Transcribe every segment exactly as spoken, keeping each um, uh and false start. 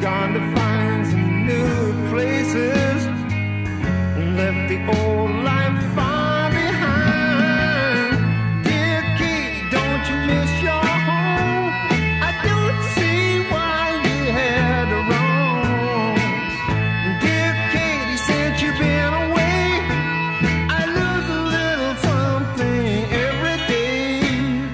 gone to find some new places, left the old life far behind. Dear Kate, don't you miss your home? I don't see why you had a wrong. Dear Katie, since you've been away, I lose a little something every day.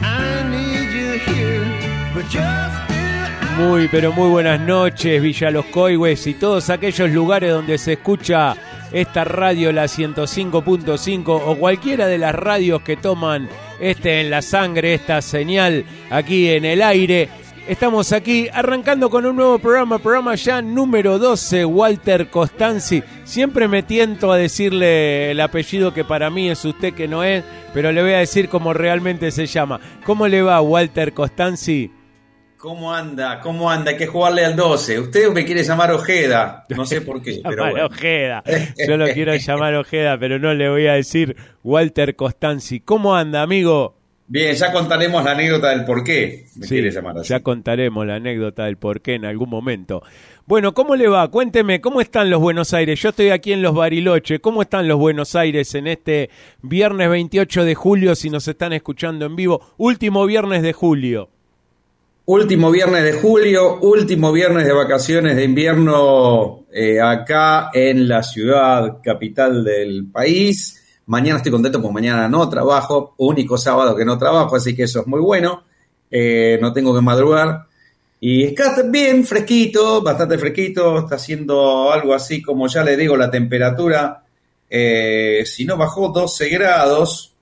I need you here, but just Muy, pero muy buenas noches, Villa Los Coihues y todos aquellos lugares donde se escucha esta radio, la ciento cinco punto cinco, o cualquiera de las radios que toman este en la sangre, esta señal aquí en el aire. Estamos aquí arrancando con un nuevo programa, programa ya número doce, Walter Costanzi. Siempre me tiento a decirle el apellido que para mí es usted que no es, pero le voy a decir cómo realmente se llama. ¿Cómo le va, Walter Costanzi? ¿Cómo anda? ¿Cómo anda? Hay que jugarle al doce. Usted me quiere llamar Ojeda. No sé por qué, pero bueno. Ojeda. Yo lo quiero llamar Ojeda, pero no le voy a decir Walter Costanzi. ¿Cómo anda, amigo? Bien, ya contaremos la anécdota del por qué me sí, quiere llamar así. Ya contaremos la anécdota del por qué en algún momento. Bueno, ¿cómo le va? Cuénteme, ¿cómo están los Buenos Aires? Yo estoy aquí en Los Bariloche. ¿Cómo están los Buenos Aires en este viernes veintiocho de julio, si nos están escuchando en vivo? Último viernes de julio. Último viernes de julio, último viernes de vacaciones de invierno eh, acá en la ciudad capital del país. Mañana estoy contento porque mañana no trabajo, único sábado que no trabajo, así que eso es muy bueno. Eh, no tengo que madrugar. Y está bien fresquito, bastante fresquito, está haciendo algo así como ya le digo la temperatura, eh, si no bajó doce grados.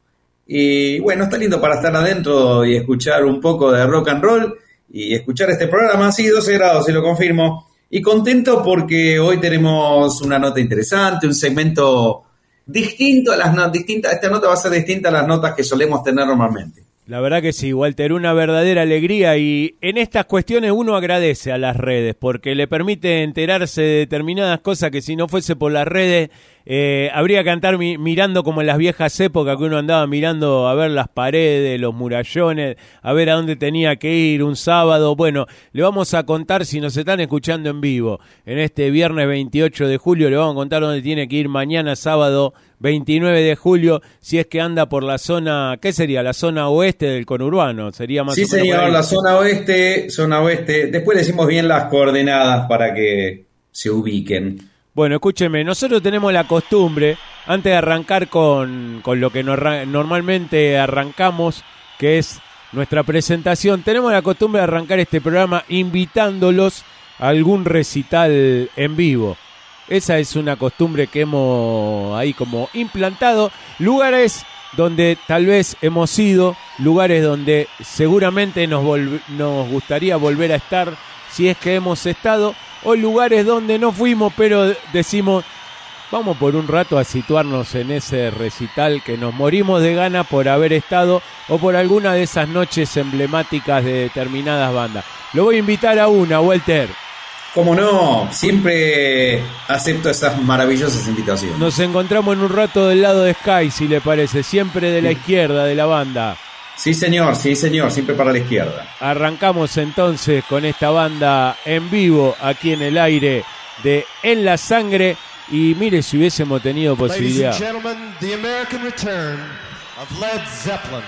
Y bueno, está lindo para estar adentro y escuchar un poco de rock and roll. Y escuchar este programa, sí, doce grados, se lo confirmo. Y contento porque hoy tenemos una nota interesante, un segmento distinto a las notas, distinta, esta nota va a ser distinta a las notas que solemos tener normalmente. La verdad que sí, Walter, una verdadera alegría, y en estas cuestiones uno agradece a las redes porque le permite enterarse de determinadas cosas que si no fuese por las redes eh, habría que andar mi- mirando como en las viejas épocas que uno andaba mirando a ver las paredes, los murallones, a ver a dónde tenía que ir un sábado. Bueno, le vamos a contar, si nos están escuchando en vivo, en este viernes veintiocho de julio, le vamos a contar dónde tiene que ir mañana sábado veintinueve de julio, si es que anda por la zona, ¿qué sería? La zona oeste del conurbano, sería más Sí, o menos. señor, por ahí. la zona oeste, zona oeste. Después le decimos bien las coordenadas para que se ubiquen. Bueno, escúcheme, nosotros tenemos la costumbre, antes de arrancar con, con lo que nos, normalmente arrancamos, que es nuestra presentación, tenemos la costumbre de arrancar este programa invitándolos a algún recital en vivo. Esa es una costumbre que hemos ahí como implantado. Lugares donde tal vez hemos ido, lugares donde seguramente nos, volv- nos gustaría volver a estar si es que hemos estado, o lugares donde no fuimos pero decimos, vamos por un rato a situarnos en ese recital que nos morimos de gana por haber estado o por alguna de esas noches emblemáticas de determinadas bandas. Lo voy a invitar a una, Walter. ¿Cómo no? Siempre acepto esas maravillosas invitaciones. Nos encontramos en un rato del lado de Sky, si le parece, siempre de la Sí. izquierda de la banda. Sí, señor, sí, señor, siempre para la izquierda. Arrancamos entonces con esta banda en vivo aquí en el aire de En la Sangre. Y mire, si hubiésemos tenido posibilidad. Ladies and gentlemen, the American return of Led Zeppelin.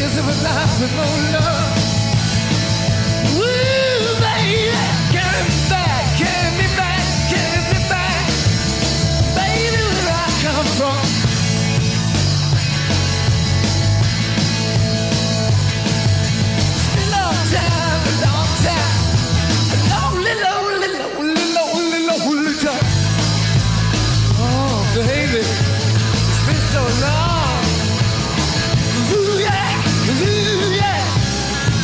years of a life with no love. Ooh, baby, carry me back, carry me back, carry me back, baby, where I come from. It's been a long time, a long time, a lonely, lonely, lonely, lonely, lonely time. Oh, baby, it's been so long. Ooh, yeah, ooh, yeah.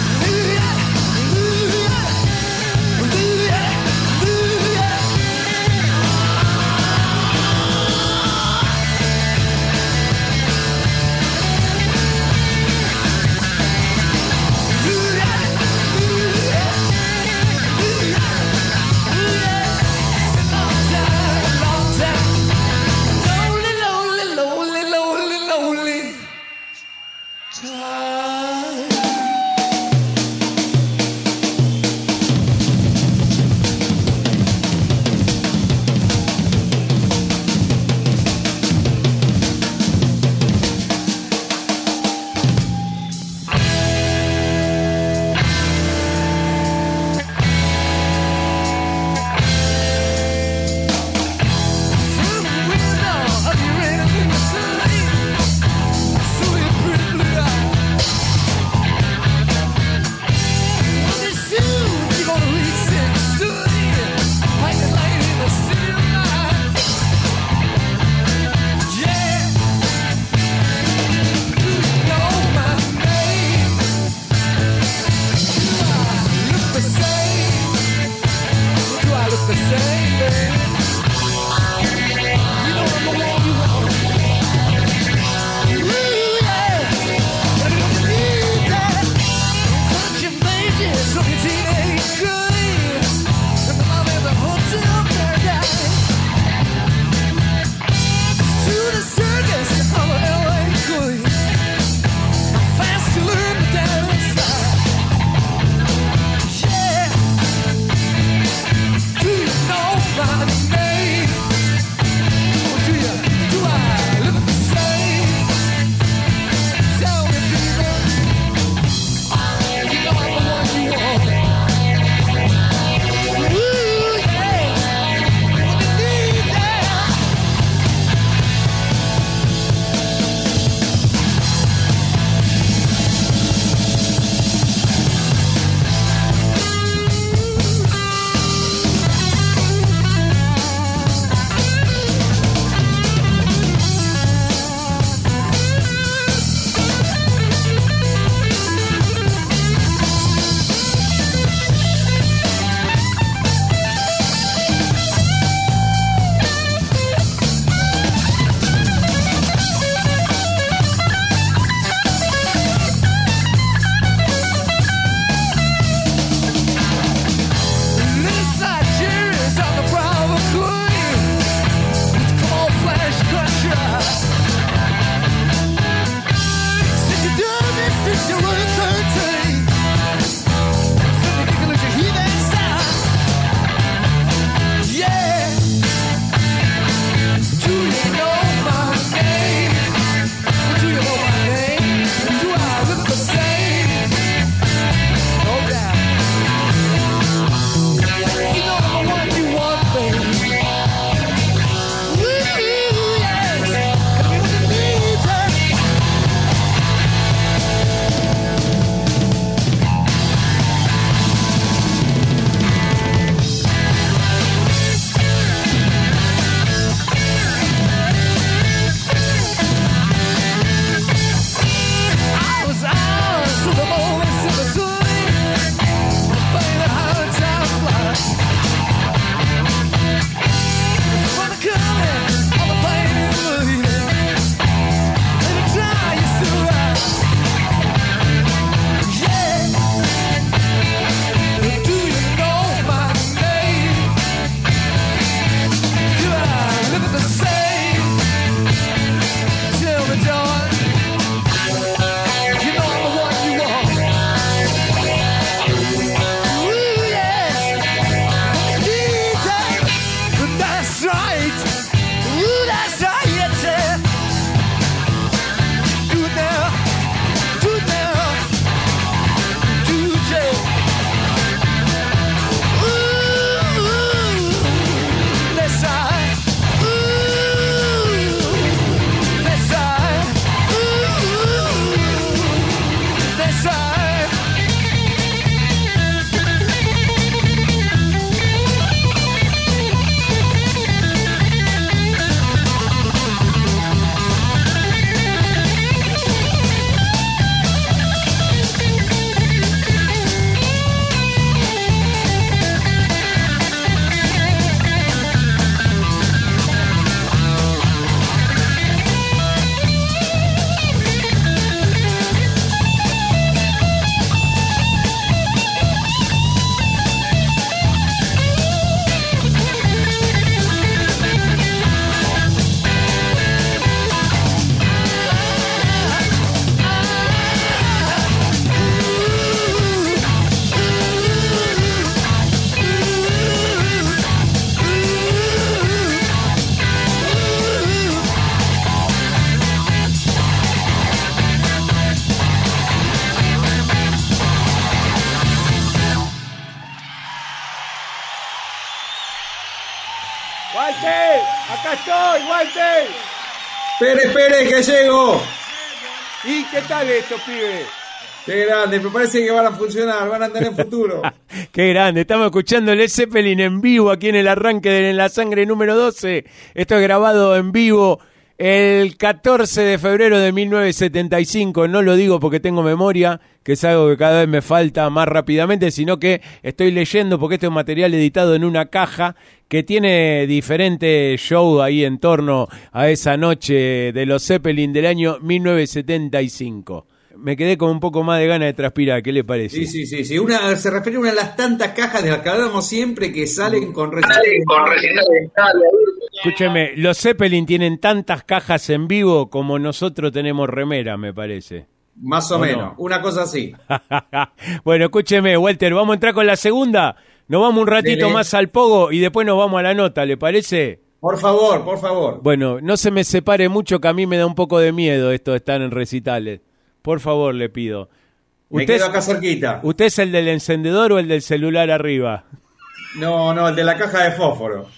Acá estoy, Walter. Espere, espere, que llego. ¿Y qué tal esto, pibe? Qué grande, me parece que van a funcionar, van a tener futuro. Qué grande, estamos escuchando Led Zeppelin en vivo aquí en el arranque de En la Sangre número doce. Esto es grabado en vivo el catorce de febrero de mil novecientos setenta y cinco. No lo digo porque tengo memoria, que es algo que cada vez me falta más rápidamente, sino que estoy leyendo porque este es un material editado en una caja que tiene diferentes shows ahí en torno a esa noche de los Zeppelin del año mil novecientos setenta y cinco. Me quedé con un poco más de ganas de transpirar, ¿qué le parece? Sí, sí, sí, sí. Una, se refiere a una de las tantas cajas de las que hablamos siempre que salen con recitales. Con recitales. Escúcheme, los Zeppelin tienen tantas cajas en vivo como nosotros tenemos remera, me parece. Más o, o menos, no. Una cosa así. Bueno, escúcheme, Walter, vamos a entrar con la segunda. Nos vamos un ratito Dele. más al pogo y después nos vamos a la nota, ¿le parece? Por favor, por favor. Bueno, no se me separe mucho, que a mí me da un poco de miedo esto de estar en recitales. Por favor, le pido. Me ¿Usted quedo acá cerquita. ¿Usted es el del encendedor o el del celular arriba? No, no, el de la caja de fósforo.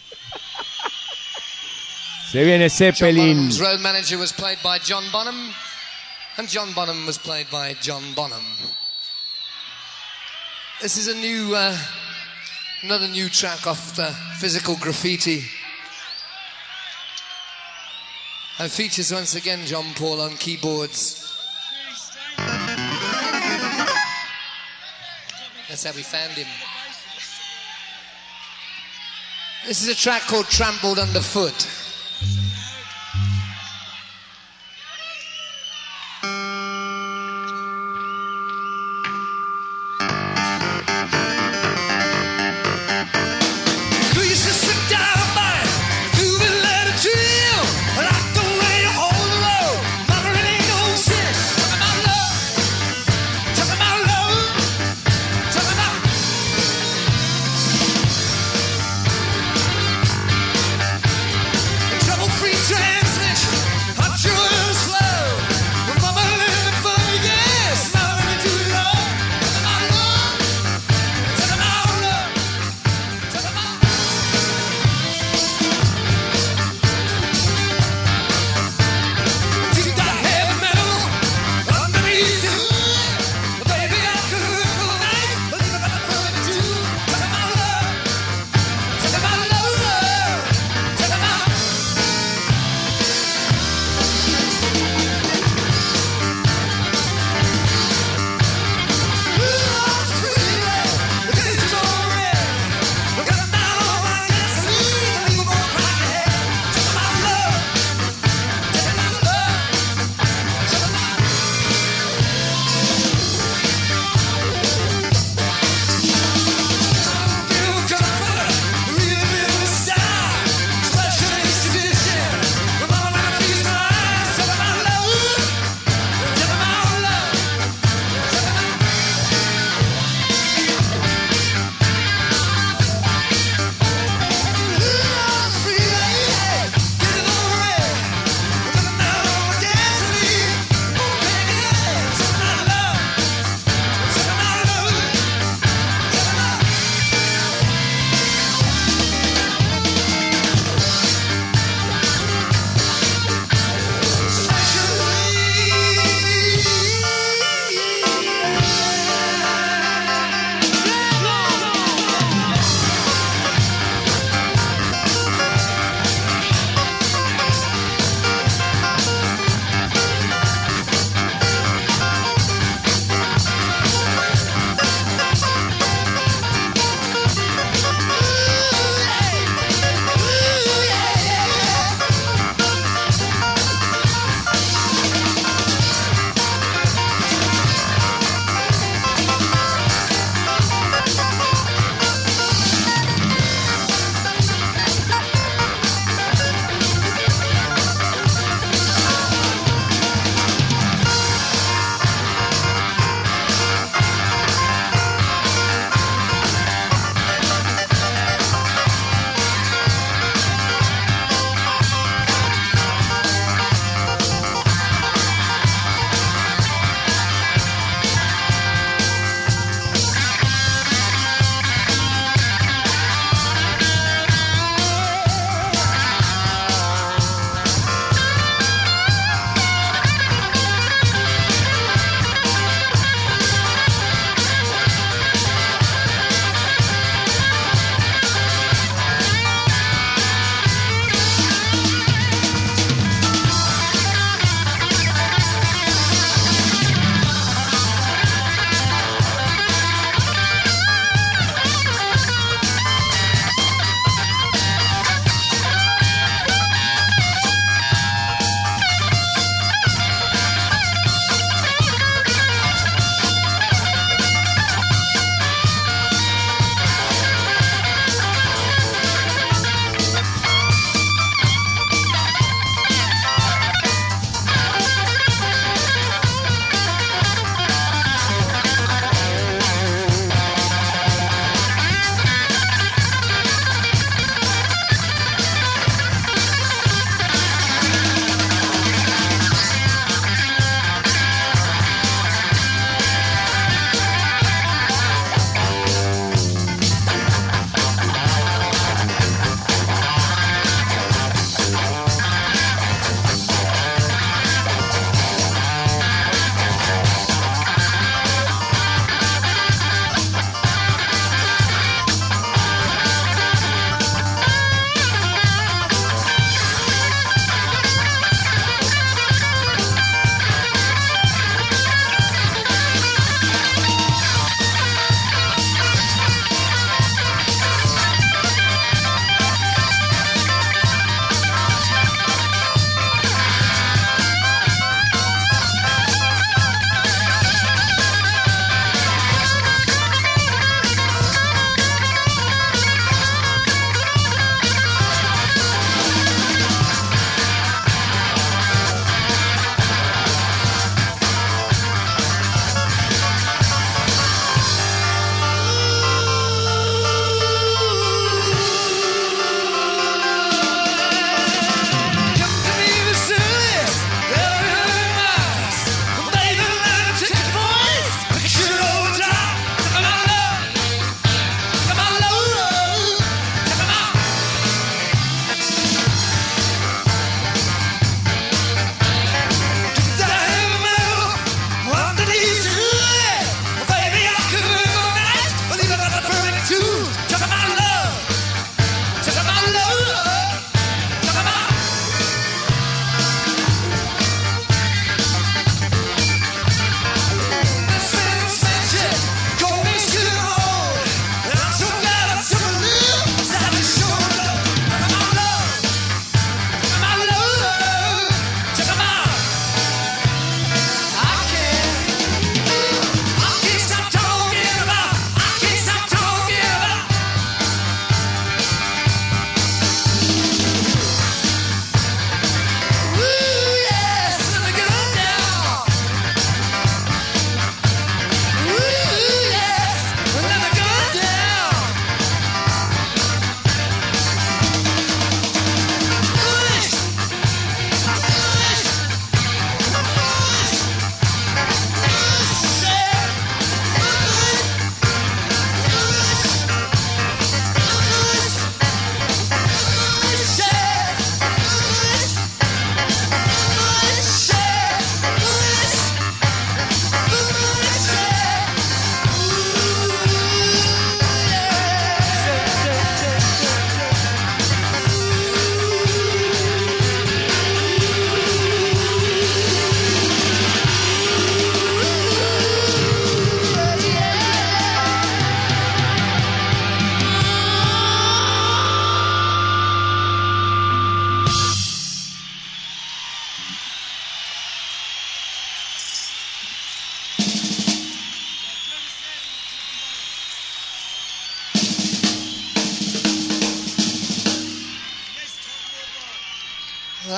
Se viene Zeppelin. John Bonham's road manager was played by John Bonham, and John Bonham was played by John Bonham. This is a new, uh, another new track off the Physical Graffiti. And features once again John Paul on keyboards. That's how we found him. This is a track called Trampled Underfoot.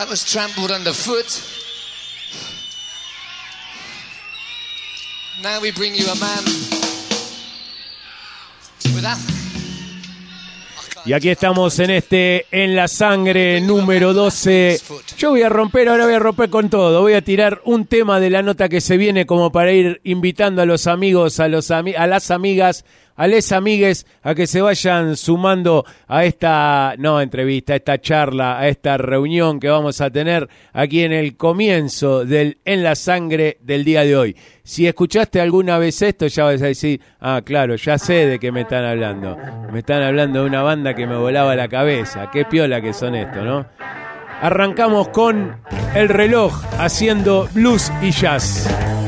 that was trampled underfoot. Now we bring you a man with a... Y aquí estamos en este En la Sangre número doce. Yo voy a romper, ahora voy a romper con todo. Voy a tirar un tema de la nota que se viene como para ir invitando a los amigos, a los ami- a las amigas, a les amigues, a que se vayan sumando a esta, no entrevista, a esta charla, a esta reunión que vamos a tener aquí en el comienzo del En la Sangre del día de hoy. Si escuchaste alguna vez esto, ya vas a decir, ah, claro, ya sé de qué me están hablando. Me están hablando de una banda que me volaba la cabeza. Qué piola que son esto, ¿no? Arrancamos con El Reloj haciendo blues y jazz.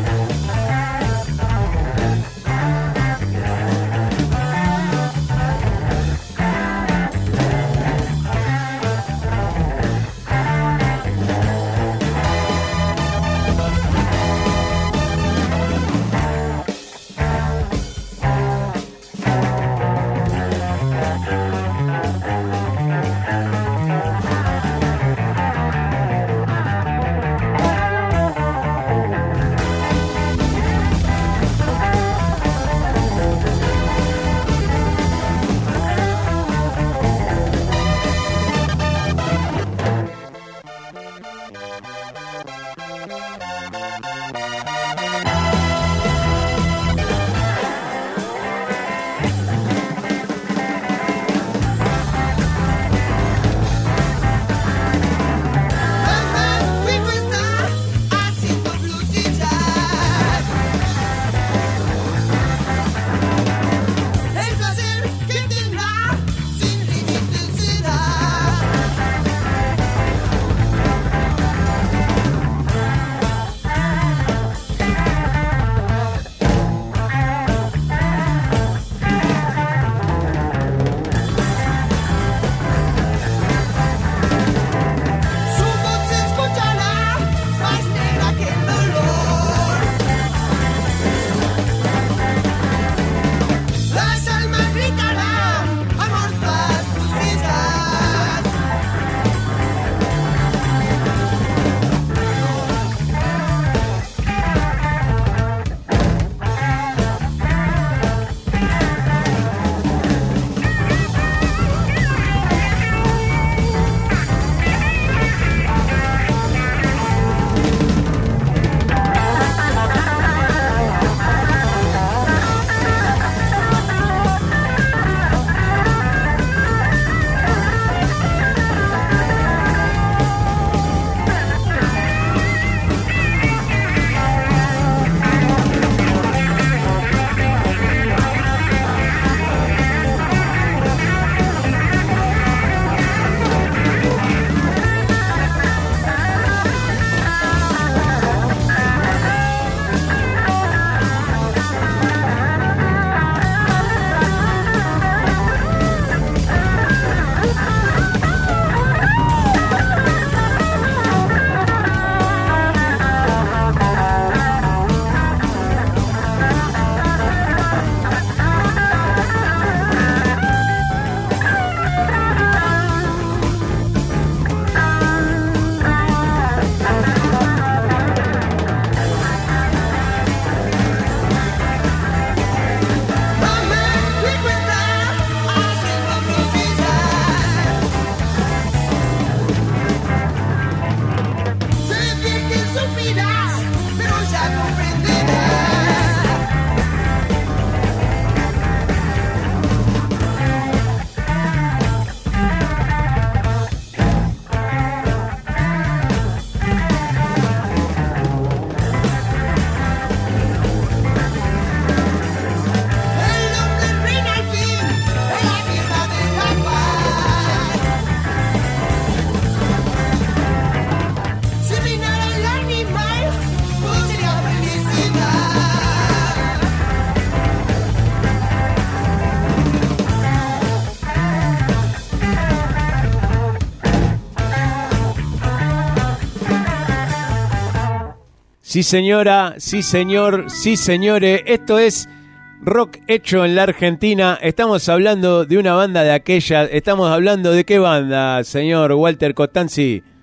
Sí señora, sí señor, sí señores, esto es rock hecho en la Argentina. Estamos hablando de una banda de aquella, estamos hablando de qué banda, señor Walter Costanzi.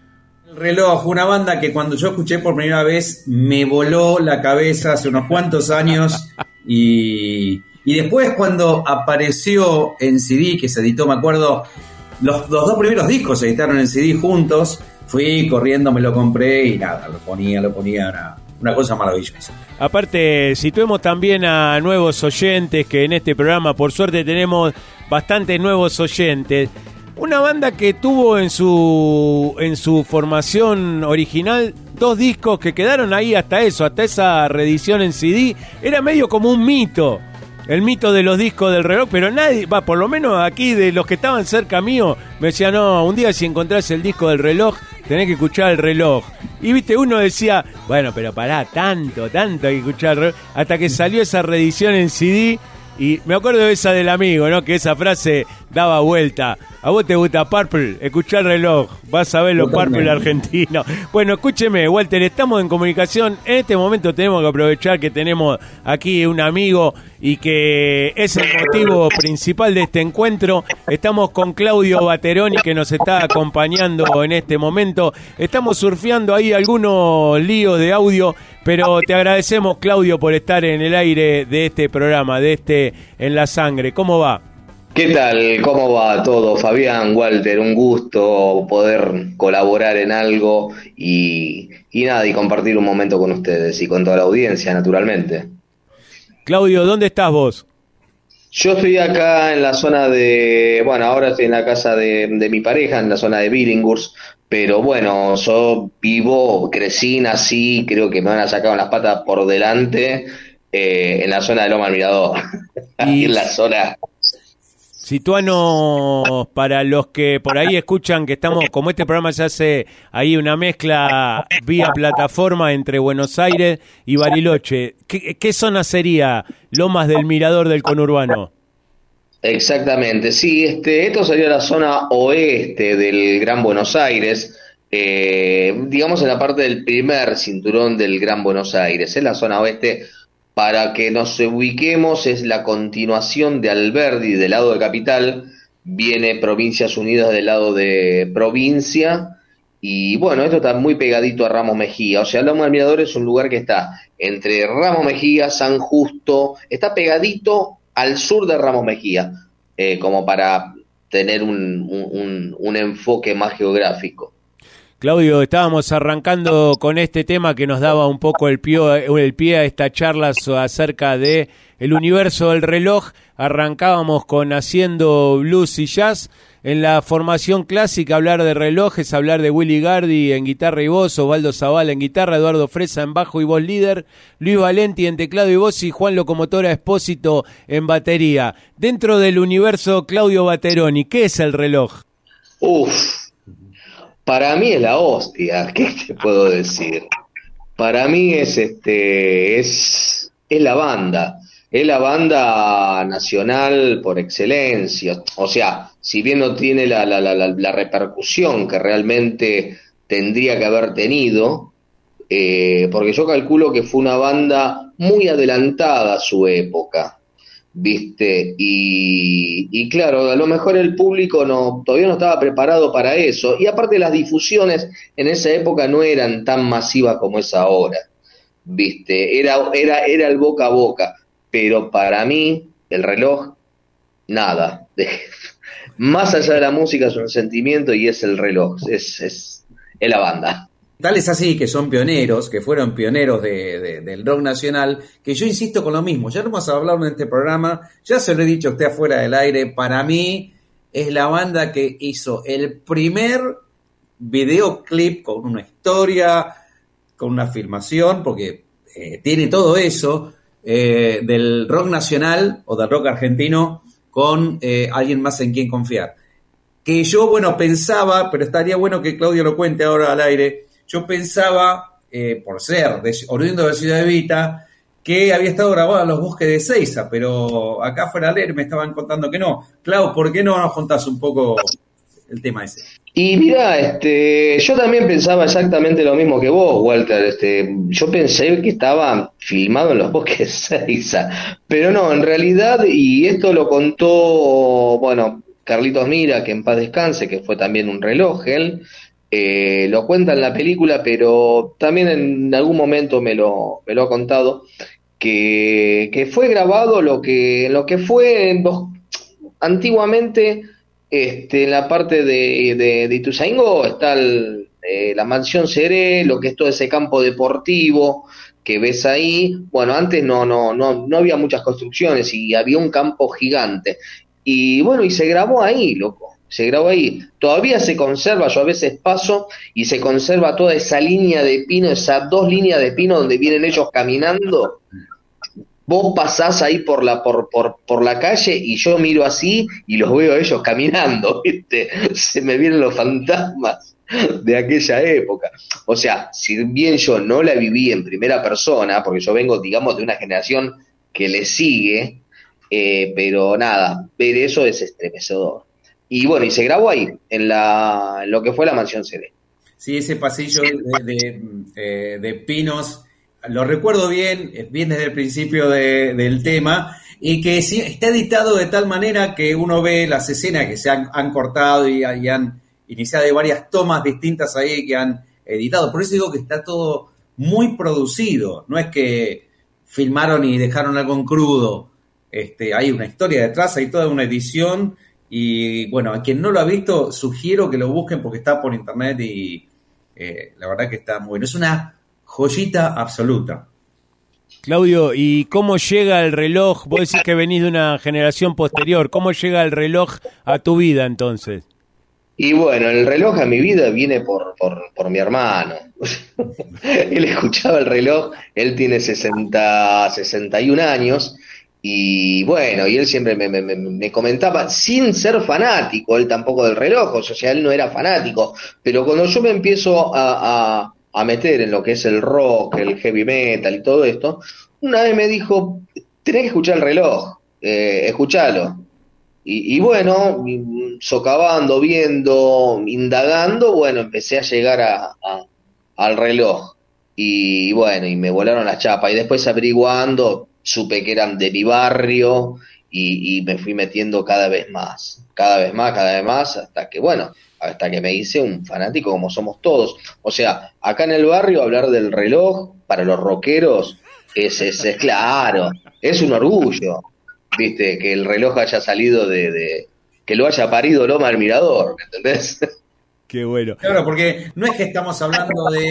El Reloj, una banda que cuando yo escuché por primera vez me voló la cabeza hace unos cuantos años y, y después cuando apareció en C D, que se editó, me acuerdo, los, los dos primeros discos se editaron en C D juntos, fui corriendo, me lo compré y nada, lo ponía, lo ponía, una, una cosa maravillosa. Aparte, situemos también a nuevos oyentes, que en este programa por suerte tenemos bastantes nuevos oyentes. Una banda que tuvo en su en su formación original dos discos que quedaron ahí hasta eso, hasta esa reedición en C D. Era medio como un mito, el mito de los discos del Reloj, pero nadie, va, por lo menos aquí de los que estaban cerca mío, me decían, no, un día si encontrás el disco del Reloj, tenés que escuchar el Reloj. Y viste, uno decía, bueno, pero pará, tanto, tanto hay que escuchar el Reloj, hasta que salió esa reedición en C D. Y me acuerdo de esa del amigo, ¿no? Que esa frase daba vuelta. A vos te gusta Purple, escuchá el Reloj, vas a ver los Purple argentinos. Bueno, escúcheme, Walter, estamos en comunicación. En este momento tenemos que aprovechar que tenemos aquí un amigo y que es el motivo principal de este encuentro. Estamos con Claudio Bateroni, que nos está acompañando en este momento. Estamos surfeando ahí algunos líos de audio, pero te agradecemos, Claudio, por estar en el aire de este programa, de este En la Sangre. ¿Cómo va? ¿Qué tal? ¿Cómo va todo? Fabián, Walter, un gusto poder colaborar en algo y, y nada, y compartir un momento con ustedes y con toda la audiencia, naturalmente. Claudio, ¿dónde estás vos? Yo estoy acá en la zona de, bueno, ahora estoy en la casa de, de mi pareja, en la zona de Billinghurst, pero bueno, yo vivo, crecí, nací, creo que me van a sacar las patas por delante, eh, en la zona de Loma del Mirador, ahí en la zona. Situanos para los que por ahí escuchan que estamos, como este programa se hace ahí una mezcla vía plataforma entre Buenos Aires y Bariloche. ¿Qué, qué zona sería Lomas del Mirador del conurbano? Exactamente, sí, este, esto sería la zona oeste del Gran Buenos Aires, eh, digamos en la parte del primer cinturón del Gran Buenos Aires, es la zona oeste. Para que nos ubiquemos, es la continuación de Alberdi del lado de Capital, viene Provincias Unidas del lado de provincia, y bueno, esto está muy pegadito a Ramos Mejía, o sea, Loma del Mirador es un lugar que está entre Ramos Mejía, San Justo, está pegadito al sur de Ramos Mejía, eh, como para tener un, un, un enfoque más geográfico. Claudio, estábamos arrancando con este tema que nos daba un poco el pie, el pie a esta charla acerca de el universo del reloj. Arrancábamos con haciendo blues y jazz. En la formación clásica, hablar de relojes, hablar de Willy Gardi en guitarra y voz, Osvaldo Zavala en guitarra, Eduardo Fresa en bajo y voz líder, Luis Valenti en teclado y voz y Juan Locomotora Espósito en batería. Dentro del universo Claudio Bateroni, ¿qué es el reloj? Uf. Para mí es la hostia, ¿qué te puedo decir? Para mí es este es, es la banda, es la banda nacional por excelencia. O sea, si bien no tiene la, la, la, la repercusión que realmente tendría que haber tenido, eh, porque yo calculo que fue una banda muy adelantada a su época, ¿viste? Y, y claro, a lo mejor el público no todavía no estaba preparado para eso, y aparte las difusiones en esa época no eran tan masivas como es ahora, ¿viste? Era, era, era el boca a boca, pero para mí el reloj, nada, más allá de la música es un sentimiento y es el reloj, es, es, es la banda. Tal es así que son pioneros, que fueron pioneros de, de, del rock nacional, que yo insisto con lo mismo, ya no vamos a hablar en este programa, ya se lo he dicho a usted afuera del aire, para mí es la banda que hizo el primer videoclip con una historia, con una filmación, porque eh, tiene todo eso, eh, del rock nacional o del rock argentino con eh, alguien más en quien confiar. Que yo, bueno, pensaba, pero estaría bueno que Claudio lo cuente ahora al aire. Yo pensaba, eh, por ser de, oriundo de Ciudad Evita, que había estado grabado en los bosques de Seiza, pero acá fuera de leer me estaban contando que no. Clau, ¿por qué no nos contás un poco el tema ese? Y mira, este, yo también pensaba exactamente lo mismo que vos, Walter. Este, yo pensé que estaba filmado en los bosques de Seiza, pero no, en realidad, y esto lo contó, bueno, Carlitos Mira, que en paz descanse, que fue también un reloj, él. Eh, lo cuenta en la película, pero también en algún momento me lo, me lo ha contado, que, que fue grabado lo que, lo que fue en los- antiguamente, este, en la parte de, de, de Ituzaingó está el, eh, la mansión Seré, lo que es todo ese campo deportivo que ves ahí. Bueno, antes no, no, no, no había muchas construcciones y había un campo gigante. Y bueno, y se grabó ahí, loco. Se grabó ahí. Todavía se conserva, yo a veces paso y se conserva toda esa línea de pino, esas dos líneas de pino donde vienen ellos caminando. Vos pasás ahí por la, por, por, por la calle y yo miro así y los veo a ellos caminando, ¿viste? Se me vienen los fantasmas de aquella época. O sea, si bien yo no la viví en primera persona, porque yo vengo, digamos, de una generación que le sigue, eh, pero nada, ver eso es estremecedor. Y bueno, y se grabó ahí, en, la, en lo que fue la mansión C D. Sí, ese pasillo de, de, eh, de pinos, lo recuerdo bien, bien desde el principio de- del tema, y que sí, está editado de tal manera que uno ve las escenas que se han, han cortado y, y han iniciado, hay varias tomas distintas ahí que han editado. Por eso digo que está todo muy producido, no es que filmaron y dejaron algo en crudo. Este, hay una historia detrás, hay toda una edición. Y bueno, a quien no lo ha visto, sugiero que lo busquen porque está por internet y eh, la verdad que está muy bueno. Es una joyita absoluta. Claudio, ¿y cómo llega el reloj? Vos decís que venís de una generación posterior. ¿Cómo llega el reloj a tu vida entonces? Y bueno, el reloj a mi vida viene por, por, por mi hermano. Él escuchaba el reloj, él tiene sesenta, sesenta y un años, y bueno, y él siempre me, me, me- me comentaba, sin ser fanático, él tampoco del reloj, o sea, él no era fanático, pero cuando yo me empiezo a, a, a meter en lo que es el rock, el heavy metal y todo esto, una vez me dijo, tenés que escuchar el reloj, eh, escuchalo. Y, y bueno, y- socavando, viendo, indagando, bueno, empecé a llegar a, a- al reloj. Y bueno, y me volaron las chapas. Y después averiguando, supe que eran de mi barrio y, y me fui metiendo cada vez más, cada vez más, cada vez más, hasta que, bueno, hasta que me hice un fanático como somos todos. O sea, acá en el barrio hablar del reloj para los rockeros es, es, es claro, es un orgullo. Viste, que el reloj haya salido de, de- que lo haya parido Loma del Mirador, ¿me entendés? Qué bueno. Claro, porque no es que estamos hablando de,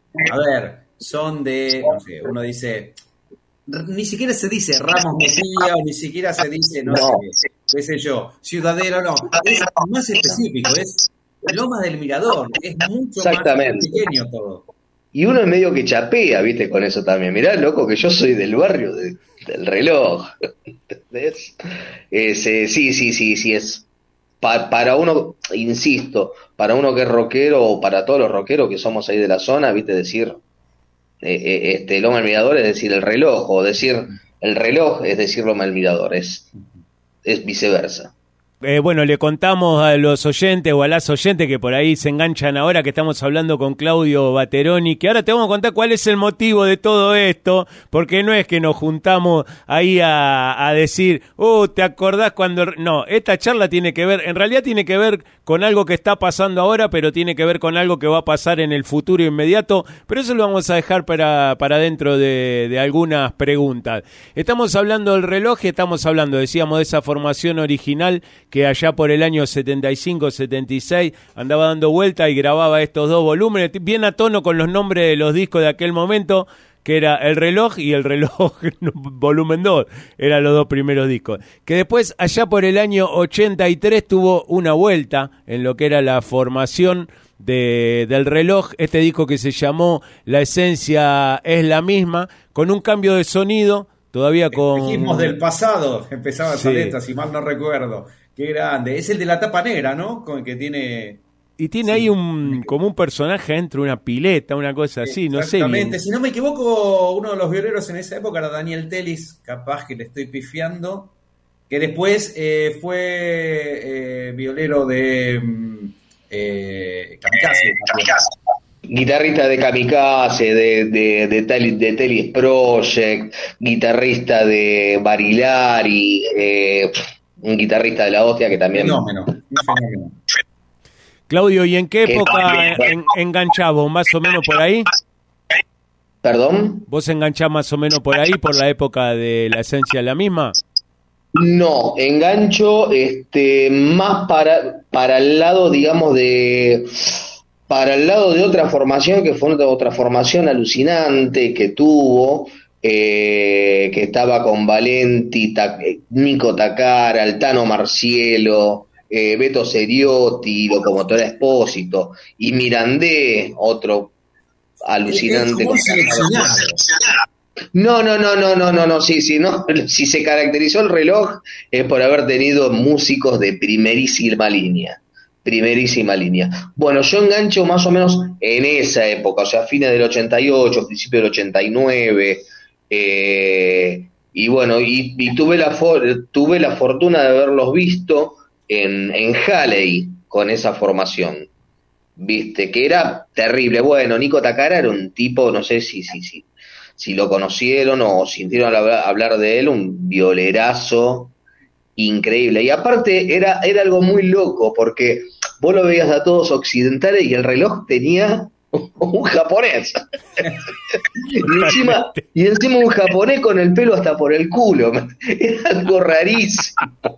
a ver, son de, no sé, uno dice, r- ni siquiera se dice Ramos Mejía o ni siquiera se dice, no No. sé, qué sé yo, Ciudadero, no, es más específico, es Lomas del Mirador, es mucho más Exactamente. pequeño todo. Y uno es medio que chapea, viste, con eso también. Mirá, loco, que yo soy del barrio de- del reloj. ¿Entendés? Es, eh, sí, sí, sí, sí, es pa- para uno, insisto, para uno que es rockero o para todos los rockeros que somos ahí de la zona, viste, decir eh, eh, este Loma del Mirador es decir el reloj, o decir el reloj es decir Loma del Mirador, es, es viceversa. Eh, bueno, le contamos a los oyentes o a las oyentes que por ahí se enganchan ahora que estamos hablando con Claudio Bateroni, que ahora te vamos a contar cuál es el motivo de todo esto, porque no es que nos juntamos ahí a, a decir, oh, ¿te acordás cuando...? No, esta charla tiene que ver, en realidad tiene que ver con algo que está pasando ahora, pero tiene que ver con algo que va a pasar en el futuro inmediato, pero eso lo vamos a dejar para, para dentro de, de algunas preguntas. Estamos hablando del reloj y estamos hablando, decíamos, de esa formación original que allá por el año setenta y cinco, setenta y seis andaba dando vuelta y grababa estos dos volúmenes, bien a tono con los nombres de los discos de aquel momento, que era El Reloj y El Reloj volumen dos, eran los dos primeros discos. Que después, allá por el año ochenta y tres, tuvo una vuelta en lo que era la formación de, del Reloj, este disco que se llamó La Esencia es la Misma, con un cambio de sonido, todavía con... Espejismos del pasado, empezaba esa Sí. letra, si mal no recuerdo. Qué grande. Es el de la tapa negra, ¿no? Con el que tiene... Y tiene Sí. ahí un como un personaje dentro de una pileta, una cosa así, no sé Exactamente. bien. Si no me equivoco, uno de los violeros en esa época era Daniel Telis, capaz que le estoy pifiando, que después eh, fue eh, violero de mm, eh, Kamikaze. Guitarrista de Kamikaze, de, de, de, Tele- de Telis Project, guitarrista de Barilari, eh, un guitarrista de la hostia que también... Fenómeno, un fenómeno. Claudio, ¿y en qué Que- época en, enganchás vos? ¿Más o menos por ahí? ¿Perdón? ¿Vos enganchás más o menos por ahí, por la época de la esencia de la misma? No, engancho este, más para, para el lado, digamos, de... Para el lado de otra formación, que fue otra, otra formación alucinante que tuvo, eh, que estaba con Valenti, Ta- Nico Takara, Altano Marcielo, eh, Beto Seriotti, Locomotora Espósito, y Mirandé, otro alucinante. Es como seleccionado. No, no, no, no, no, no, no, sí, sí, no. Si se caracterizó el reloj es por haber tenido músicos de primerísima línea. Primerísima línea. Bueno, yo engancho más o menos en esa época, o sea, fines del ochenta y ocho, principio del ochenta y nueve, eh, y bueno, y, y tuve la for- tuve la fortuna de haberlos visto en, en Halley con esa formación. Viste, que era terrible. Bueno, Nico Takara era un tipo, no sé si, si, si, si lo conocieron o sintieron hablar, hablar de él, un violerazo increíble. Y aparte era, era algo muy loco, porque vos lo veías a todos occidentales y el reloj tenía un japonés. y, encima, y encima un japonés con el pelo hasta por el culo. Era algo rarísimo.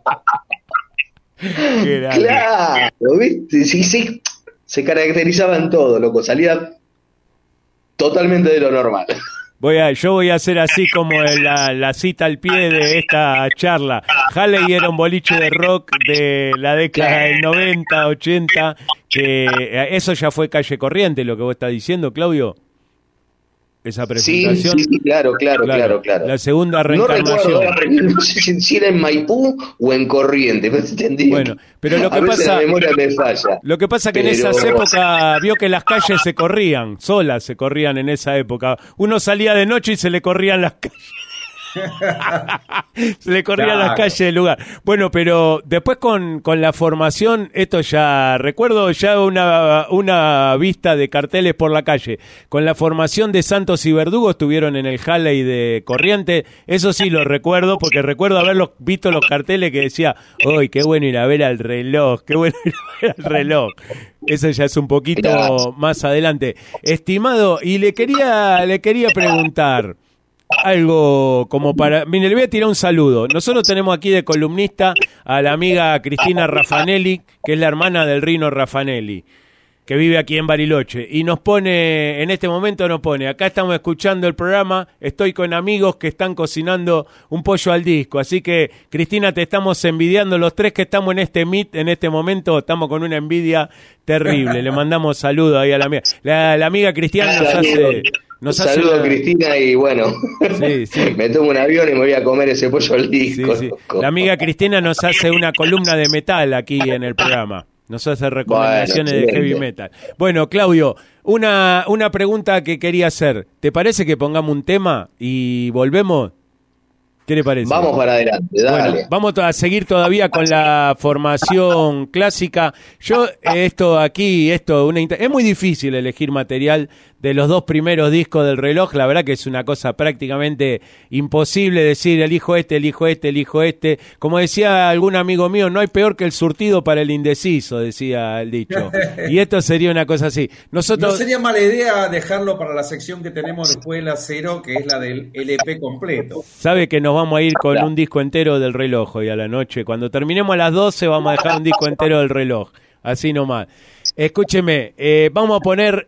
Qué grande. Claro, ¿viste? Sí, sí. Se caracterizaba en todo, loco. Salía totalmente de lo normal. Voy a, yo voy a hacer así como la, la cita al pie de esta charla. Halley era un boliche de rock de la década del noventa, ochenta, que eso ya fue Calle Corriente, lo que vos estás diciendo, Claudio. Esa Sí, presentación. sí, sí, claro, claro, claro, claro. La segunda No recuerdo, reencarnación. ahora, pero no sé si- si era en Maipú o en Corrientes, ¿me entendí? Bueno, pero lo que a veces pasa- la memoria me falla. Lo que pasa que en Pero- esas épocas vio que las calles se corrían, solas se corrían en esa época. Uno salía de noche y se le corrían las calles. Se le corrían Claro. las calles del lugar. Bueno, pero después con, con la formación, esto ya, recuerdo ya una, una vista de carteles por la calle. Con la formación de Santos y Verdugo estuvieron en el Halley de Corriente. Eso sí lo recuerdo, porque recuerdo haberlos visto los carteles que decía, ¡uy, qué bueno ir a ver al reloj! ¡Qué bueno ir a ver al reloj! Eso ya es un poquito Mirá. más adelante. Estimado, y le quería, le quería preguntar algo como para... Mire, le voy a tirar un saludo. Nosotros tenemos aquí de columnista a la amiga Cristina Raffanelli, que es la hermana del Rino Raffanelli, que vive aquí en Bariloche. Y nos pone, en este momento nos pone, acá estamos escuchando el programa, estoy con amigos que están cocinando un pollo al disco. Así que, Cristina, te estamos envidiando. Los tres que estamos en este meet, en este momento, estamos con una envidia terrible. Le mandamos saludos ahí a la amiga. La, la amiga Cristina nos hace... Nos Un hace saludo una- a Cristina y bueno, Sí, sí. me tomo un avión y me voy a comer ese pollo al Sí, disco. sí. loco. La amiga Cristina nos hace una columna de metal aquí en el programa. Nos hace recomendaciones Bueno, de heavy excelente. metal. Bueno, Claudio, una, una pregunta que quería hacer. ¿Te parece que pongamos un tema y volvemos? ¿Qué le parece? Vamos para adelante, dale. Bueno, vamos a seguir todavía con la formación clásica. Yo, esto aquí, esto, una inter- es muy difícil elegir material de los dos primeros discos del reloj. La verdad que es una cosa prácticamente imposible decir elijo este, elijo este, elijo este. Como decía algún amigo mío, no hay peor que el surtido para el indeciso, decía el dicho. Y esto sería una cosa así. No Nosotros... sería mala idea dejarlo para la sección que tenemos después de la cero, que es la del L P completo. Sabe que nos vamos a ir con un disco entero del reloj hoy a la noche. Cuando terminemos a las doce vamos a dejar un disco entero del reloj. Así nomás. Escúcheme, eh, vamos a poner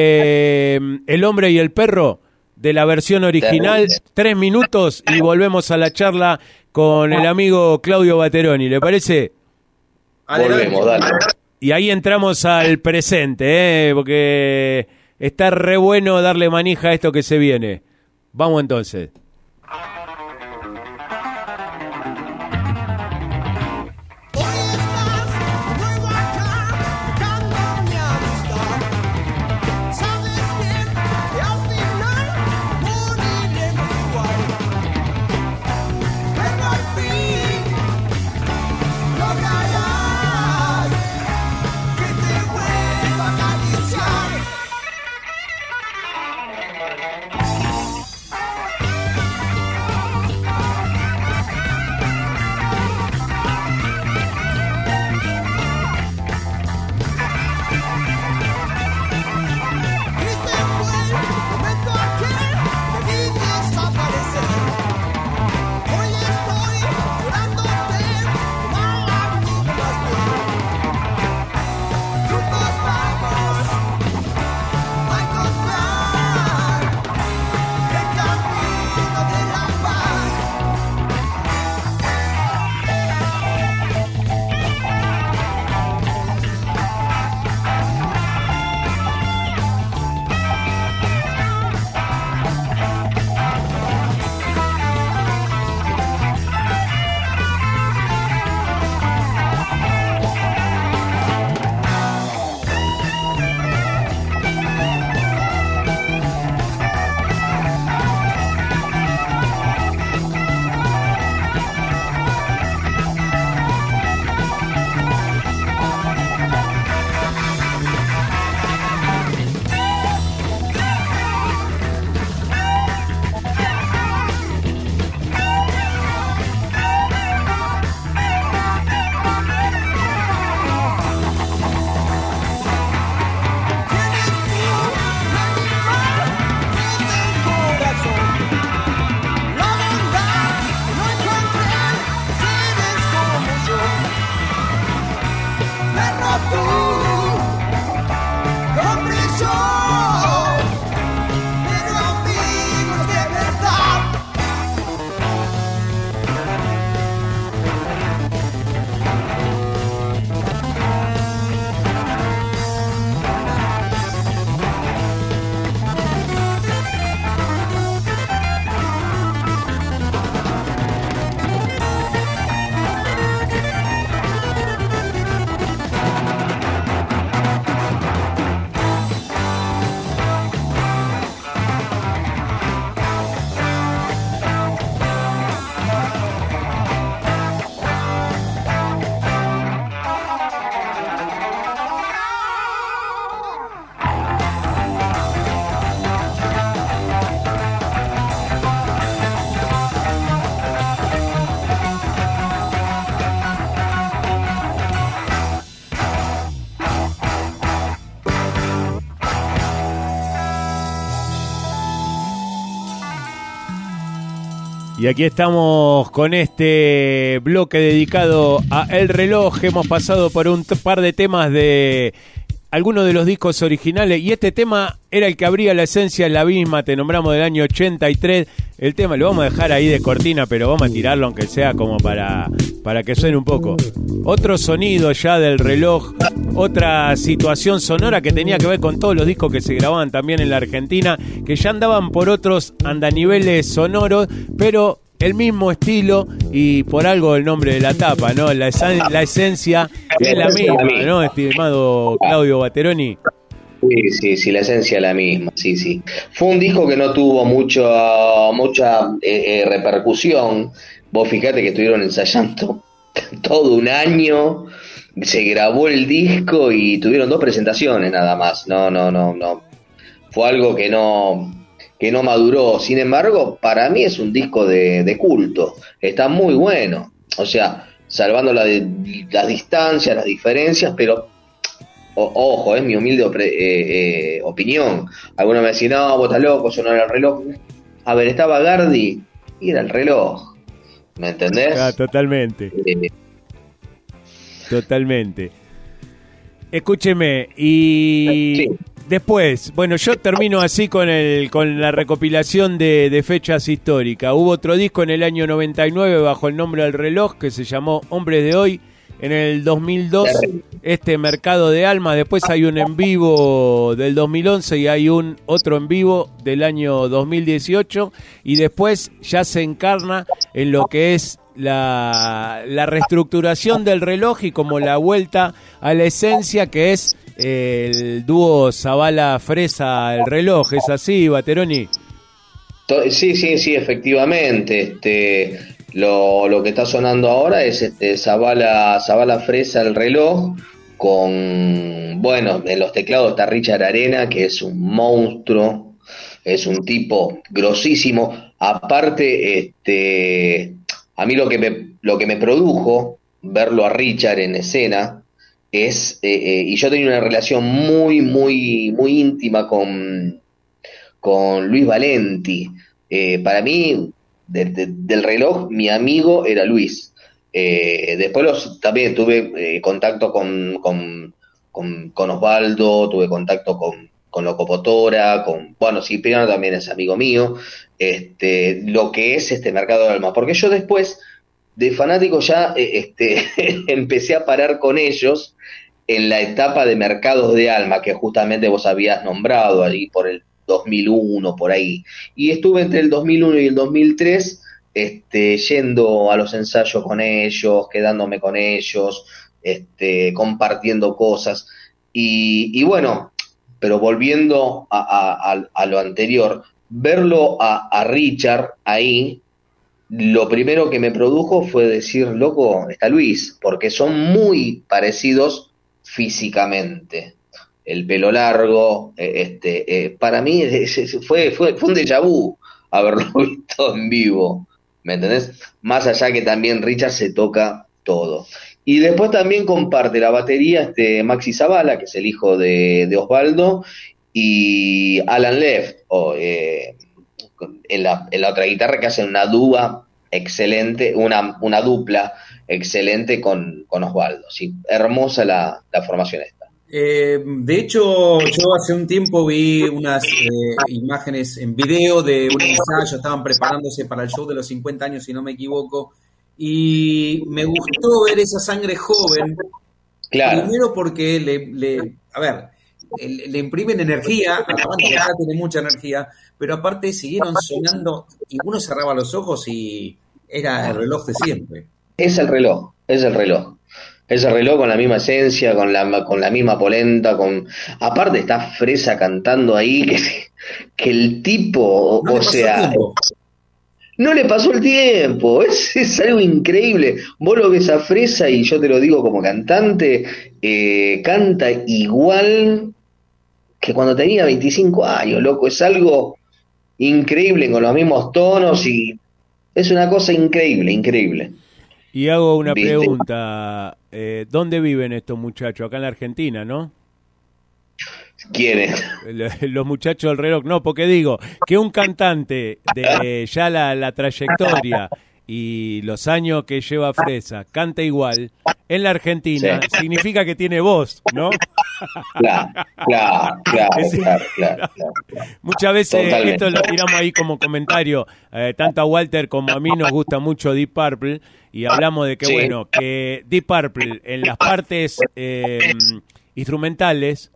eh, El hombre y el perro de la versión original, tres minutos, y volvemos a la charla con el amigo Claudio Bateroni. ¿Le parece? Volvemos, dale. Y ahí entramos al presente, ¿eh? Porque está re bueno darle manija a esto que se viene. Vamos entonces. Acariciar. Y aquí estamos con este bloque dedicado a El Reloj. Hemos pasado por un t- par de temas de algunos de los discos originales y este tema era el que abría La Esencia en la Misma. Te nombramos del año ochenta y tres. El tema lo vamos a dejar ahí de cortina, pero vamos a tirarlo aunque sea como para, para que suene un poco. Otro sonido ya del Reloj, otra situación sonora que tenía que ver con todos los discos que se grababan también en la Argentina, que ya andaban por otros andaniveles sonoros, pero el mismo estilo y por algo el nombre de la tapa, ¿no? La, esa- la esencia es la misma, ¿no, estimado Claudio Bateroni? Sí, sí, sí, la esencia es la misma, sí, sí. Fue un disco que no tuvo mucho, mucha eh, eh, repercusión. Vos fijate que estuvieron ensayando todo un año, se grabó el disco y tuvieron dos presentaciones nada más. No, no, no, no. Fue algo que no, que no maduró. Sin embargo, para mí es un disco de, de culto. Está muy bueno. O sea, salvando la, las distancias, las diferencias, pero O, ojo, es mi humilde opre, eh, eh, opinión. Algunos me decían, no, vos estás loco, eso no era el Reloj. A ver, estaba Gardi y era el Reloj. ¿Me entendés? Ah, totalmente. Eh, Totalmente. Escúcheme, y Sí. después, bueno, yo termino así con el con la recopilación de, de fechas históricas. Hubo otro disco en el año noventa y nueve bajo el nombre del Reloj que se llamó Hombres de Hoy. En el dos mil dos, este Mercado de Almas. Después hay un en vivo del dos mil once y hay un otro en vivo del año dos mil dieciocho. Y después ya se encarna en lo que es la, la reestructuración del Reloj y como la vuelta a la esencia que es eh, el dúo Zavala-Fresa, el Reloj. ¿Es así, Bateroni? to- sí, sí, sí, efectivamente. Este, lo, lo que está sonando ahora es este Zavala, Zavala Fresa, el Reloj, con, bueno, en los teclados está Richard Arena, que es un monstruo, es un tipo grosísimo. Aparte, este, a mí lo que me, lo que me produjo verlo a Richard en escena es, eh, eh, y yo tenía una relación muy, muy, muy íntima con, con Luis Valenti. Eh, para mí, de- de- del Reloj, mi amigo era Luis. Eh, después los, también tuve eh, contacto con, con, con, con Osvaldo, tuve contacto con, con Locomotora, con, bueno, Cipriano también es amigo mío, este, lo que es este Mercado de Almas, porque yo después de fanático ya eh, este, empecé a parar con ellos en la etapa de Mercados de Alma, que justamente vos habías nombrado allí por el dos mil uno, por ahí. Y estuve entre el dos mil uno y el dos mil tres este, yendo a los ensayos con ellos, quedándome con ellos, este, compartiendo cosas. Y, y bueno, pero volviendo a, a- a- a lo anterior, verlo a, a Richard ahí, lo primero que me produjo fue decir, loco, está Luis, porque son muy parecidos físicamente. El pelo largo, eh, este, eh, para mí es- es- fue, fue, fue un déjà vu haberlo visto en vivo, ¿me entendés? Más allá que también Richard se toca todo. Y después también comparte la batería este Maxi Zavala, que es el hijo de, de Osvaldo, y Alan Left, o, eh, en la, en la otra guitarra, que hacen una dúa excelente, una, una dupla excelente con, con Osvaldo. Sí, hermosa la, la formación esta. Eh, de hecho, yo hace un tiempo vi unas eh, imágenes en video de un ensayo, estaban preparándose para el show de los cincuenta años, si no me equivoco, y me gustó ver esa sangre joven, Claro, primero porque le, le- a ver, le, le imprimen energía, a la banda que ya tiene mucha energía, pero aparte siguieron sonando y uno cerraba los ojos y era el Reloj de siempre. es el reloj, es el reloj. Es el reloj con la misma esencia, con la, con la misma polenta, con... Aparte está Fresa cantando ahí, que, que el tipo, o, No le o pasó sea, tiempo. no le pasó el tiempo, es, es algo increíble. Vos lo ves a Fresa y yo te lo digo como cantante, eh, canta igual que cuando tenía veinticinco años, loco, es algo increíble con los mismos tonos y es una cosa increíble, increíble. Y hago una ¿Viste? pregunta. Eh, ¿Dónde viven estos muchachos? Acá en la Argentina, ¿no? ¿Quiénes? Los muchachos del reloj, no, porque digo que un cantante de ya la, la trayectoria y los años que lleva Fresa canta igual en la Argentina, sí. Significa que tiene voz, ¿no? Claro, claro, claro, Es, claro, claro, claro. Muchas veces Totalmente. esto lo tiramos ahí como comentario, eh, tanto a Walter como a mí nos gusta mucho Deep Purple y hablamos de que, Sí. bueno, que Deep Purple en las partes eh, instrumentales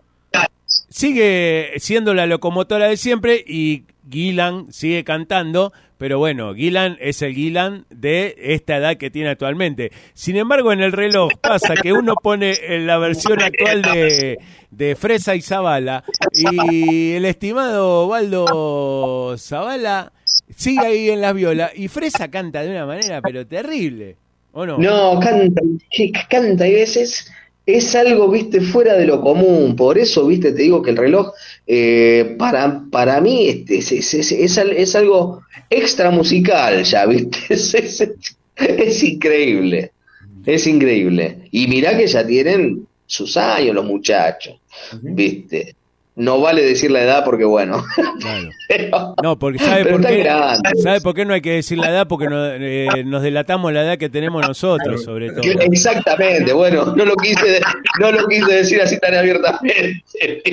sigue siendo la locomotora de siempre y Gillan sigue cantando, pero bueno, Gillan es el Gillan de esta edad que tiene actualmente. Sin embargo, en el reloj pasa que uno pone en la versión actual de, de Fresa y Zavala y el estimado Baldo Zavala sigue ahí en las violas y Fresa canta de una manera pero terrible, ¿o no? No, canta, che, canta y veces es algo, viste, fuera de lo común. Por eso, viste, te digo que el reloj, eh, para, para mí, este, es, es, es, es, es algo extra musical ya, viste. Es, es, es increíble. Es increíble. Y mirá que ya tienen sus años los muchachos, viste. No vale decir la edad porque, bueno. Claro. pero, No, porque ¿sabe pero por están qué? grandes. ¿Sabe por qué no hay que decir la edad? Porque no, eh, nos delatamos la edad que tenemos nosotros, sobre todo. Exactamente, bueno, no lo quise, no lo quise decir así tan abiertamente.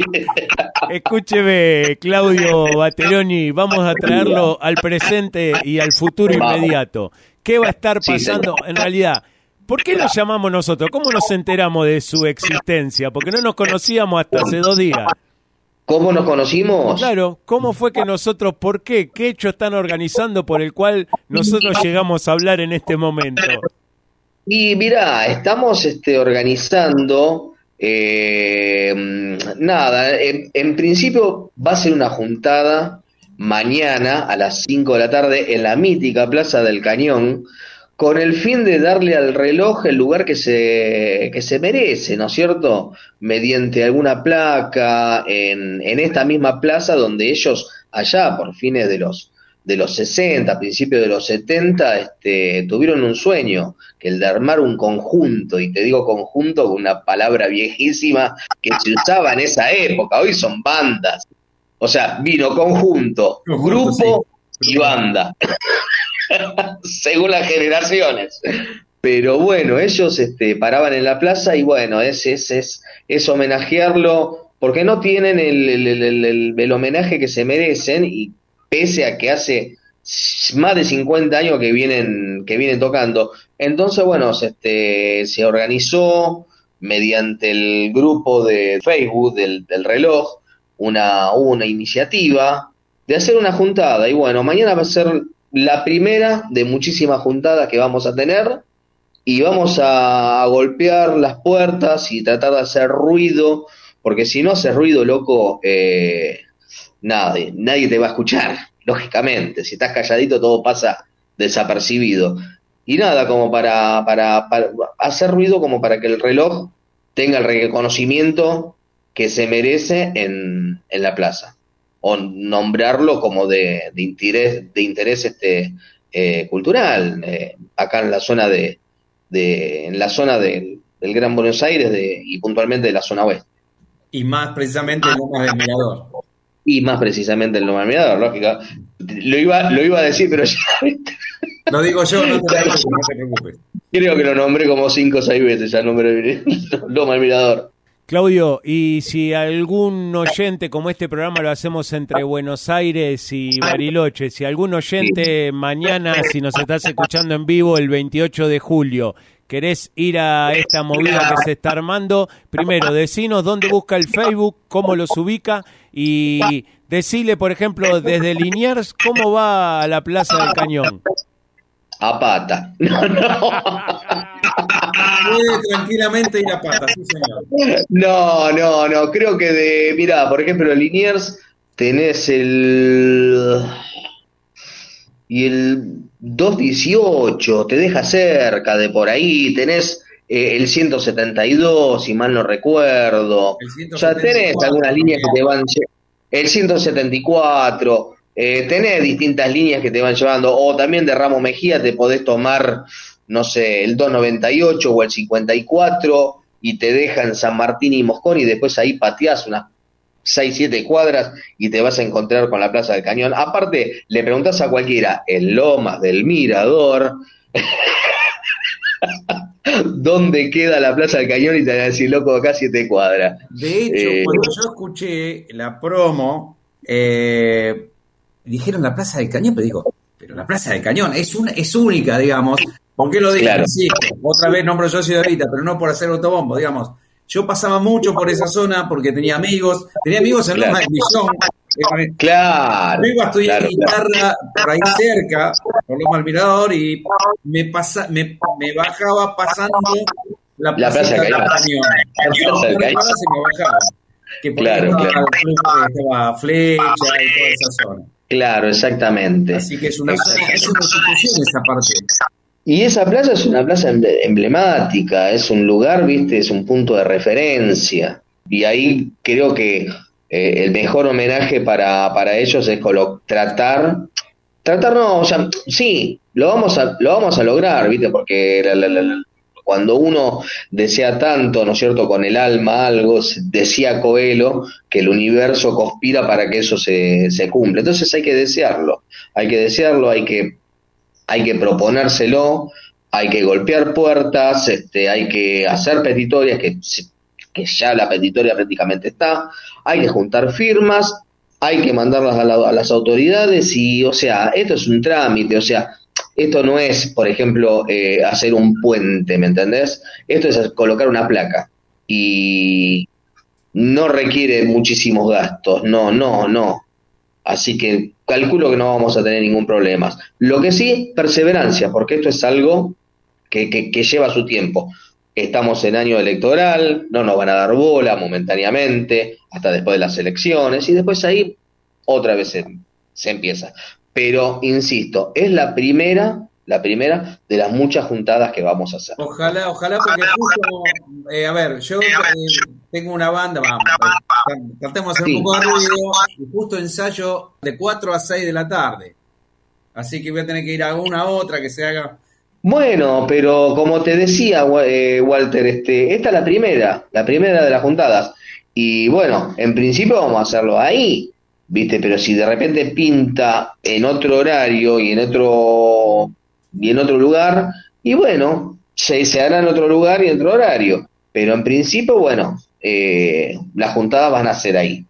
Escúcheme, Claudio Bateroni, vamos a traerlo al presente y al futuro inmediato. ¿Qué va a estar Sí, pasando señor. en realidad? ¿Por qué lo llamamos nosotros? ¿Cómo nos enteramos de su existencia? Porque no nos conocíamos hasta hace dos días. ¿Cómo nos conocimos? Claro, ¿cómo fue que nosotros, por qué, qué hecho están organizando por el cual nosotros llegamos a hablar en este momento? Y mirá, estamos este, organizando, eh, nada, en, en principio va a ser una juntada mañana a las cinco de la tarde en la mítica Plaza del Cañón, con el fin de darle al reloj el lugar que se, que se merece, ¿no es cierto? Mediante alguna placa en, en esta misma plaza donde ellos allá por fines de los de los sesenta, principios de los setenta, este, tuvieron un sueño, que el de armar un conjunto, y te digo conjunto con una palabra viejísima que se usaba en esa época, hoy son bandas. O sea, vino conjunto, Conjunto, grupo sí. y banda. Según las generaciones. Pero bueno, ellos este, paraban en la plaza y bueno, es, es, es, es homenajearlo, porque no tienen el, el, el, el, el homenaje que se merecen, y pese a que hace más de cincuenta años que vienen, que vienen tocando. Entonces, bueno, se, este, se organizó mediante el grupo de Facebook del, del reloj una, una iniciativa de hacer una juntada, y bueno, mañana va a ser la primera de muchísimas juntadas que vamos a tener, y vamos a, a golpear las puertas y tratar de hacer ruido, porque si no haces ruido, loco, eh, nadie, nadie te va a escuchar, lógicamente. Si estás calladito todo pasa desapercibido. Y nada, como para, para, para hacer ruido, como para que el reloj tenga el reconocimiento que se merece en, en la plaza, o nombrarlo como de, de interés, de interés este eh, cultural, eh, acá en la zona de, de en la zona de, del Gran Buenos Aires de, y puntualmente de la zona oeste. Y más precisamente en Lomas del Mirador. Y más precisamente el Lomas del Mirador, lógica. Lo iba, lo iba a decir, pero ya Lo digo yo, no te preocupes. No te preocupes. creo que lo nombré como cinco o seis veces, ya el nombre Lomas del Mirador. Claudio, y si algún oyente, como este programa lo hacemos entre Buenos Aires y Bariloche, si algún oyente mañana, si nos estás escuchando en vivo el veintiocho de julio, querés ir a esta movida que se está armando, primero decinos dónde busca el Facebook, cómo los ubica, y decile, por ejemplo, desde Liniers, cómo va a la Plaza del Cañón. A pata. No, no. Puede tranquilamente ir a pata, sí señor. No, no, no. Creo que de. Mirá, por ejemplo, Liniers tenés el. Y el doscientos dieciocho, te deja cerca de por ahí. Tenés eh, el ciento setenta y dos, si mal no recuerdo. El ciento Ya setenta y tenés cuatro. algunas líneas que te van. El ciento setenta y cuatro. Eh, tenés distintas líneas que te van llevando, o también de Ramos Mejía te podés tomar, no sé, el doscientos noventa y ocho o el cincuenta y cuatro y te dejan San Martín y Moscón, y después ahí pateás unas seis, siete cuadras y te vas a encontrar con la Plaza del Cañón. Aparte, le preguntás a cualquiera, en Lomas del Mirador, ¿dónde queda la Plaza del Cañón? Y te van a decir, loco, acá siete cuadras. De hecho, Eh, cuando yo escuché la promo, eh, dijeron la Plaza del Cañón, pero digo, pero la Plaza del Cañón es una, es única, digamos. ¿Por qué lo digo? Claro. Sí, otra vez nombro yo Ciudad Evita, pero no por hacer autobombo, digamos. Yo pasaba mucho por esa zona porque tenía amigos, tenía amigos en Claro. Loma del Millón. Claro. Yo iba a estudiar claro, guitarra claro. por ahí cerca, por Loma del Mirador, y me, pasa, me, me bajaba pasando la, La Plaza del Cañón. Por Plaza del favor, Cañón. se me bajaba. Que por Claro, ahí estaba, claro. el club, estaba Flecha y toda esa zona. Claro, exactamente. Así que es una, zona, es una institución esa parte. Y esa plaza es una plaza emble- emblemática, es un lugar, viste, es un punto de referencia. Y ahí creo que eh, el mejor homenaje para, para ellos es colo- tratar, tratar no, o sea, sí, lo vamos a, lo vamos a lograr, viste, porque la- la- la- la- cuando uno desea tanto, ¿no es cierto?, con el alma algo, se- decía Coelho que el universo conspira para que eso se, se cumpla. Entonces hay que desearlo, hay que desearlo, hay que hay que proponérselo, hay que golpear puertas, este, hay que hacer petitorias, que, que ya la petitoria prácticamente está, hay que juntar firmas, hay que mandarlas a, la, a las autoridades y, o sea, esto es un trámite, o sea, esto no es, por ejemplo, eh, hacer un puente, ¿me entendés? Esto es colocar una placa y no requiere muchísimos gastos, no, no, no. Así que calculo que no vamos a tener ningún problema. Lo que sí, perseverancia, porque esto es algo que, que, que lleva su tiempo. Estamos en año electoral, no nos van a dar bola momentáneamente, hasta después de las elecciones, y después ahí otra vez se, se empieza. Pero, insisto, es la primera, la primera de las muchas juntadas que vamos a hacer. Ojalá, ojalá, porque justo, eh, a ver, yo eh, tengo una banda, vamos, eh, tratemos de hacer Sí. un poco de ruido, y justo ensayo de cuatro a seis de la tarde. Así que voy a tener que ir a una a otra que se haga. Bueno, pero como te decía, Wa- eh, Walter, este, esta es la primera, la primera de las juntadas. Y bueno, en principio vamos a hacerlo ahí, ¿viste? Pero si de repente pinta en otro horario y en otro y en otro lugar, y bueno, se, se hará en otro lugar y en otro horario. Pero en principio, bueno, eh, las juntadas van a ser ahí.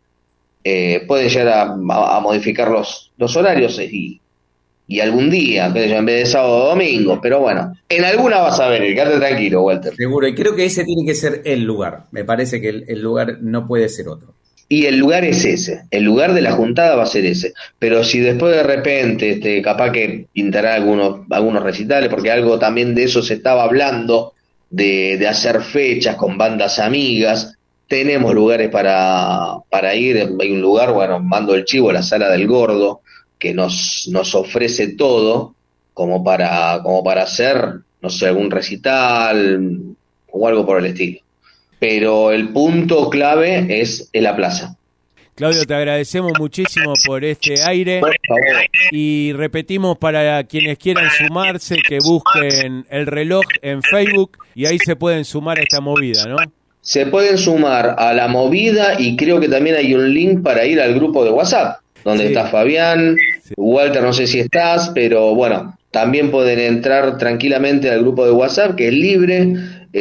Eh, pueden llegar a, a- a modificar los, los horarios y, y algún día, qué sé yo, en vez de sábado o domingo, pero bueno, en alguna vas a ver, quédate tranquilo, Walter. Seguro, y creo que ese tiene que ser el lugar. Me parece que el, el lugar no puede ser otro. Y el lugar es ese, el lugar de la juntada va a ser ese. Pero si después de repente, este, capaz que pintará algunos, algunos recitales, porque algo también de eso se estaba hablando, de, de hacer fechas con bandas amigas, tenemos lugares para, para ir, hay un lugar, bueno, mando el chivo, la Sala del Gordo, que nos, nos ofrece todo, como para, como para hacer, no sé, algún recital o algo por el estilo. Pero el punto clave es en la plaza. Claudio, te agradecemos muchísimo por este aire Por favor. y repetimos para quienes quieran sumarse que busquen El Reloj en Facebook y ahí se pueden sumar a esta movida, ¿no? Se pueden sumar a la movida y creo que también hay un link para ir al grupo de WhatsApp, donde Sí. está Fabián, Sí. Walter, no sé si estás, pero bueno, también pueden entrar tranquilamente al grupo de WhatsApp, que es libre,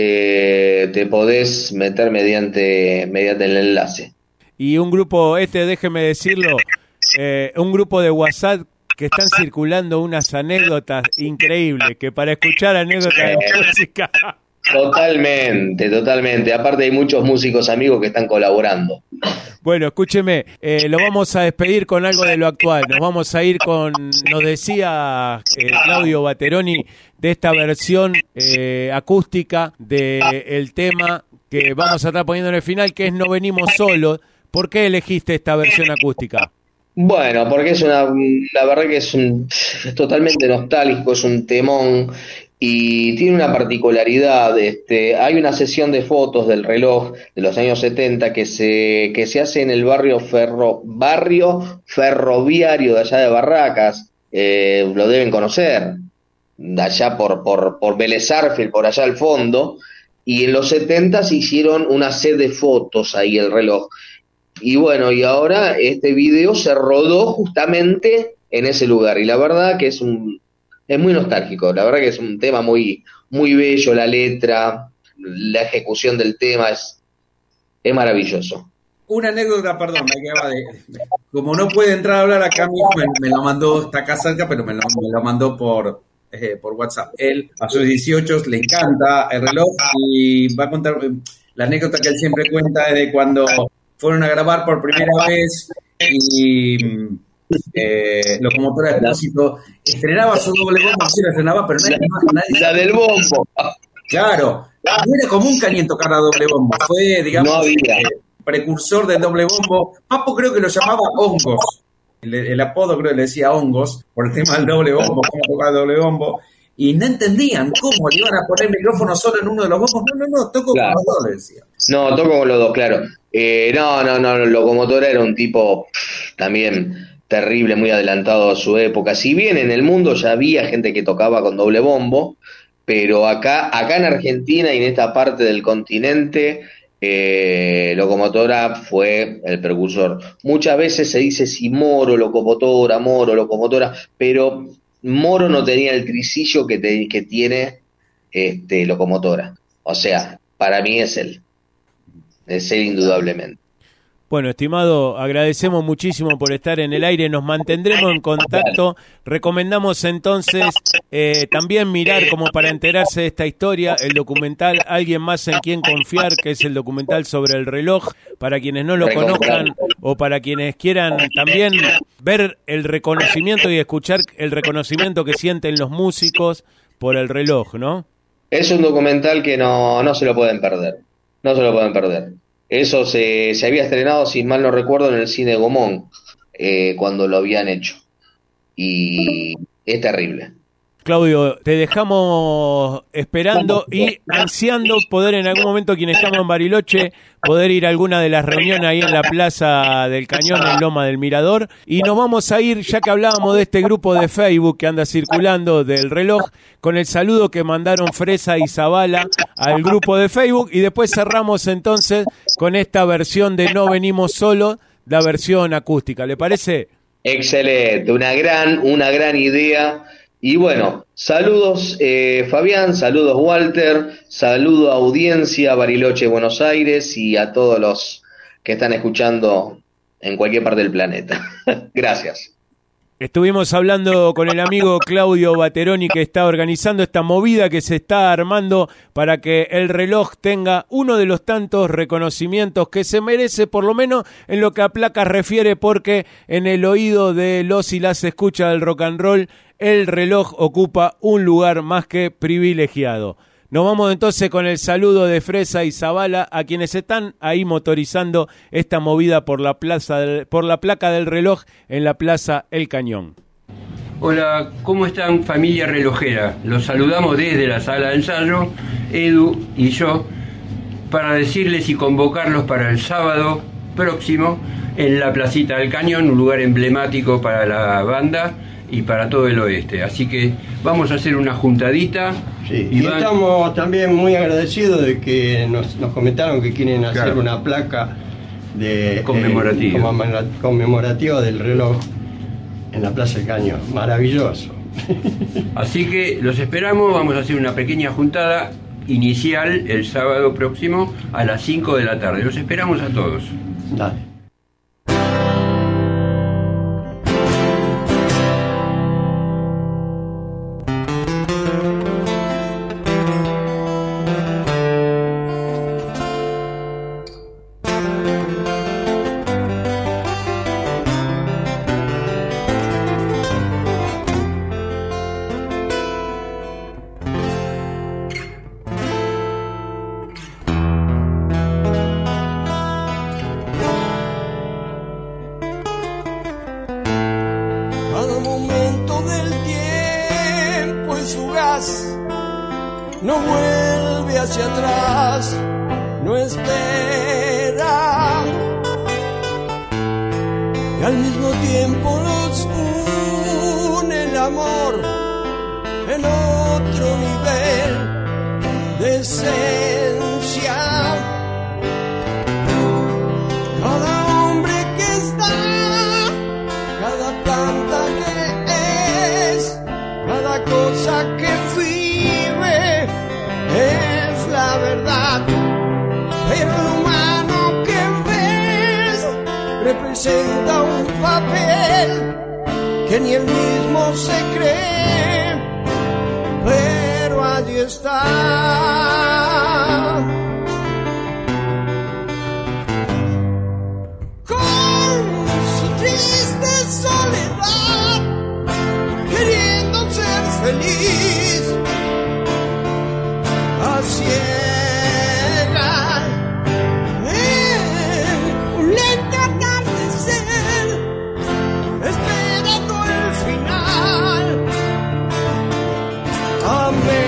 eh, te podés meter mediante, mediante el enlace. Y un grupo, este déjeme decirlo, eh, un grupo de WhatsApp que están circulando unas anécdotas increíbles, que para escuchar anécdotas de música... Totalmente, totalmente. Aparte hay muchos músicos amigos que están colaborando. Bueno, escúcheme, eh, lo vamos a despedir con algo de lo actual. Nos vamos a ir con, nos decía eh, Claudio Bateroni, de esta versión eh, acústica del tema que vamos a estar poniendo en el final, que es No Venimos Solos. ¿Por qué elegiste esta versión acústica? Bueno, porque es una, la verdad que es, un, es totalmente nostálgico, es un temón y tiene una particularidad. Este, hay una sesión de fotos del reloj de los años setenta que se, que se hace en el barrio ferro, barrio ferroviario de allá de Barracas, eh, lo deben conocer, de allá por, por, por Vélez Sarsfield, por allá al fondo, y en los setenta se hicieron una serie de fotos ahí el reloj. y bueno, y ahora este video se rodó justamente en ese lugar, y la verdad que es un es muy nostálgico, la verdad que es un tema muy, muy bello, la letra, la ejecución del tema es, es maravilloso. Una anécdota, perdón, me quedaba de, como no puede entrar a hablar acá mismo, me, me lo mandó, está acá cerca, pero me lo, me lo mandó por, eh, por WhatsApp. Él a sus dieciocho le encanta el reloj y va a contar la anécdota que él siempre cuenta es de cuando fueron a grabar por primera vez y eh, Locomotora Expósito estrenaba su doble bombo, sí la estrenaba, pero nadie, nadie la del bombo. Claro, no era común que alguien tocara doble bombo, fue, digamos, no había. Eh, precursor del doble bombo. Papo creo que lo llamaba Hongos, el, el apodo creo que le decía Hongos, por el tema del doble bombo, cómo tocar el doble bombo, y no entendían cómo le iban a poner micrófono solo en uno de los bombos. No, no, no, toco claro. con los dos, le decía. No, toco con los dos, claro. Eh, no, no, no, Locomotora era un tipo pff, también terrible, muy adelantado a su época. Si bien en el mundo ya había gente que tocaba con doble bombo, pero acá, acá en Argentina y en esta parte del continente, eh, Locomotora fue el precursor. Muchas veces se dice si Moro, Locomotora, Moro, Locomotora, pero Moro no tenía el tricillo que, te, que tiene este, Locomotora. O sea, para mí es él. Es él indudablemente. Bueno, estimado, agradecemos muchísimo por estar en el aire, nos mantendremos en contacto, recomendamos entonces eh, también mirar, como para enterarse de esta historia, el documental Alguien más en quien confiar, que es el documental sobre el reloj, para quienes no lo conozcan o para quienes quieran también ver el reconocimiento y escuchar el reconocimiento que sienten los músicos por el reloj, ¿no? Es un documental que no, no se lo pueden perder, no se lo pueden perder. Eso se, se había estrenado, si mal no recuerdo, en el cine Gomón, eh, cuando lo habían hecho. Y es terrible. Claudio, te dejamos esperando y ansiando poder en algún momento, quienes estamos en Bariloche, poder ir a alguna de las reuniones ahí en la Plaza del Cañón, en Loma del Mirador. Y nos vamos a ir, ya que hablábamos de este grupo de Facebook que anda circulando del reloj, con el saludo que mandaron Fresa y Zavala al grupo de Facebook. Y después cerramos entonces con esta versión de No Venimos Solo, la versión acústica. ¿Le parece? Excelente, una gran, una gran idea. Y bueno, saludos eh, Fabián, saludos Walter, saludo a audiencia Bariloche, Buenos Aires y a todos los que están escuchando en cualquier parte del planeta. Gracias. Estuvimos hablando con el amigo Claudio Bateroni, que está organizando esta movida que se está armando para que el reloj tenga uno de los tantos reconocimientos que se merece, por lo menos en lo que a placas refiere, porque en el oído de los y las escuchas del rock and roll, el reloj ocupa un lugar más que privilegiado. Nos vamos entonces con el saludo de Fresa y Zavala a quienes están ahí motorizando esta movida por la plaza del, por la placa del reloj en la Plaza El Cañón. Hola, ¿cómo están, familia relojera? Los saludamos desde la sala de ensayo, Edu y yo, para decirles y convocarlos para el sábado próximo en la Placita del Cañón, un lugar emblemático para la banda y para todo el oeste. Así que vamos a hacer una juntadita. Sí, y van... estamos también muy agradecidos de que nos, nos comentaron que quieren hacer claro. una placa de conmemorativa. Eh, conmemorativa del reloj en la Plaza del Cañón. Maravilloso. Así que los esperamos, vamos a hacer una pequeña juntada inicial el sábado próximo a las cinco de la tarde. Los esperamos a todos. Dale. No vuelve hacia atrás, no espera, y al mismo tiempo los une el amor en otro nivel de esencia. Cada cada cosa que vive es la verdad, pero lo humano que ves representa un papel que ni él mismo se cree, pero allí está. Con su triste soledad, queriendo ser feliz, a ciegas, en un lento atardecer, esperando el final. Amén.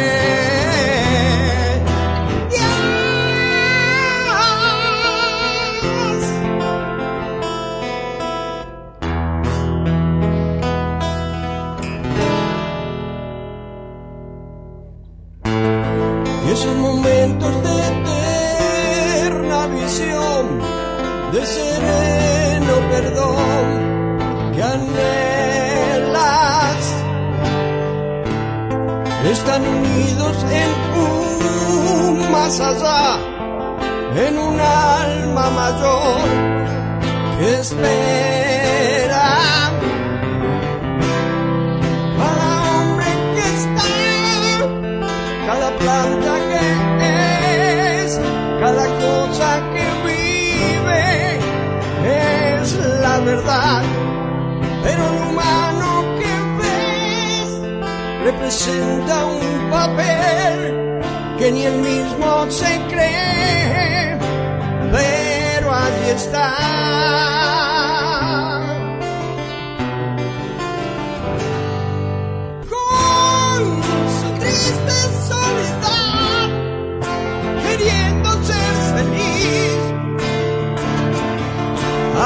Y esos momentos de eterna visión, de sereno perdón que anhelas, están unidos en un más allá, en un alma mayor que espera. Cada hombre que está, cada planta que es, cada cosa que vive es la verdad, pero lo humano que ves representa un papel que ni él mismo se cree, pero allí está. Con su triste soledad, queriendo ser feliz, a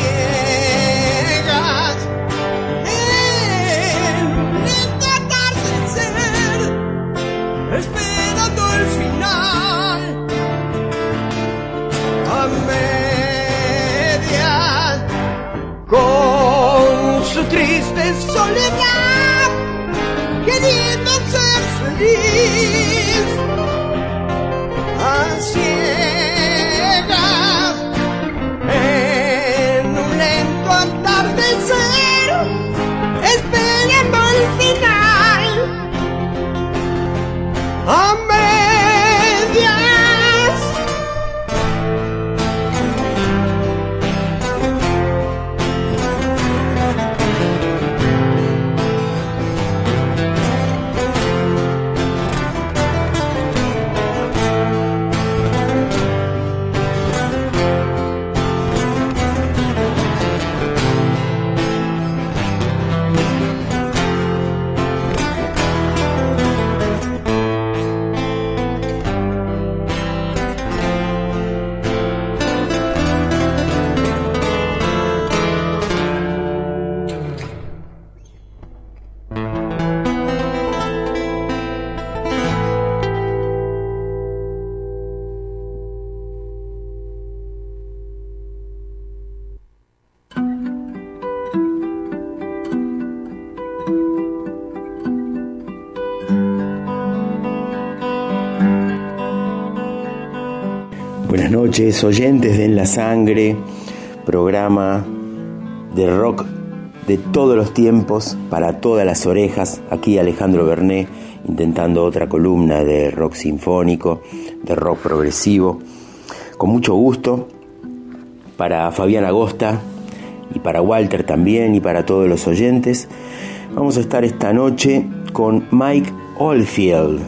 ciegas, en lento atardecer, esperando el final, a medias, con su triste soledad, queriendo ser feliz, a ciegas, en un lento atardecer, esperando el final, a medias. Buenas noches, oyentes de En la Sangre, programa de rock de todos los tiempos, para todas las orejas. Aquí Alejandro Bernet, intentando otra columna de rock sinfónico, de rock progresivo. Con mucho gusto, para Fabián Agosta y para Walter también, y para todos los oyentes. Vamos a estar esta noche con Mike Oldfield,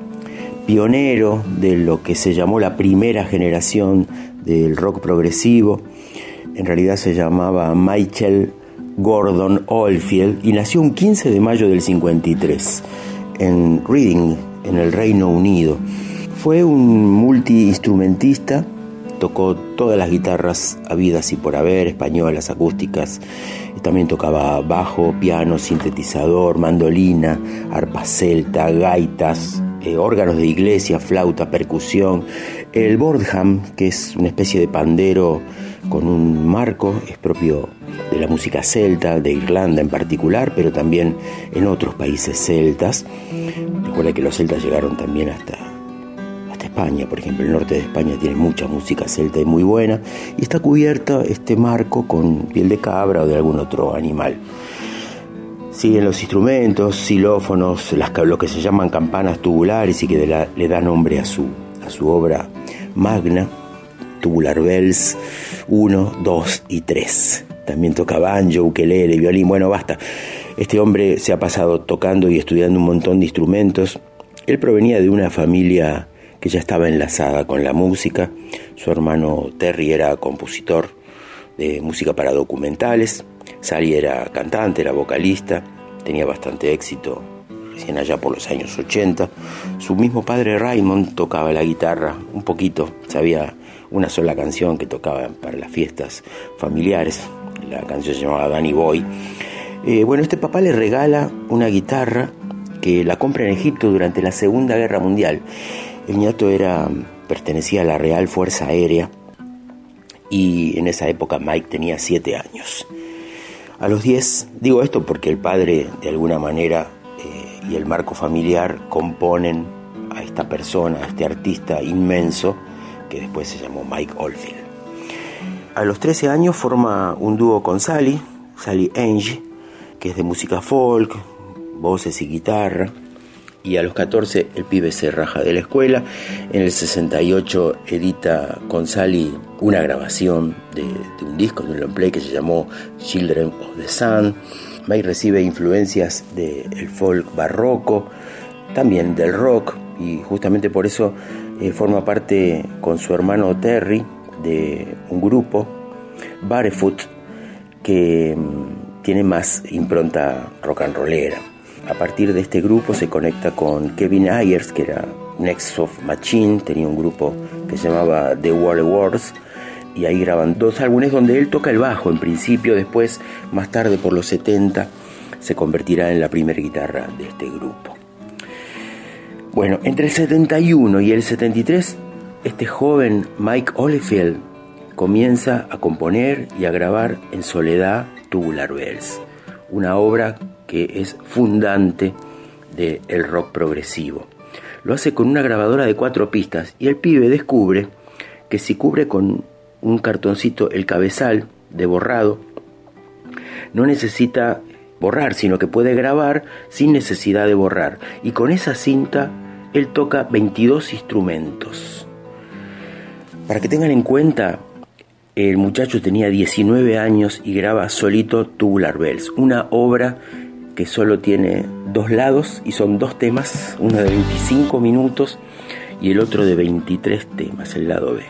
pionero de lo que se llamó la primera generación del rock progresivo. En realidad se llamaba Michael Gordon Oldfield y nació un quince de mayo del cincuenta y tres en Reading, en el Reino Unido. Fue un multiinstrumentista, tocó todas las guitarras habidas y por haber, españolas, acústicas. También tocaba bajo, piano, sintetizador, mandolina, arpa celta, gaitas, eh, órganos de iglesia, flauta, percusión, el boardham, que es una especie de pandero con un marco, es propio de la música celta, de Irlanda en particular, pero también en otros países celtas. Recuerda que los celtas llegaron también hasta, hasta España, por ejemplo, el norte de España tiene mucha música celta y muy buena, y está cubierto este marco con piel de cabra o de algún otro animal. Siguen los instrumentos, xilófonos, las, lo que se llaman campanas tubulares y que de la, le da nombre a su, a su obra magna, Tubular Bells uno, dos y tres. También toca banjo, ukelele, violín, bueno, basta. Este hombre se ha pasado tocando y estudiando un montón de instrumentos. Él provenía de una familia que ya estaba enlazada con la música. Su hermano Terry era compositor de música para documentales. Sally era cantante, era vocalista, tenía bastante éxito recién allá por los años ochenta. Su mismo padre Raymond tocaba la guitarra un poquito, sabía una sola canción que tocaba para las fiestas familiares. La canción se llamaba Danny Boy. Eh, bueno, este papá le regala una guitarra que la compra en Egipto durante la Segunda Guerra Mundial. El ñato era, pertenecía a la Real Fuerza Aérea y en esa época Mike tenía siete años. A los diez, digo esto porque el padre de alguna manera eh, y el marco familiar componen a esta persona, a este artista inmenso que después se llamó Mike Oldfield. A los trece años forma un dúo con Sally, Sally Angie, que es de música folk, voces y guitarra. Y a los catorce el pibe se raja de la escuela. En el sesenta y ocho edita con Sally una grabación de, de un disco, de un long play que se llamó Children of the Sun. Mike recibe influencias del folk barroco, también del rock, y justamente por eso eh, forma parte con su hermano Terry de un grupo, Barefoot, que mmm, tiene más impronta rock and rollera. A partir de este grupo se conecta con Kevin Ayers, que era Next of Machine, tenía un grupo que se llamaba The World Wars, y ahí graban dos álbumes donde él toca el bajo en principio. Después, más tarde por los setenta, se convertirá en la primera guitarra de este grupo. Bueno, entre el setenta y uno y el setenta y tres, este joven Mike Oldfield comienza a componer y a grabar en soledad Tubular Bells, una obra que es fundante del rock progresivo. Lo hace con una grabadora de cuatro pistas y el pibe descubre que si cubre con un cartoncito el cabezal de borrado, no necesita borrar, sino que puede grabar sin necesidad de borrar. Y con esa cinta él toca veintidós instrumentos. Para que tengan en cuenta, el muchacho tenía diecinueve años y graba solito Tubular Bells, una obra que solo tiene dos lados y son dos temas, uno de veinticinco minutos y el otro de veintitrés temas, el lado B.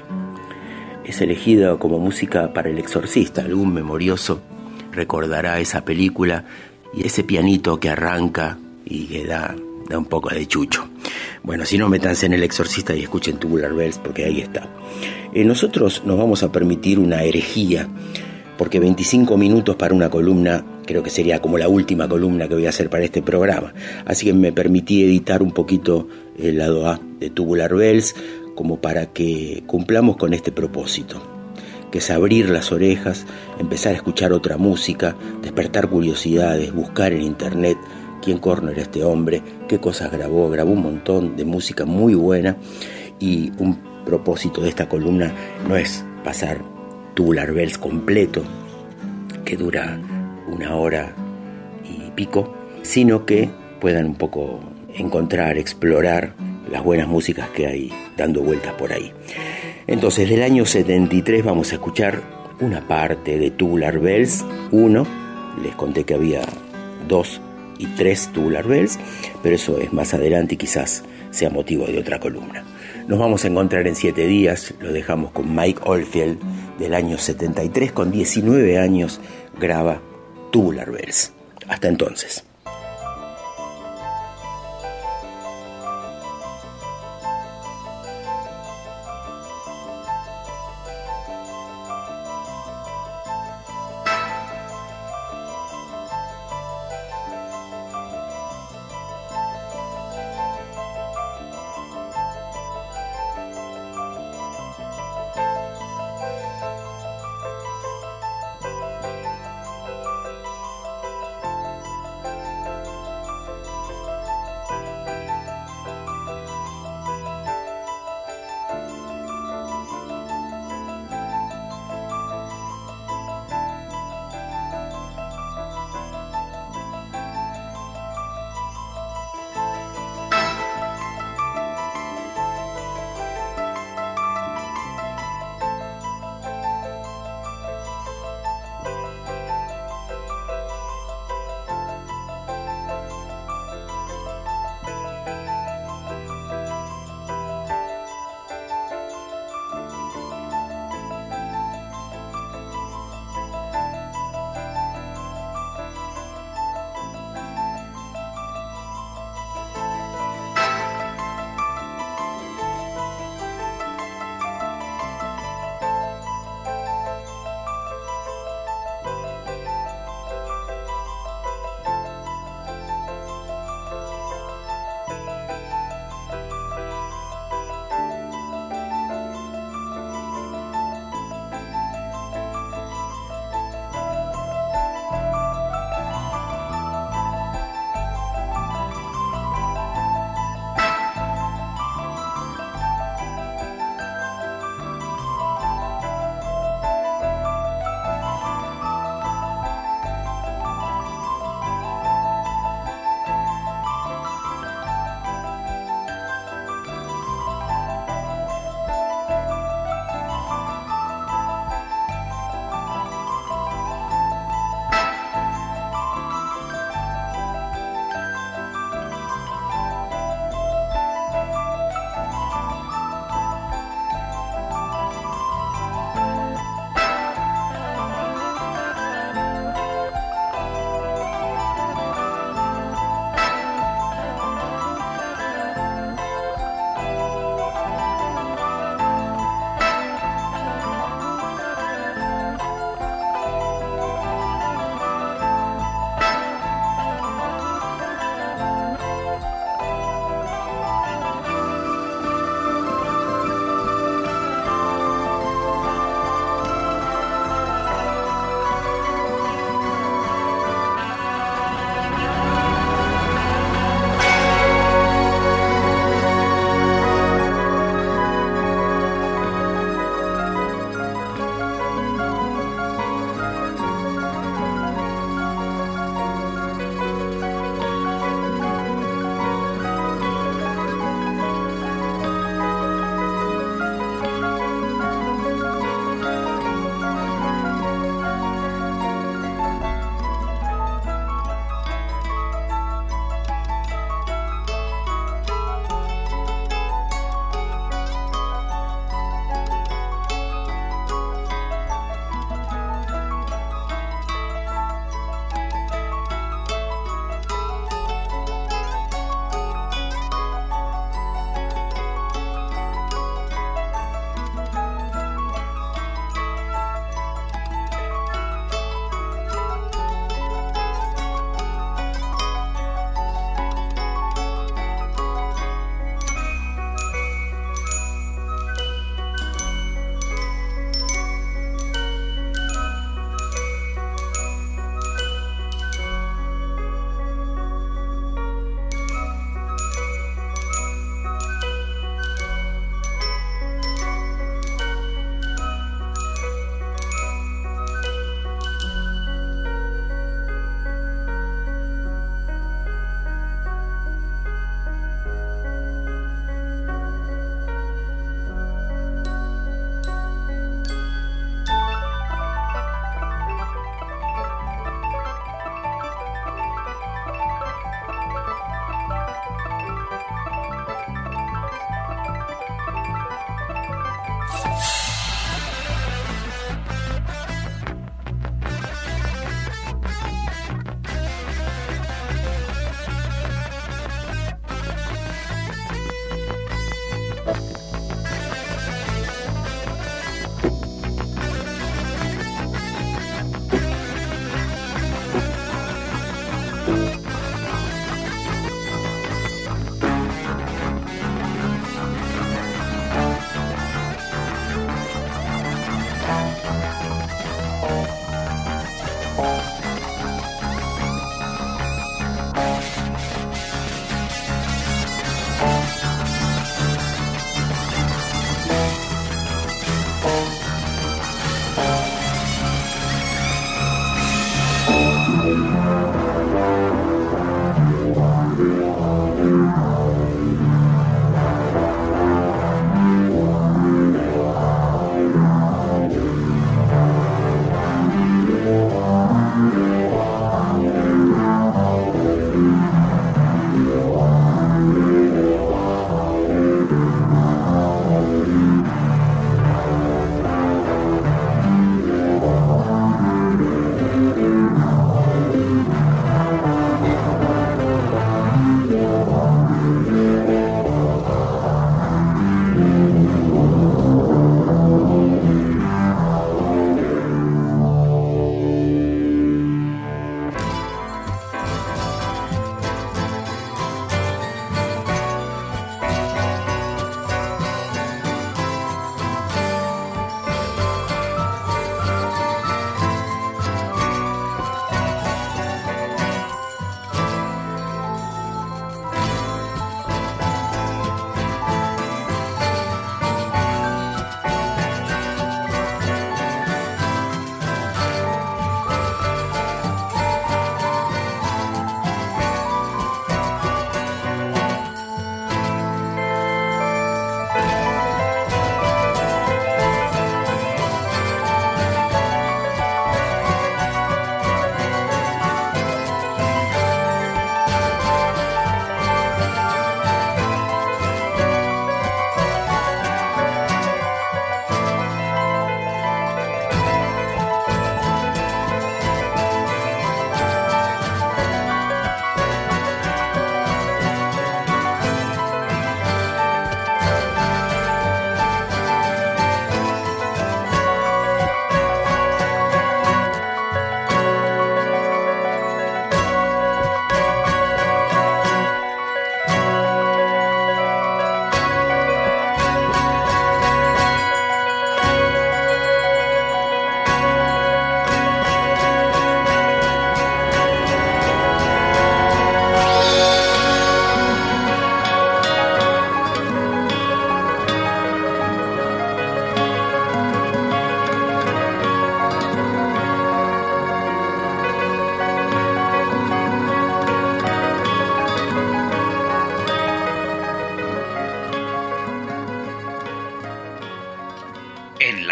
Es elegido como música para El Exorcista. Algún memorioso recordará esa película y ese pianito que arranca y que da, da un poco de chucho. Bueno, si no, métanse en El Exorcista y escuchen Tubular Bells, porque ahí está. Eh, nosotros nos vamos a permitir una herejía, porque veinticinco minutos para una columna creo que sería como la última columna que voy a hacer para este programa. Así que me permití editar un poquito el lado A de Tubular Bells, como para que cumplamos con este propósito, que es abrir las orejas, empezar a escuchar otra música, despertar curiosidades, buscar en internet quién corno era este hombre, qué cosas grabó. Grabó un montón de música muy buena, y un propósito de esta columna no es pasar Tubular Bells completo, que dura una hora y pico, sino que puedan un poco encontrar, explorar las buenas músicas que hay dando vueltas por ahí. Entonces, del año setenta y tres vamos a escuchar una parte de Tubular Bells uno. Les conté que había dos y tres Tubular Bells, pero eso es más adelante y quizás sea motivo de otra columna. Nos vamos a encontrar en siete días. Lo dejamos con Mike Oldfield del año setenta y tres, con diecinueve años graba Tubular Bells. Hasta entonces.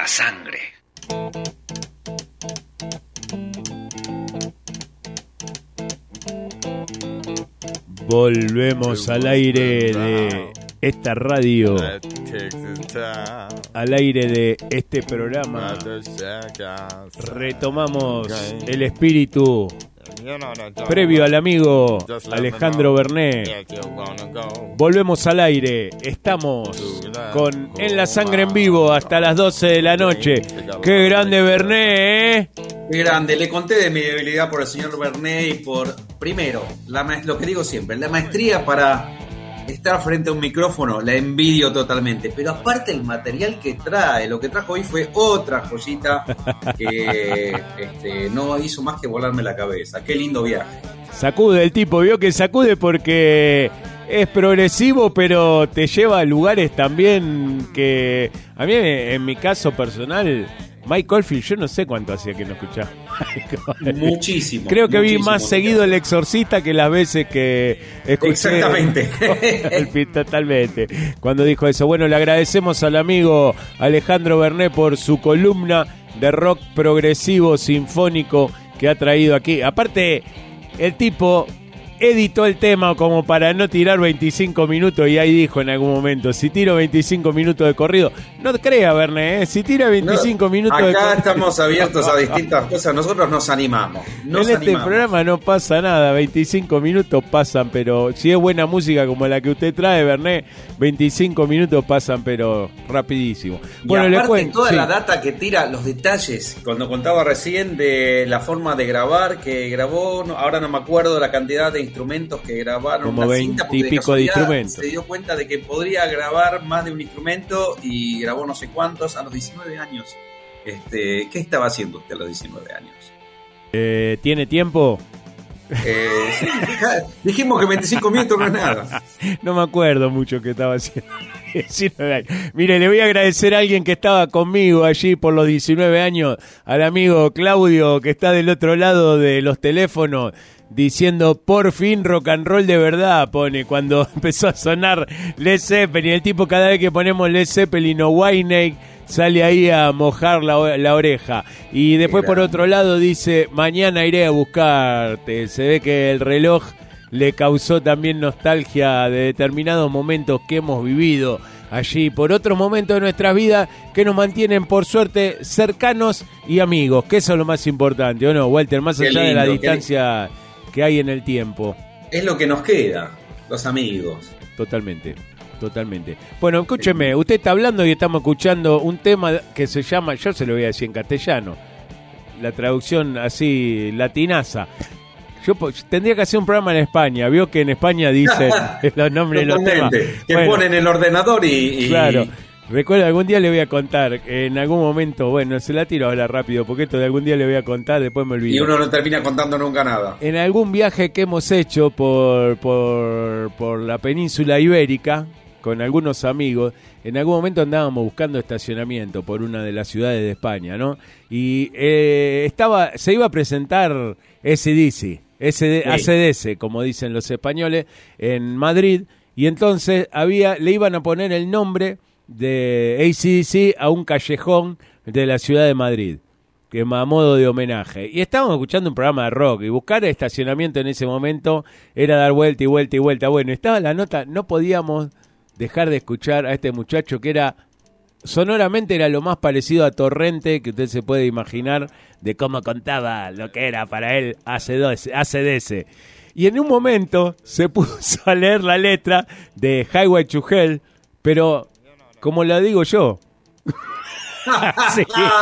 la sangre. Volvemos al aire de esta radio, al aire de este programa. Retomamos el espíritu previo al amigo Alejandro Berné. Volvemos al aire. Estamos con En la Sangre en vivo hasta las doce de la noche. ¡Qué grande Berné, eh! Qué grande. Le conté de mi debilidad por el señor Berné y por, primero, la ma- lo que digo siempre, la maestría para estar frente a un micrófono, la envidio totalmente. Pero aparte el material que trae, lo que trajo hoy fue otra joyita que este, no hizo más que volarme la cabeza. Qué lindo viaje. Sacude el tipo, vio que sacude porque es progresivo, pero te lleva a lugares también que a mí, en mi caso personal, Mike Oldfield, yo no sé cuánto hacía que no escuchaba. Muchísimo. Creo que muchísimo, vi más seguido El Exorcista que las veces que escuché. Exactamente. Oldfield, totalmente. Cuando dijo eso. Bueno, le agradecemos al amigo Alejandro Berné por su columna de rock progresivo sinfónico que ha traído aquí. Aparte, el tipo editó el tema como para no tirar veinticinco minutos y ahí dijo en algún momento, si tiro veinticinco minutos de corrido, no crea Berné, ¿eh? Si tira veinticinco no, minutos acá de corrido. Acá estamos abiertos a distintas cosas, nosotros nos animamos. Nos en este animamos. programa no pasa nada, veinticinco minutos pasan, pero si es buena música como la que usted trae, Berné, veinticinco minutos pasan, pero rapidísimo. Y bueno, aparte le cuento, toda sí. la data que tira, los detalles, cuando contaba recién de la forma de grabar, que grabó, no, ahora no me acuerdo la cantidad de instrumentos que grabaron, como una cinta, porque veinte y pico de instrumentos. Se dio cuenta de que podría grabar más de un instrumento y grabó no sé cuántos a los diecinueve años. Este, ¿qué estaba haciendo usted a los diecinueve años? Eh, ¿Tiene tiempo? Eh, sí, dijimos que veinticinco minutos no es nada. No me acuerdo mucho que estaba haciendo. Mire, le voy a agradecer a alguien que estaba conmigo allí por los diecinueve años, al amigo Claudio que está del otro lado de los teléfonos, diciendo por fin rock and roll de verdad, pone cuando empezó a sonar Led Zeppelin. El tipo, cada vez que ponemos Led Zeppelin o Wayne, sale ahí a mojar la, la oreja. Y después por otro lado dice, mañana iré a buscarte. Se ve que el reloj le causó también nostalgia de determinados momentos que hemos vivido allí, por otros momentos de nuestras vidas que nos mantienen por suerte cercanos y amigos, que eso es lo más importante, ¿o no, Walter? Más allá de la distancia que hay en el tiempo. Es lo que nos queda, los amigos. Totalmente. Totalmente. Bueno, escúcheme, usted está hablando y estamos escuchando un tema que se llama, yo se lo voy a decir en castellano, la traducción así latinaza. Yo tendría que hacer un programa en España, vio que en España dicen los nombres de los temas. Que bueno, ponen el ordenador y, y... Claro. Recuerda, algún día le voy a contar, en algún momento, bueno, se la tiro ahora rápido, porque esto de algún día le voy a contar, después me olvido. Y uno no termina contando nunca nada. En algún viaje que hemos hecho por, por, por la península ibérica, con algunos amigos, en algún momento andábamos buscando estacionamiento por una de las ciudades de España, ¿no? Y eh, estaba, se iba a presentar A C D C, A C D C, como dicen los españoles, en Madrid, y entonces había, le iban a poner el nombre de A C D C a un callejón de la ciudad de Madrid, que a modo de homenaje. Y estábamos escuchando un programa de rock y buscar estacionamiento en ese momento era dar vuelta y vuelta y vuelta. Bueno, estaba la nota, no podíamos dejar de escuchar a este muchacho que era, sonoramente era lo más parecido a Torrente que usted se puede imaginar, de cómo contaba lo que era para él A C D C. Y en un momento se puso a leer la letra de Highway to Hell, pero como la digo yo, sí.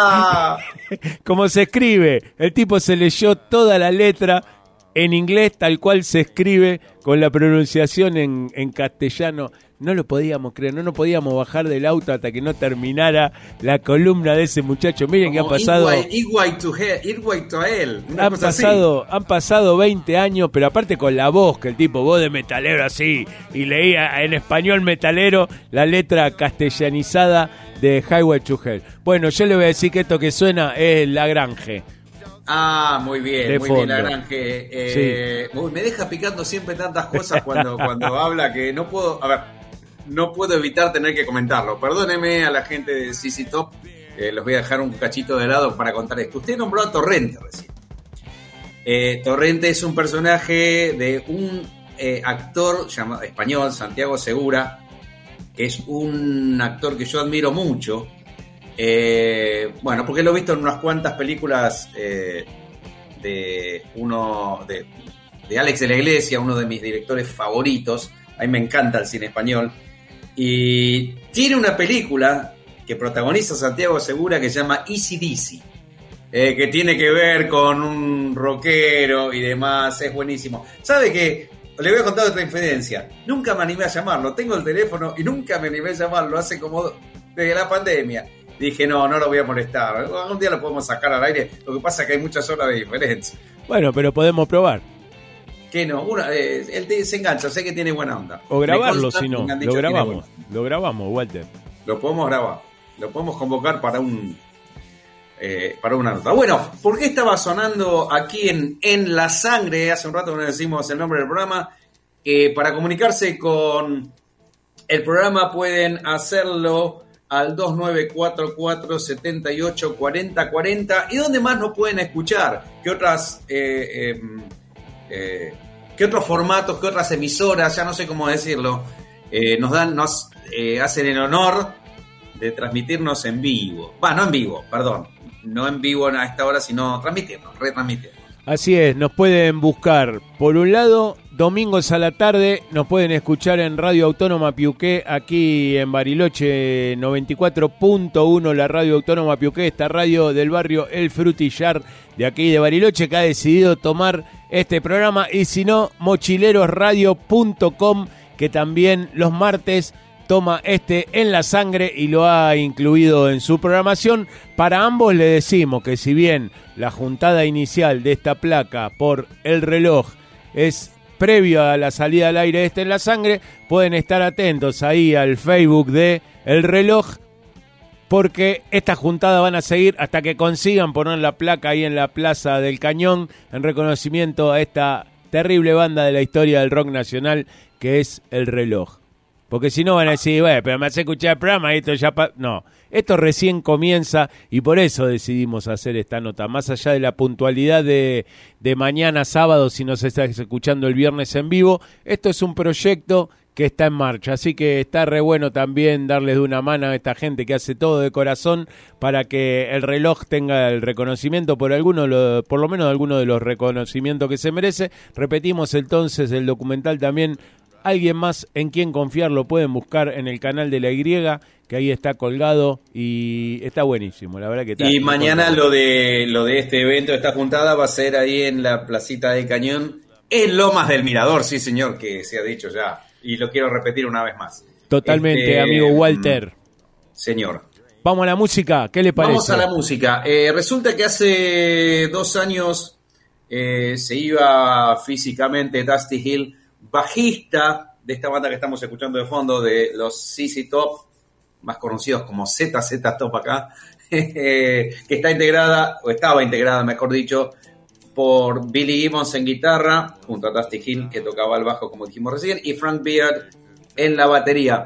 Como se escribe, el tipo se leyó toda la letra en inglés tal cual se escribe, con la pronunciación en, en castellano. No lo podíamos creer, no nos podíamos bajar del auto hasta que no terminara la columna de ese muchacho. Miren que ha pasado... Igual to hell. Han pasado, han pasado veinte años, pero aparte con la voz, que el tipo, voz de metalero así, y leía en español metalero la letra castellanizada de Highway to Hell. Bueno, yo le voy a decir que esto que suena es Lagrange. Ah, muy bien, de muy fondo. bien, Lagrange. Eh, sí. Uy, me deja picando siempre tantas cosas cuando, cuando habla que no puedo, a ver, no puedo evitar tener que comentarlo. Perdóneme a la gente de C C Top, Eh, los voy a dejar un cachito de lado para contar esto. Usted nombró a Torrente recién. Eh, Torrente es un personaje de un eh, actor llamado, español, Santiago Segura, que es un actor que yo admiro mucho. Eh, bueno, porque lo he visto en unas cuantas películas eh, de uno de, de Alex de la Iglesia, uno de mis directores favoritos. A mí me encanta el cine español. Y tiene una película que protagoniza Santiago Segura que se llama Easy Dizzy, eh, que tiene que ver con un rockero y demás. Es buenísimo. ¿Sabe qué? Le voy a contar otra infidencia. Nunca me animé a llamarlo. Tengo el teléfono y nunca me animé a llamarlo. Hace como desde la pandemia. Dije, no, no lo voy a molestar. Algún día lo podemos sacar al aire. Lo que pasa es que hay muchas horas de diferencia. Bueno, pero podemos probar. Que no, una, eh, él te, se engancha, sé que tiene buena onda. O grabarlo, si no. Lo grabamos. Lo grabamos, Walter. Lo podemos grabar. Lo podemos convocar para un eh, para una nota. Bueno, ¿por qué estaba sonando aquí en, en La Sangre? Hace un rato que no decimos el nombre del programa. Eh, para comunicarse con el programa pueden hacerlo al dos nueve cuatro cuatro siete ocho cuatro cero cuatro cero. ¿Y dónde más nos pueden escuchar? ¿Qué otras eh, eh, eh, qué otros formatos, qué otras emisoras, ya no sé cómo decirlo, eh, nos dan, nos eh, hacen el honor de transmitirnos en vivo? Va, no en vivo, perdón. No en vivo a esta hora, sino transmitirnos, retransmitirnos. Así es, nos pueden buscar, por un lado, domingos a la tarde, nos pueden escuchar en Radio Autónoma Piuqué, aquí en Bariloche noventa y cuatro punto uno, la Radio Autónoma Piuqué, esta radio del barrio El Frutillar de aquí de Bariloche, que ha decidido tomar este programa, y si no, mochilerosradio punto com, que también los martes toma este En la Sangre y lo ha incluido en su programación. Para ambos le decimos que si bien la juntada inicial de esta placa por El Reloj es previo a la salida al aire de este En la Sangre, pueden estar atentos ahí al Facebook de El Reloj, porque esta juntada van a seguir hasta que consigan poner la placa ahí en la Plaza del Cañón en reconocimiento a esta terrible banda de la historia del rock nacional que es El Reloj. Porque si no van a decir, bueno, pero me hace escuchar el programa y esto ya... Pa-. No, esto recién comienza y por eso decidimos hacer esta nota. Más allá de la puntualidad de, de mañana sábado, si nos estás escuchando el viernes en vivo, esto es un proyecto que está en marcha. Así que está re bueno también darles de una mano a esta gente que hace todo de corazón para que El Reloj tenga el reconocimiento por alguno, por lo menos alguno de los reconocimientos que se merece. Repetimos entonces el documental también. Alguien más en quien confiar lo pueden buscar en el canal de La Y, que ahí está colgado y está buenísimo, la verdad que está. Y mañana lo de lo de este evento, esta juntada, va a ser ahí en la Placita del Cañón, en Lomas del Mirador, sí señor, que se ha dicho ya, y lo quiero repetir una vez más. Totalmente, este, amigo Walter. Señor. Vamos a la música, ¿qué le parece? Vamos a la música. Eh, resulta que hace dos años eh, se iba físicamente Dusty Hill, bajista de esta banda que estamos escuchando de fondo, de los Z Z Top, más conocidos como Z Z Top acá, que está integrada, o estaba integrada, mejor dicho, por Billy Gibbons en guitarra, junto a Dusty Hill, que tocaba el bajo, como dijimos recién, y Frank Beard en la batería.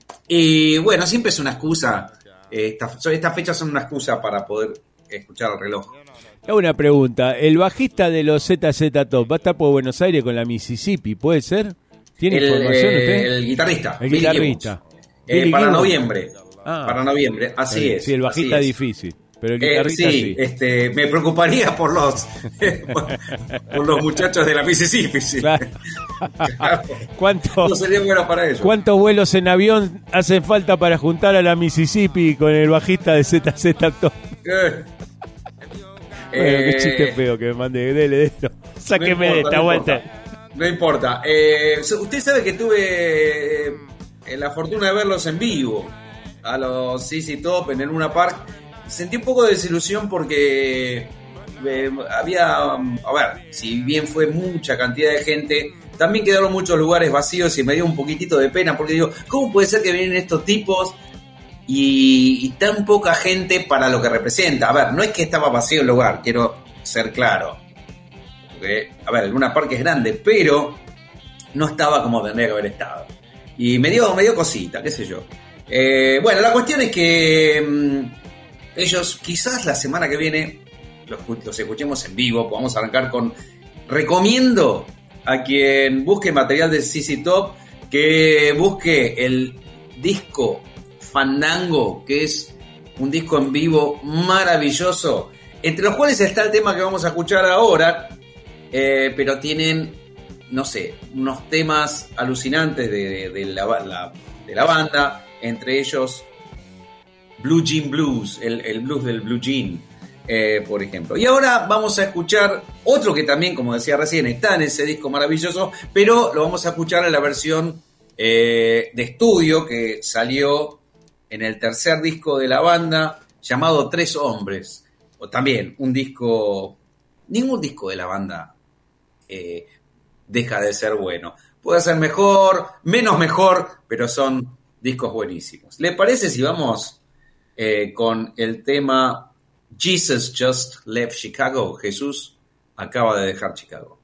Y bueno, siempre es una excusa, estas esta fechas son una excusa para poder escuchar El Reloj. Una pregunta, el bajista de los Z Z Top va a estar por Buenos Aires con la Mississippi, ¿puede ser? ¿Tiene el, información eh, usted? El guitarrista. El guitarrista. Eh, para noviembre. Ah, para noviembre, así sí, es. Sí, el bajista es difícil, pero el guitarrista eh, sí. sí. Este, me preocuparía por los por los muchachos de la Mississippi. Sí. Claro. Claro. ¿Cuánto, no sería bueno para ellos. ¿Cuántos vuelos en avión hacen falta para juntar a la Mississippi con el bajista de Z Z Top? Eh. Bueno, qué chiste feo que me mande, dele de esto. Sáqueme no importa, de esta no vuelta. Importa. No importa. Eh, usted sabe que tuve eh, la fortuna de verlos en vivo a los Z Z Top en el Luna Park. Sentí un poco de desilusión porque eh, había, a ver, si bien fue mucha cantidad de gente, también quedaron muchos lugares vacíos y me dio un poquitito de pena porque digo, ¿cómo puede ser que vienen estos tipos Y, y tan poca gente para lo que representa? A ver, no es que estaba vacío el lugar, quiero ser claro. Porque, a ver, el Luna Park es grande, pero no estaba como tendría que haber estado. Y me dio, me dio cosita, qué sé yo. Eh, bueno, la cuestión es que Ellos quizás la semana que viene los, los escuchemos en vivo. Podamos arrancar con... Recomiendo a quien busque material de Z Z Top que busque el disco Fandango, que es un disco en vivo maravilloso, entre los cuales está el tema que vamos a escuchar ahora, eh, pero tienen, no sé, unos temas alucinantes de, de, de, la, la, de la banda, entre ellos Blue Jean Blues, el, el blues del Blue Jean, eh, por ejemplo. Y ahora vamos a escuchar otro que también, como decía recién, está en ese disco maravilloso, pero lo vamos a escuchar en la versión eh, de estudio que salió en el tercer disco de la banda, llamado Tres Hombres. O también un disco... Ningún disco de la banda eh, deja de ser bueno. Puede ser mejor, menos mejor, pero son discos buenísimos. ¿Le parece si vamos eh, con el tema Jesus Just Left Chicago? Jesús acaba de dejar Chicago.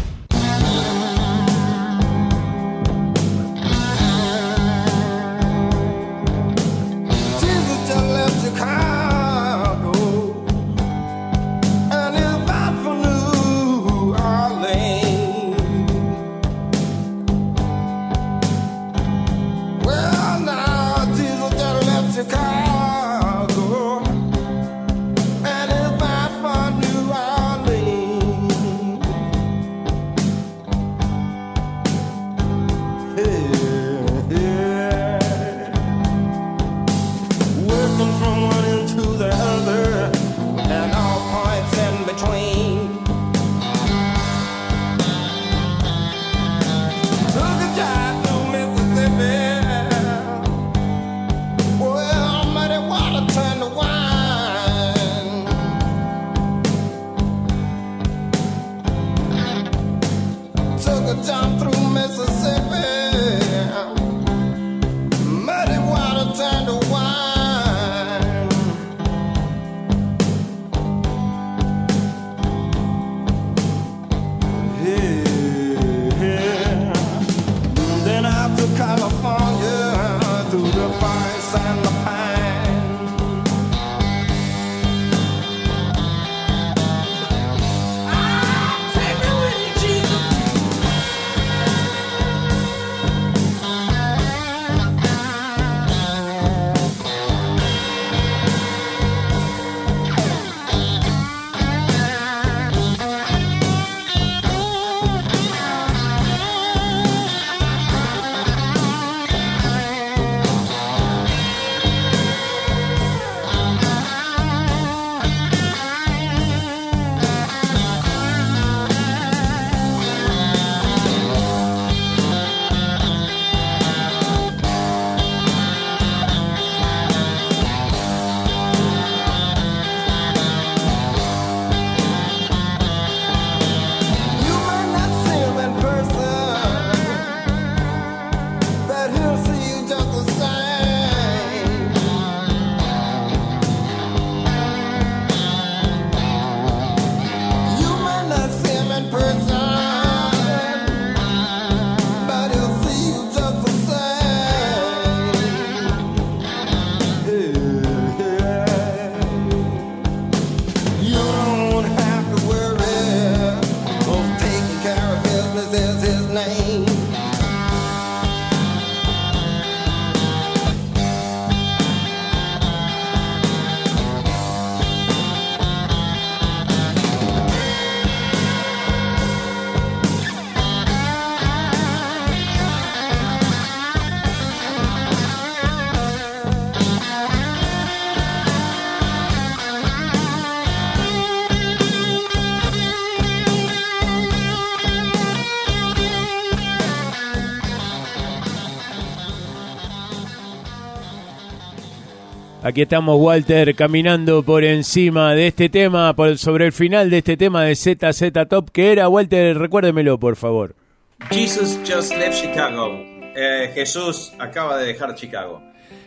Aquí estamos, Walter, caminando por encima de este tema, por, sobre el final de este tema de Z Z Top, que era, Walter, recuérdemelo, por favor. Jesus Just Left Chicago. Eh, Jesús acaba de dejar Chicago.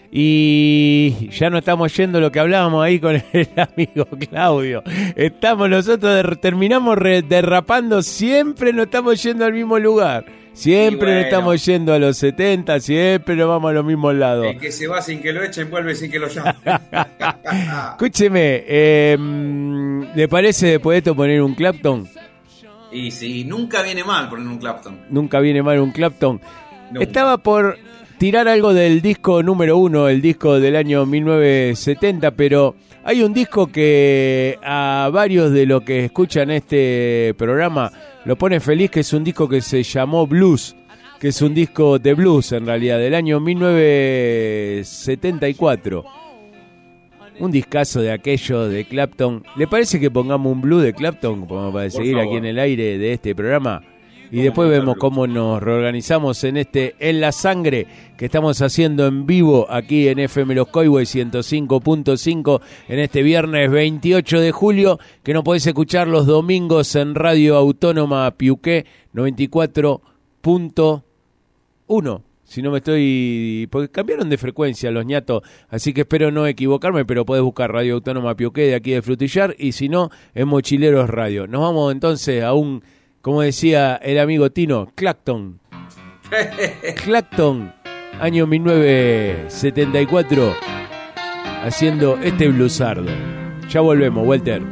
Y ya no estamos yendo lo que hablábamos ahí con el amigo Claudio. Estamos nosotros, de, terminamos re, derrapando, siempre no estamos yendo al mismo lugar. Siempre bueno, nos estamos yendo a los setenta, siempre nos vamos a los mismos lados. El que se va sin que lo echen, vuelve sin que lo llamen. Escúcheme, eh, ¿le parece después de esto poner un Clapton? Y sí, nunca viene mal poner un Clapton. Nunca viene mal un Clapton. Nunca. Estaba por tirar algo del disco número uno, el disco del año mil novecientos setenta, pero hay un disco que a varios de los que escuchan este programa lo pone feliz, que es un disco que se llamó Blues, que es un disco de blues en realidad, del año mil novecientos setenta y cuatro. Un discazo de aquello de Clapton. ¿Le parece que pongamos un blues de Clapton como para seguir aquí en el aire de este programa? Y después vemos cómo nos reorganizamos en este En la Sangre que estamos haciendo en vivo aquí en F M Los Coihues ciento cinco punto cinco en este viernes veintiocho de julio, que no podés escuchar los domingos en Radio Autónoma Piuqué noventa y cuatro punto uno. Si no me estoy... porque cambiaron de frecuencia los ñatos, así que espero no equivocarme, pero podés buscar Radio Autónoma Piuqué de aquí de Frutillar, y si no, en Mochileros Radio. Nos vamos entonces a un, como decía el amigo Tino, Clapton. Clapton, año mil novecientos setenta y cuatro, haciendo este bluesardo. Ya volvemos, Walter.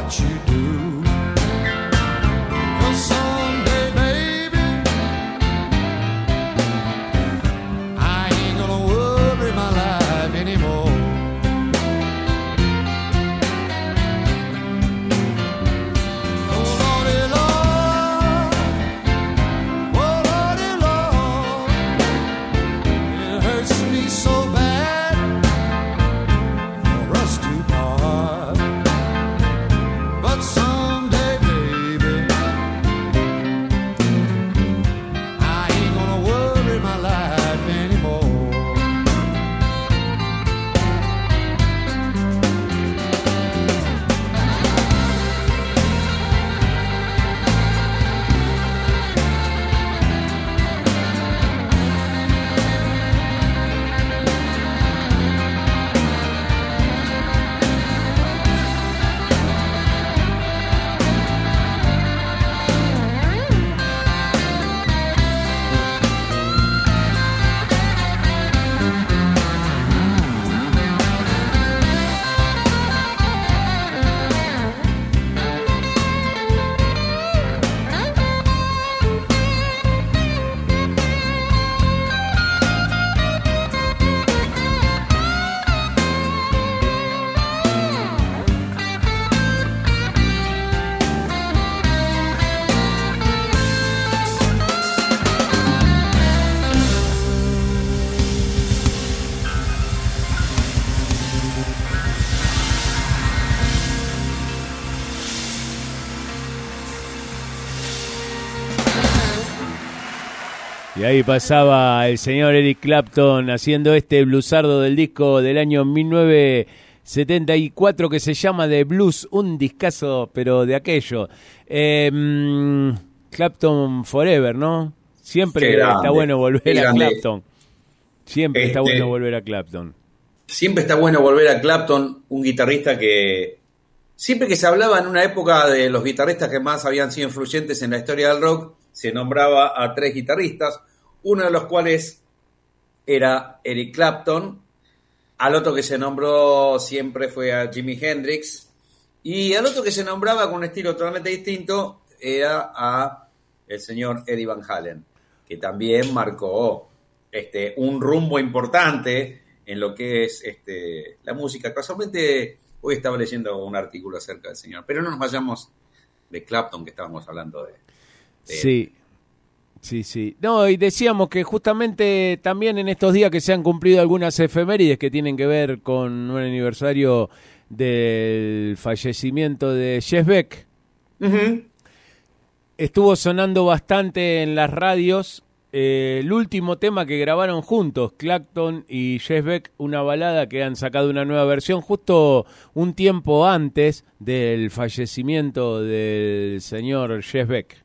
what you do. 'Cause someday, baby, I ain't gonna worry my life anymore. Oh, Lordy, Lord, oh, Lordy, Lord, it hurts me so bad for us to part. But someday, baby, I ain't gonna worry my life anymore. Y ahí pasaba el señor Eric Clapton haciendo este bluesardo del disco del año mil novecientos setenta y cuatro que se llama The Blues, un discazo, pero de aquello. Eh, Clapton Forever, ¿no? Siempre está bueno volver a Clapton. Siempre este, está bueno volver a Clapton. Siempre está bueno volver a Clapton, un guitarrista que siempre que se hablaba en una época de los guitarristas que más habían sido influyentes en la historia del rock, se nombraba a tres guitarristas, uno de los cuales era Eric Clapton, al otro que se nombró siempre fue a Jimi Hendrix, y al otro que se nombraba con un estilo totalmente distinto era a el señor Eddie Van Halen, que también marcó este, un rumbo importante en lo que es este, la música. Casualmente hoy estaba leyendo un artículo acerca del señor, pero no nos vayamos de Clapton, que estábamos hablando de... de sí, sí, sí. No, y decíamos que justamente también en estos días que se han cumplido algunas efemérides que tienen que ver con un aniversario del fallecimiento de Jeff Beck. Uh-huh. Estuvo sonando bastante en las radios eh, el último tema que grabaron juntos, Clapton y Jeff Beck, una balada que han sacado una nueva versión justo un tiempo antes del fallecimiento del señor Jeff Beck.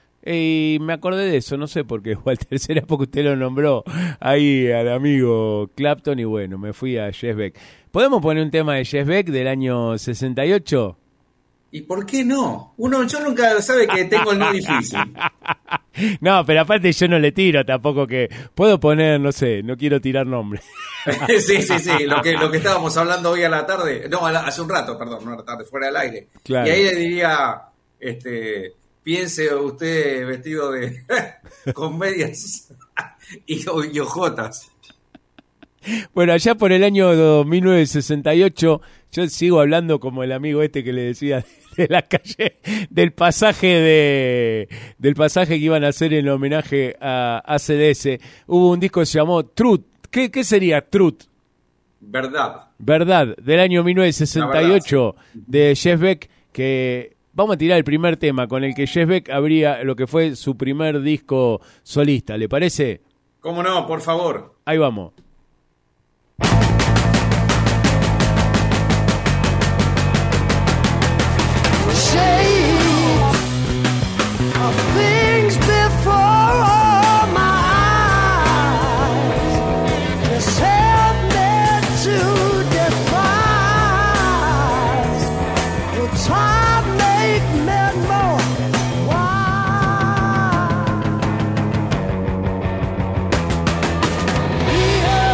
Y me acordé de eso, no sé por qué, Walter, será porque usted lo nombró ahí al amigo Clapton y bueno, me fui a Jeff Beck. ¿Podemos poner un tema de Jeff Beck del año sesenta y ocho? ¿Y por qué no? Uno, yo nunca sabe que tengo el no difícil. No, pero aparte yo no le tiro tampoco que... Puedo poner, no sé, no quiero tirar nombre. Sí, sí, sí, lo que, lo que estábamos hablando hoy a la tarde, no, a la, hace un rato, perdón, no a la tarde, fuera del aire. Claro. Y ahí le diría, este, piense usted vestido de... con medias y, y ojotas. Bueno, allá por el año mil novecientos sesenta y ocho, yo sigo hablando como el amigo este que le decía de la calle, del pasaje de del pasaje que iban a hacer en homenaje a A C D S. Hubo un disco que se llamó Truth. ¿Qué, qué sería Truth? Verdad. Verdad, del año mil novecientos sesenta y ocho, de Jeff Beck, que vamos a tirar el primer tema con el que Jeff Beck abría lo que fue su primer disco solista, ¿le parece? ¿Cómo no? Por favor. Ahí vamos. Things before all my eyes just help me to despise the time make me more wise. Yeah.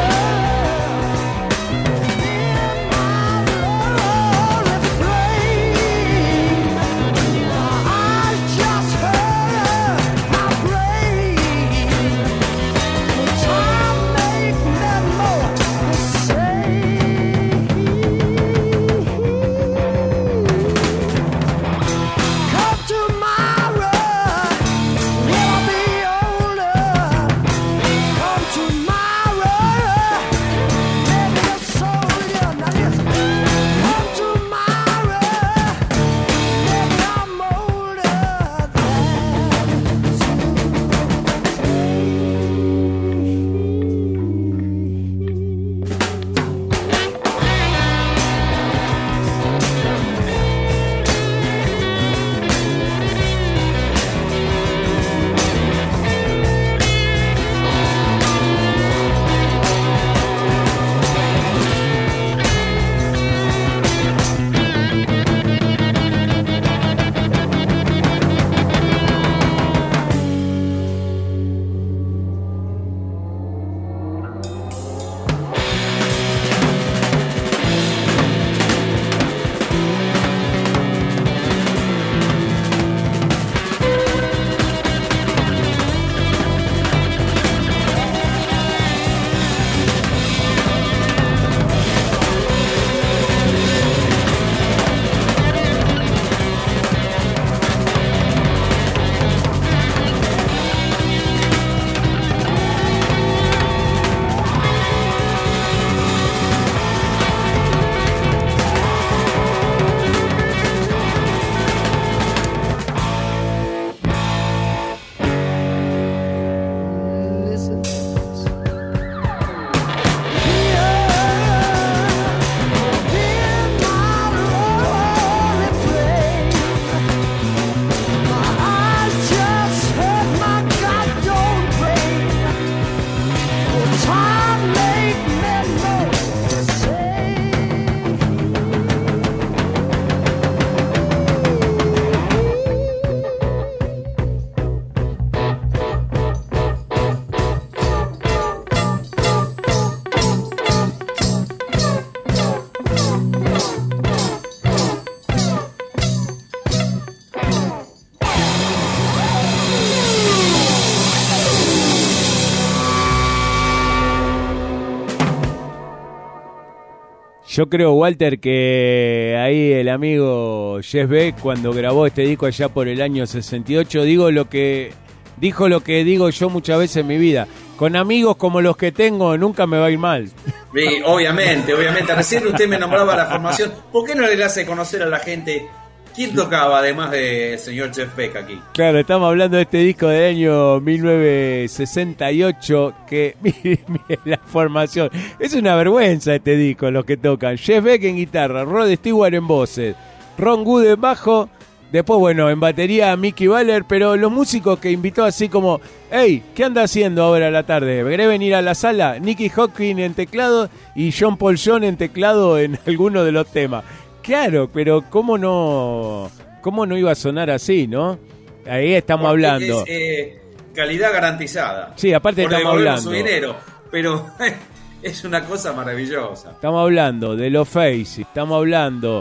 yo creo, Walter, que ahí el amigo Jeff Beck, cuando grabó este disco allá por el año sesenta y ocho, digo lo que dijo lo que digo yo muchas veces en mi vida. Con amigos como los que tengo, nunca me va a ir mal. Sí, obviamente, obviamente. Recién usted me nombraba la formación. ¿Por qué no le hace conocer a la gente quién tocaba, además del señor Jeff Beck aquí? Claro, estamos hablando de este disco del año mil novecientos sesenta y ocho, que, mire, mire la formación. Es una vergüenza este disco, los que tocan. Jeff Beck en guitarra, Rod Stewart en voces, Ron Wood en bajo, después, bueno, en batería Mickey Baller, pero los músicos que invitó así como, hey, ¿qué anda haciendo ahora a la tarde? ¿Querés venir a la sala? Nicky Hopkins en teclado y John Paul Jones en teclado en alguno de los temas. Claro, pero ¿cómo no cómo no iba a sonar así, no? Ahí estamos Porque hablando. Es eh, calidad garantizada. Sí, aparte por estamos hablando. Su dinero, pero es una cosa maravillosa. Estamos hablando de los Faces, estamos hablando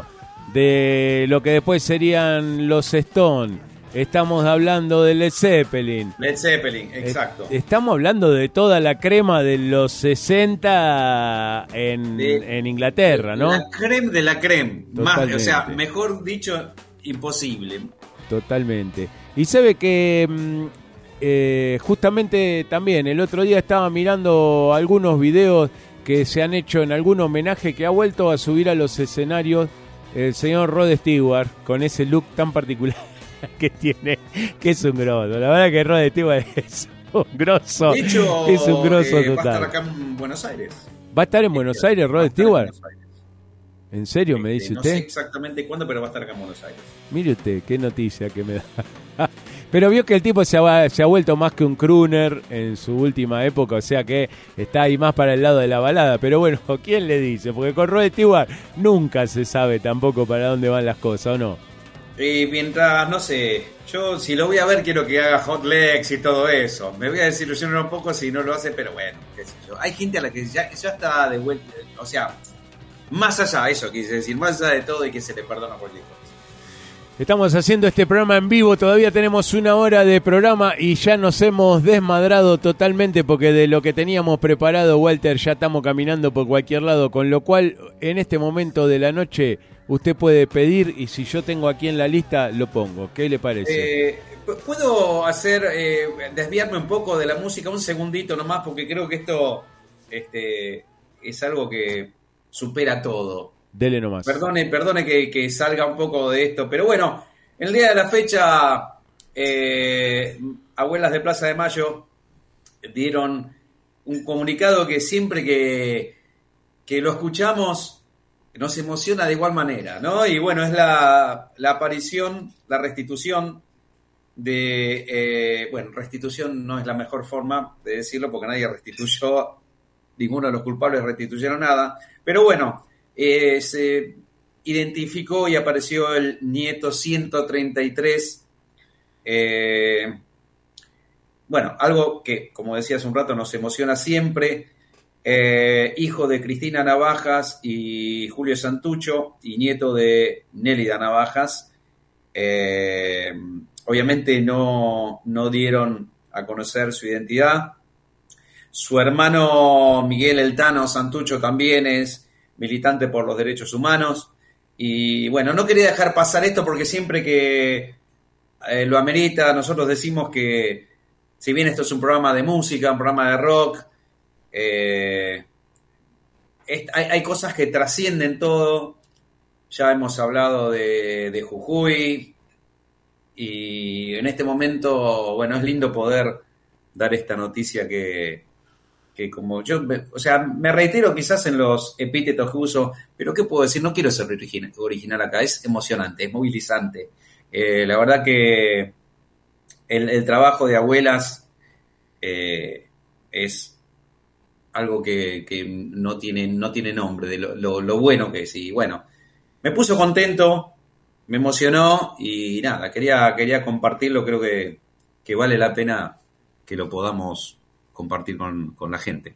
de lo que después serían los Stones, estamos hablando de Led Zeppelin. Led Zeppelin, exacto. Estamos hablando de toda la crema de los sesenta en, de, en Inglaterra, ¿no? La creme de la creme. Más, o sea, mejor dicho, imposible. Totalmente. Y sabe que eh, justamente también el otro día estaba mirando algunos videos que se han hecho en algún homenaje que ha vuelto a subir a los escenarios el señor Rod Stewart con ese look tan particular que tiene, que es un grosso. La verdad que Rod Stewart es un grosso. De hecho, es un grosso eh, total. Va a estar acá en Buenos Aires. ¿Va a estar en Buenos Aires, Rod Stewart? ¿En serio me dice no usted? No sé exactamente cuándo, pero va a estar acá en Buenos Aires. Mire usted, qué noticia que me da. Pero vio que el tipo se ha, se ha vuelto más que un crooner en su última época, o sea que está ahí más para el lado de la balada. Pero bueno, ¿quién le dice? Porque con Rod Stewart nunca se sabe tampoco para dónde van las cosas, ¿o no? Y mientras, no sé, yo si lo voy a ver quiero que haga Hot Legs y todo eso. Me voy a desilusionar un poco si no lo hace, pero bueno, qué sé yo. Hay gente a la que ya, ya está de vuelta, o sea, más allá, eso quise decir, más allá de todo y que se le perdona cualquier cosa. Estamos haciendo este programa en vivo, todavía tenemos una hora de programa y ya nos hemos desmadrado totalmente porque de lo que teníamos preparado, Walter, ya estamos caminando por cualquier lado, con lo cual en este momento de la noche usted puede pedir y si yo tengo aquí en la lista lo pongo. ¿Qué le parece? Eh, ¿Puedo hacer, eh, desviarme un poco de la música un segundito nomás? Porque creo que esto este, es algo que supera todo. Dele nomás. Perdone, perdone que, que salga un poco de esto, pero bueno, el día de la fecha, eh, Abuelas de Plaza de Mayo dieron un comunicado que siempre que, que lo escuchamos nos emociona de igual manera, ¿no? Y bueno, es la, la aparición, la restitución de, eh, bueno, restitución no es la mejor forma de decirlo porque nadie restituyó, ninguno de los culpables restituyeron nada, pero bueno, Eh, se identificó y apareció el nieto ciento treinta y tres. Eh, bueno, algo que, como decía hace un rato, nos emociona siempre. Eh, hijo de Cristina Navajas y Julio Santucho y nieto de Nélida Navajas. Eh, obviamente no, no dieron a conocer su identidad. Su hermano Miguel Eltano Santucho también es militante por los derechos humanos, y bueno, no quería dejar pasar esto porque siempre que eh, lo amerita, nosotros decimos que si bien esto es un programa de música, un programa de rock, eh, es, hay, hay cosas que trascienden todo. Ya hemos hablado de, de Jujuy, y en este momento, bueno, es lindo poder dar esta noticia que que como yo, o sea, me reitero quizás en los epítetos que uso, pero ¿qué puedo decir? No quiero ser original, original acá, es emocionante, es movilizante. Eh, la verdad que el, el trabajo de Abuelas eh, es algo que, que no tiene, no tiene nombre, de lo, lo, lo bueno que es. Y bueno, me puso contento, me emocionó y nada, quería, quería compartirlo, creo que, que vale la pena que lo podamos compartir con, con la gente.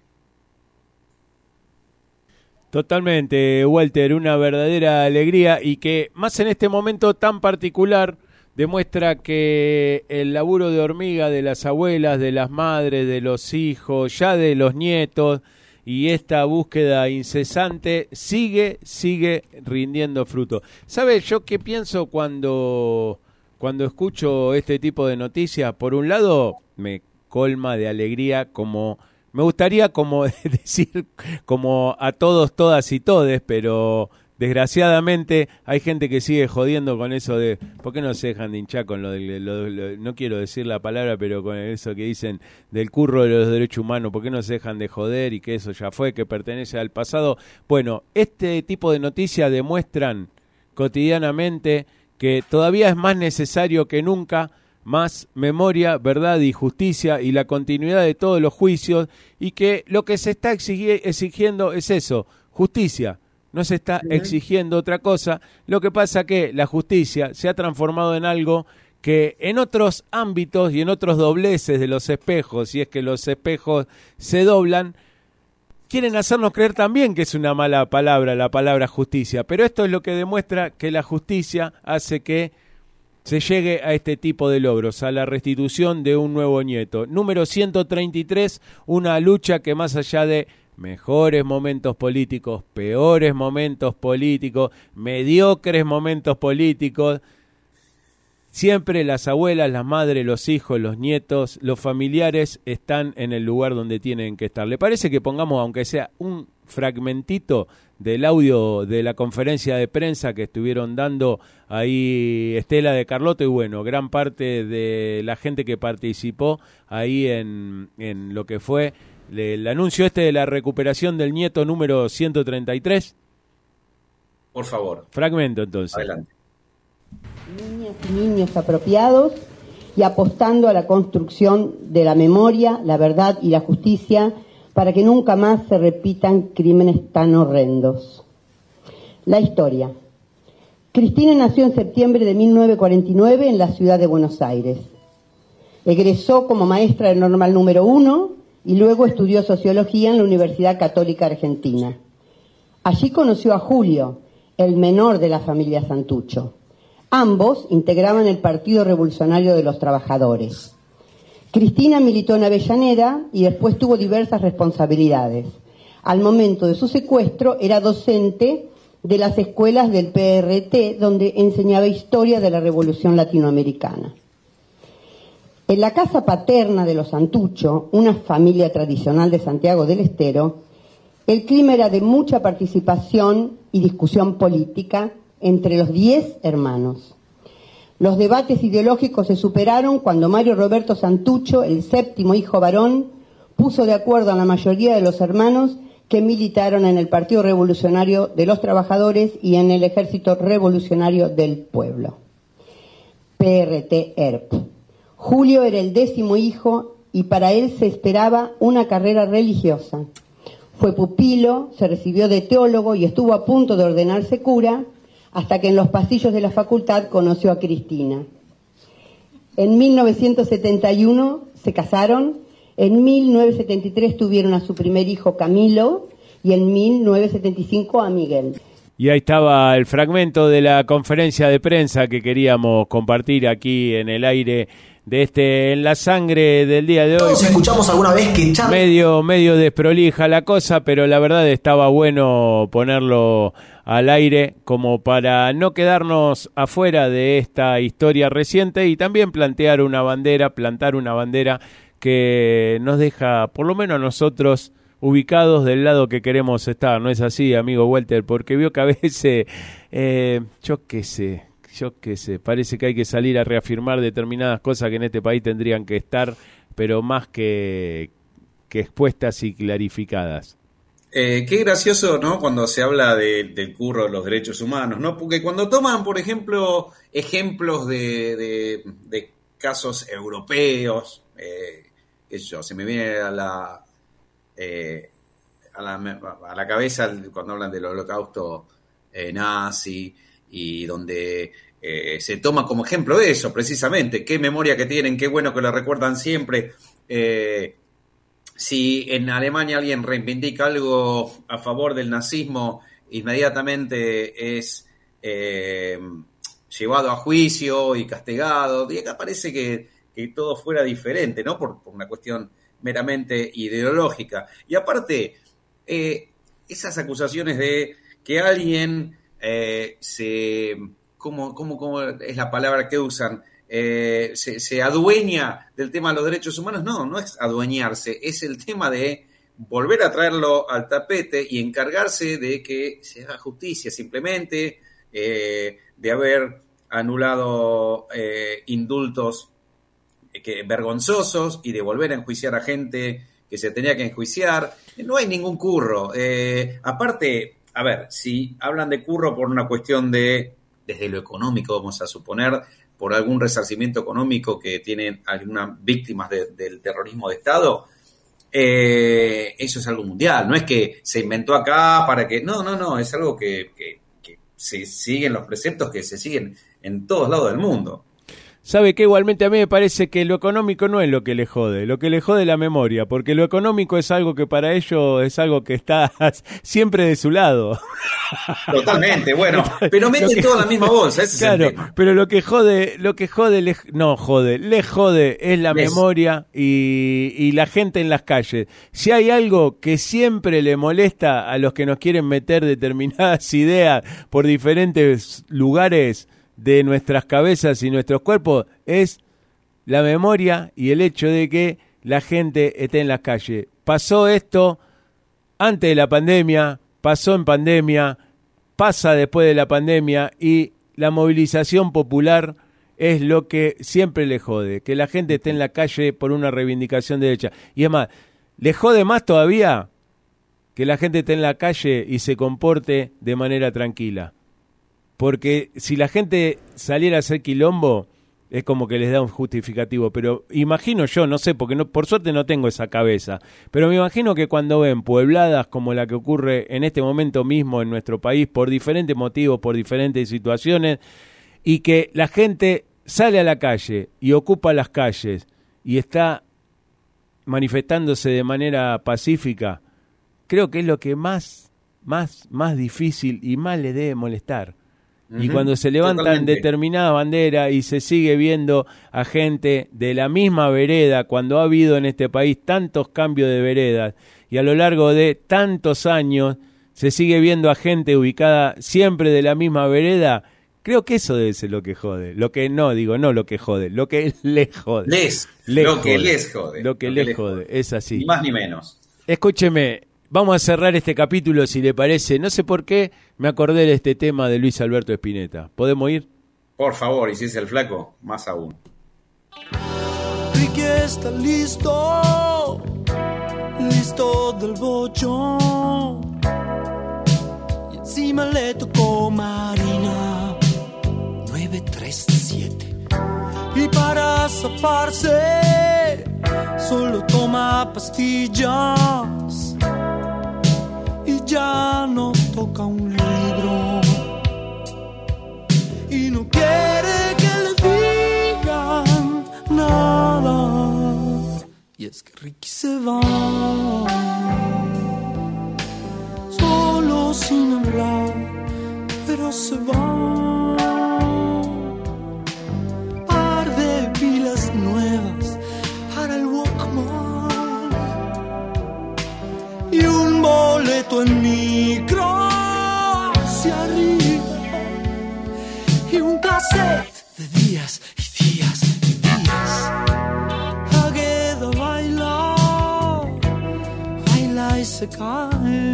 Totalmente, Walter, una verdadera alegría y que más en este momento tan particular demuestra que el laburo de hormiga de las abuelas, de las madres, de los hijos, ya de los nietos y esta búsqueda incesante sigue, sigue rindiendo fruto. ¿Sabe yo qué pienso cuando, cuando escucho este tipo de noticias? Por un lado, me colma de alegría, como me gustaría como decir como a todos, todas y todes, pero desgraciadamente hay gente que sigue jodiendo con eso de ¿por qué no se dejan de hinchar con lo de lo, lo, no quiero decir la palabra, pero con eso que dicen del curro de los derechos humanos? ¿Por qué no se dejan de joder y que eso ya fue, que pertenece al pasado? Bueno, este tipo de noticias demuestran cotidianamente que todavía es más necesario que nunca más memoria, verdad y justicia y la continuidad de todos los juicios, y que lo que se está exigi- exigiendo es eso, justicia. No se está exigiendo otra cosa. Lo que pasa que la justicia se ha transformado en algo que en otros ámbitos y en otros dobleces de los espejos, si es que los espejos se doblan, quieren hacernos creer también que es una mala palabra la palabra justicia. Pero esto es lo que demuestra que la justicia hace que se llegue a este tipo de logros, a la restitución de un nuevo nieto. Número ciento treinta y tres, una lucha que más allá de mejores momentos políticos, peores momentos políticos, mediocres momentos políticos, siempre las abuelas, las madres, los hijos, los nietos, los familiares están en el lugar donde tienen que estar. ¿Le parece que pongamos, aunque sea un fragmentito del audio de la conferencia de prensa que estuvieron dando ahí Estela de Carlotto y bueno, gran parte de la gente que participó ahí en, en lo que fue el anuncio este de la recuperación del nieto número ciento treinta y tres? Por favor. Fragmento entonces. Adelante. Niñas y niños apropiados y apostando a la construcción de la memoria, la verdad y la justicia para que nunca más se repitan crímenes tan horrendos. La historia. Cristina nació en septiembre de mil novecientos cuarenta y nueve en la ciudad de Buenos Aires. Egresó como maestra del normal número uno y luego estudió sociología en la Universidad Católica Argentina. Allí conoció a Julio, el menor de la familia Santucho. Ambos integraban el Partido Revolucionario de los Trabajadores. Cristina militó en Avellaneda y después tuvo diversas responsabilidades. Al momento de su secuestro era docente de las escuelas del P R T, donde enseñaba historia de la Revolución Latinoamericana. En la casa paterna de los Santucho, una familia tradicional de Santiago del Estero, el clima era de mucha participación y discusión política entre los diez hermanos. Los debates ideológicos se superaron cuando Mario Roberto Santucho, el séptimo hijo varón, puso de acuerdo a la mayoría de los hermanos que militaron en el Partido Revolucionario de los Trabajadores y en el Ejército Revolucionario del Pueblo, P R T E R P. Julio era el décimo hijo y para él se esperaba una carrera religiosa. Fue pupilo, se recibió de teólogo y estuvo a punto de ordenarse cura, hasta que en los pasillos de la facultad conoció a Cristina. En mil novecientos setenta y uno se casaron, en mil novecientos setenta y tres tuvieron a su primer hijo Camilo y en mil novecientos setenta y cinco a Miguel. Y ahí estaba el fragmento de la conferencia de prensa que queríamos compartir aquí en el aire de este En la Sangre del día de hoy. Todos escuchamos alguna vez que Char... medio medio desprolija la cosa, pero la verdad estaba bueno ponerlo al aire como para no quedarnos afuera de esta historia reciente y también plantear una bandera, plantar una bandera que nos deja, por lo menos a nosotros, ubicados del lado que queremos estar. ¿No es así, amigo Walter? Porque veo que a veces, eh, yo qué sé, yo qué sé, parece que hay que salir a reafirmar determinadas cosas que en este país tendrían que estar, pero más que, que expuestas y clarificadas. Eh, qué gracioso, ¿no? Cuando se habla de, del curro de los derechos humanos, ¿no? Porque cuando toman, por ejemplo, ejemplos de, de, de casos europeos, eh, qué sé yo, se me viene a la, eh, a la a la cabeza cuando hablan del holocausto eh, nazi y donde eh, se toma como ejemplo de eso, precisamente, qué memoria que tienen, qué bueno que lo recuerdan siempre. Eh, Si en Alemania alguien reivindica algo a favor del nazismo, inmediatamente es eh, llevado a juicio y castigado. Y acá parece que, que todo fuera diferente, ¿no? Por, por una cuestión meramente ideológica. Y aparte, eh, esas acusaciones de que alguien eh, se... ¿cómo, cómo, ¿Cómo es la palabra que usan? Eh, se, se adueña del tema de los derechos humanos. No, no es adueñarse, es el tema de volver a traerlo al tapete y encargarse de que se haga justicia simplemente, eh, de haber anulado eh, indultos que, vergonzosos y de volver a enjuiciar a gente que se tenía que enjuiciar. No hay ningún curro. Eh, aparte, a ver, si hablan de curro por una cuestión de, desde lo económico, vamos a suponer, por algún resarcimiento económico que tienen algunas víctimas de, del terrorismo de Estado, eh, eso es algo mundial. No es que se inventó acá para que... No, no, no, es algo que, que, que se siguen los preceptos que se siguen en todos lados del mundo. ¿Sabe qué? Igualmente a mí me parece que lo económico no es lo que le jode, lo que le jode es la memoria, porque lo económico es algo que para ellos es algo que está siempre de su lado. Totalmente, bueno, pero meten que, todo en la misma bolsa, ese claro, es el tema. Pero lo que jode, lo que jode, le, no jode, le jode es la Les. memoria y, y la gente en las calles. Si hay algo que siempre le molesta a los que nos quieren meter determinadas ideas por diferentes lugares de nuestras cabezas y nuestros cuerpos, es la memoria y el hecho de que la gente esté en las calles. Pasó esto antes de la pandemia, pasó en pandemia, pasa después de la pandemia, y la movilización popular es lo que siempre le jode, que la gente esté en la calle por una reivindicación de derecha. Y es más, le jode más todavía que la gente esté en la calle y se comporte de manera tranquila. Porque si la gente saliera a hacer quilombo, es como que les da un justificativo. Pero imagino yo, no sé, porque no, por suerte no tengo esa cabeza, pero me imagino que cuando ven puebladas como la que ocurre en este momento mismo en nuestro país, por diferentes motivos, por diferentes situaciones, y que la gente sale a la calle y ocupa las calles y está manifestándose de manera pacífica, creo que es lo que más, más, más difícil y más le debe molestar. Y uh-huh. cuando se levantan Totalmente. determinada bandera y se sigue viendo a gente de la misma vereda, cuando ha habido en este país tantos cambios de veredas y a lo largo de tantos años se sigue viendo a gente ubicada siempre de la misma vereda, creo que eso debe ser lo que jode. Lo que no, digo, no lo que jode, lo que les jode. Les, les lo jode, que les jode. Lo que lo les que jode, jode, es así. Ni más ni menos. Escúcheme. Vamos a cerrar este capítulo, si le parece. No sé por qué me acordé de este tema de Luis Alberto Spinetta. ¿Podemos ir? Por favor, y si es el flaco, más aún. Ricky está listo, listo del bochón. Y encima le tocó Marina nueve tres siete. Y para zafarse, solo toma pastillas. Y ya no toca un libro y no quiere que le digan nada. Y es que Ricky se va solo sin hablar, pero se va. Par de pilas nuevas para el Walkman y un boleto en micro hacia arriba y un cassette de días y días y días. Agueda baila, baila y se cae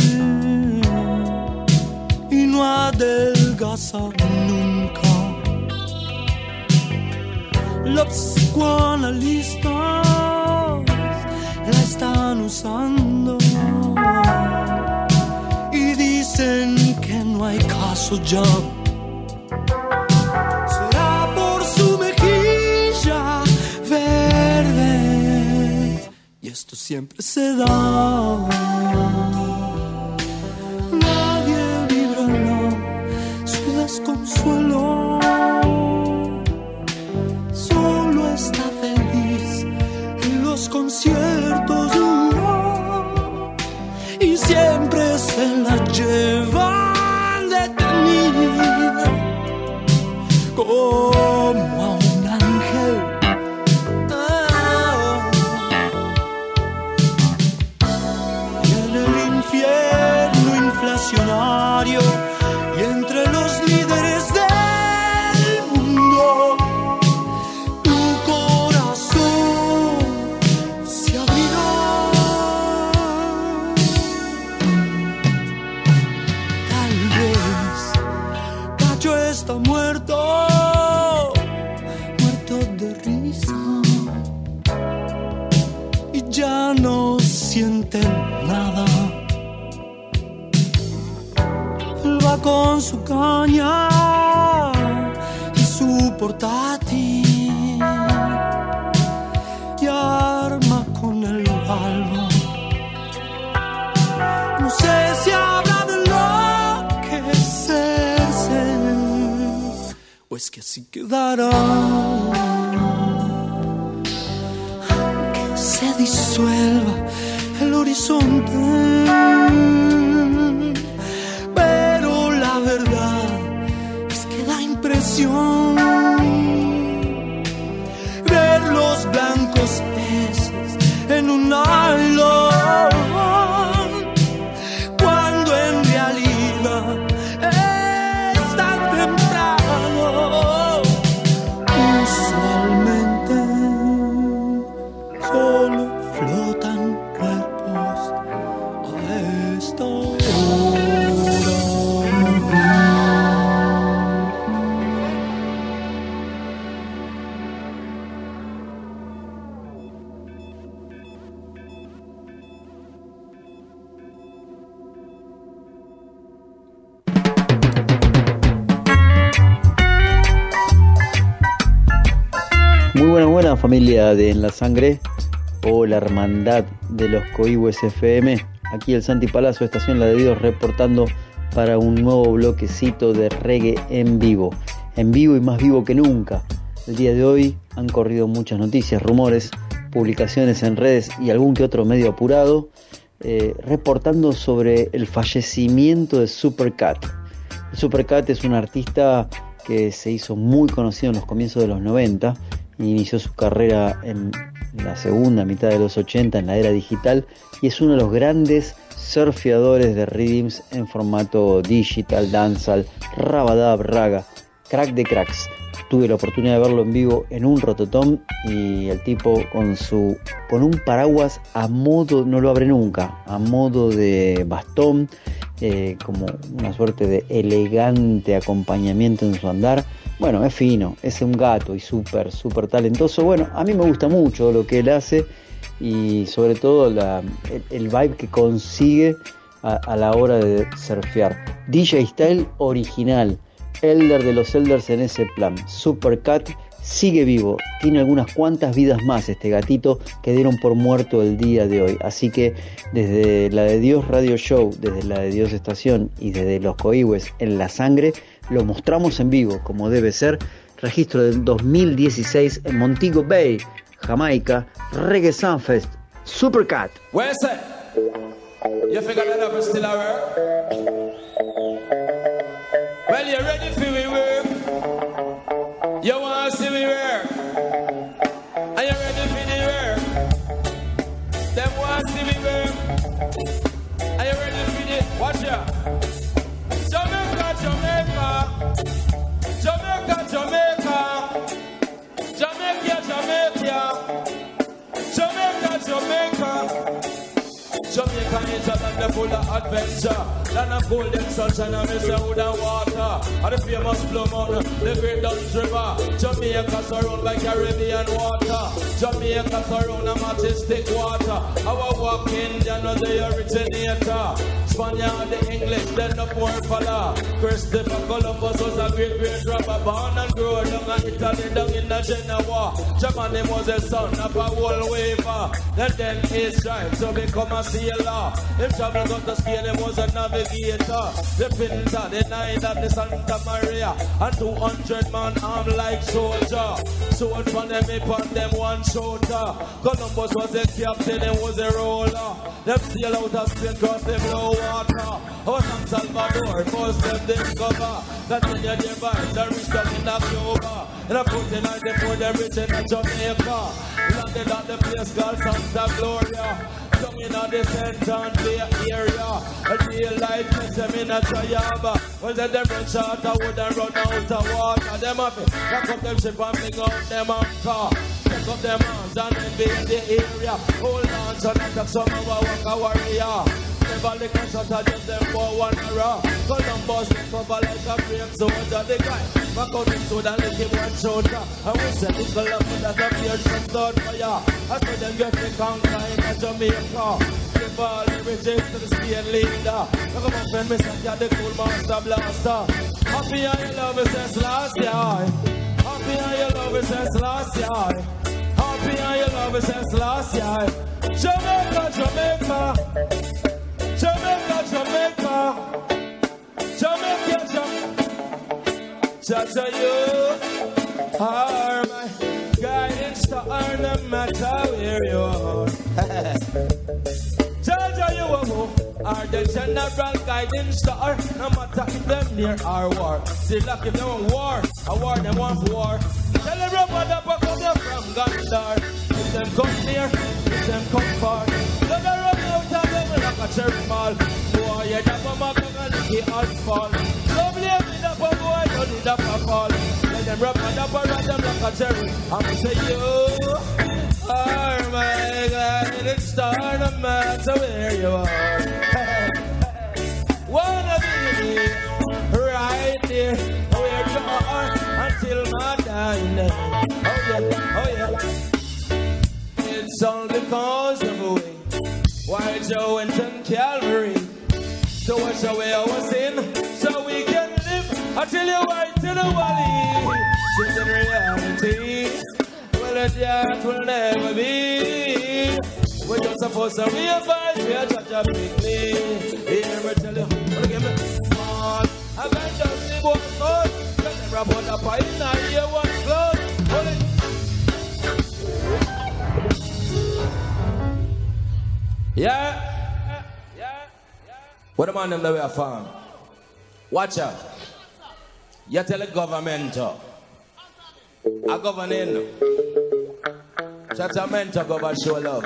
y no adelgaza nunca. Los psicoanalistas la están usando y dicen que no hay caso ya. Será por su mejilla verde y esto siempre se da. Nadie vibrará su desconsuelo, solo está feliz en los conciertos. Y siempre se la llevan detenida como a un ángel. Ah. Y en el infierno muerto, muerto de risa. Y ya no sienten nada. Él va con su caña y su portátil y arma con el alma. No sé si habrá de enloquecerse o es que así quedará. Aunque se disuelva el horizonte, pero la verdad es que da impresión ver los blancos peces en un nylon, cuando en realidad es tan temprano. Usualmente solo flotan cuerpos a esta hora. Muy buena, buena familia de En la Sangre o la hermandad de los Coihues F M. Aquí el Santi Palazzo, Estación La de Dios, reportando para un nuevo bloquecito de reggae en vivo. En vivo y más vivo que nunca. El día de hoy han corrido muchas noticias, rumores, publicaciones en redes y algún que otro medio apurado, eh, reportando sobre el fallecimiento de Supercat. El Supercat es un artista que se hizo muy conocido en los comienzos de los noventa. Inició su carrera en la segunda mitad de los ochenta en la era digital y es uno de los grandes surfeadores de rhythms en formato digital, dancehall, rabadab, raga, crack de cracks. Tuve la oportunidad de verlo en vivo en un Rototom y el tipo con su con un paraguas a modo, no lo abre nunca, a modo de bastón, eh, como una suerte de elegante acompañamiento en su andar. Bueno, es fino, es un gato y súper, súper talentoso. Bueno, a mí me gusta mucho lo que él hace y sobre todo la, el, el vibe que consigue a, a la hora de surfear. D J Style original, Elder de los Elders en ese plan. Supercat sigue vivo, tiene algunas cuantas vidas más este gatito que dieron por muerto el día de hoy. Así que desde la de Dios Radio Show, desde la de Dios Estación y desde los Coihues En la Sangre, lo mostramos en vivo como debe ser. Registro del dos mil dieciséis en Montego Bay, Jamaica, Reggae Sunfest, Supercat. Where's it? You figure that up is still a work? Well, you ready for me work? You want to see me work? Are you ready for the work? Them want to see me work? Are you ready for the... Watch out. Jamaica, Jamaica. Jamaica, Jamaica. Jamaica, Jamaica. Jamaica, Jamaica. Jamaica is a land full of adventure. Land of golden sunshine and miss wood and water. And the famous Blue Mountain, the great Dutch River. Jamaica surrounded by Caribbean water. Jamaica surrounded by majestic water. Our walk Indian was the originator. Spaniard, the English, then the poor fella. Christopher Columbus was a great great robber. Born and grew down in Italy, down in the Genoa. Germany was a son of a world waver. And then he strived to become a sailor. Him traveled up the scale, he was a navigator. The Pinta, the Nine, and the Santa Maria. And two hundred man armed like soldier. Sword from them, he put them one shoulder. Columbus was a captain, he was a roller. Them sail out of Spain, cross the blue water. Oh, San Salvador, most them discover. That when you divide, they reached up in Cuba. And I put in the for the rich in Jamaica. Landed at the place called Santa Gloria. Down in the Saint Bay area. A real life makes them in a Triaba. Well, then them run short of wood and run out of water. Them have it, lock up them ship and bring out them anchor. Take up them arms and invade the area. Hold on, so that some of our waka warrior. rival, they can shut out just them for one raw. Columbus, they cover like a brave soldier. The guy, back out his sword and let him one shoulder. And we said, it's a love that a fear from start fire. I told them, get the conquer in a Jamaica. Give all the riches to the state leader. Look at my friend, Mister Cat, the cool master blaster. Happy and your love is since last year. Happy and your love is since last year. Happy and your love is since last year. Jamaica, Jamaica. Jamaica, Jamaica. Jamaica, Jamaica. Cha-cha, you are my guidance star, no matter where you are. Cha-cha, you are the general guidance star, no matter if them near or war. See, like if they want war, a war, they want war. Tell them rubber the back of them from Gandar. If them come near, if them come far. Let them run out of them like a cherry ball. Boy, you're the mama gonna lick it all fall. Don't blame me, the boy, don't need a fall. Let them rubber the back of them like a cherry. I'm say you are my guiding star, no matter where you are. Wanna be right there where you are until my dying day. Oh yeah, oh yeah. It's all because of a way why Joe went on Calvary to wash away our sin, so we can live until you white in the valley. It's in reality. Well, that will never be. We're just supposed to realize we are such a big need. Here we tell you, wanna give me small. I got just the boy code. Let them rub on the pie in a year one close. Hold it. Yeah. Yeah. What the man them the way I found? Watch out. You tell the government. I governing. Judgment to go and show love.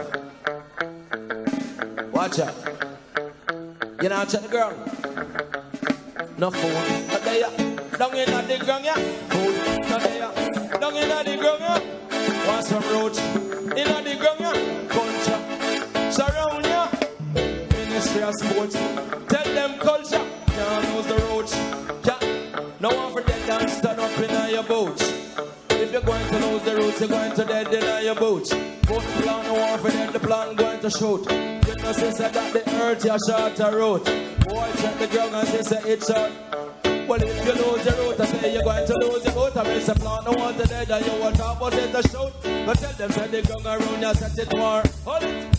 Watch out. You know, check the girl. No food. Not there. Down in the ground, yeah. Food. Not there. Down in the ground, yeah. Want some roach. In the ground, yeah. Culture. Surround, yeah. Ministry of Sports. Tell them culture. Can't lose the roach. Can't. No one for dead and stand up in your boots. If you're going to lose the roots, you're going to dead in your boots. Both the plan, no one for dead, the plan going to shoot. You know, sister, that the earth, you're short a road. Boy, check the ground and sister, it's short. Well, if you lose your route, I say you're going to lose your boat. I miss a plan, no one to dead, and you want to talk about it to shoot. But tell them, say the ground around you, set it more. Hold it.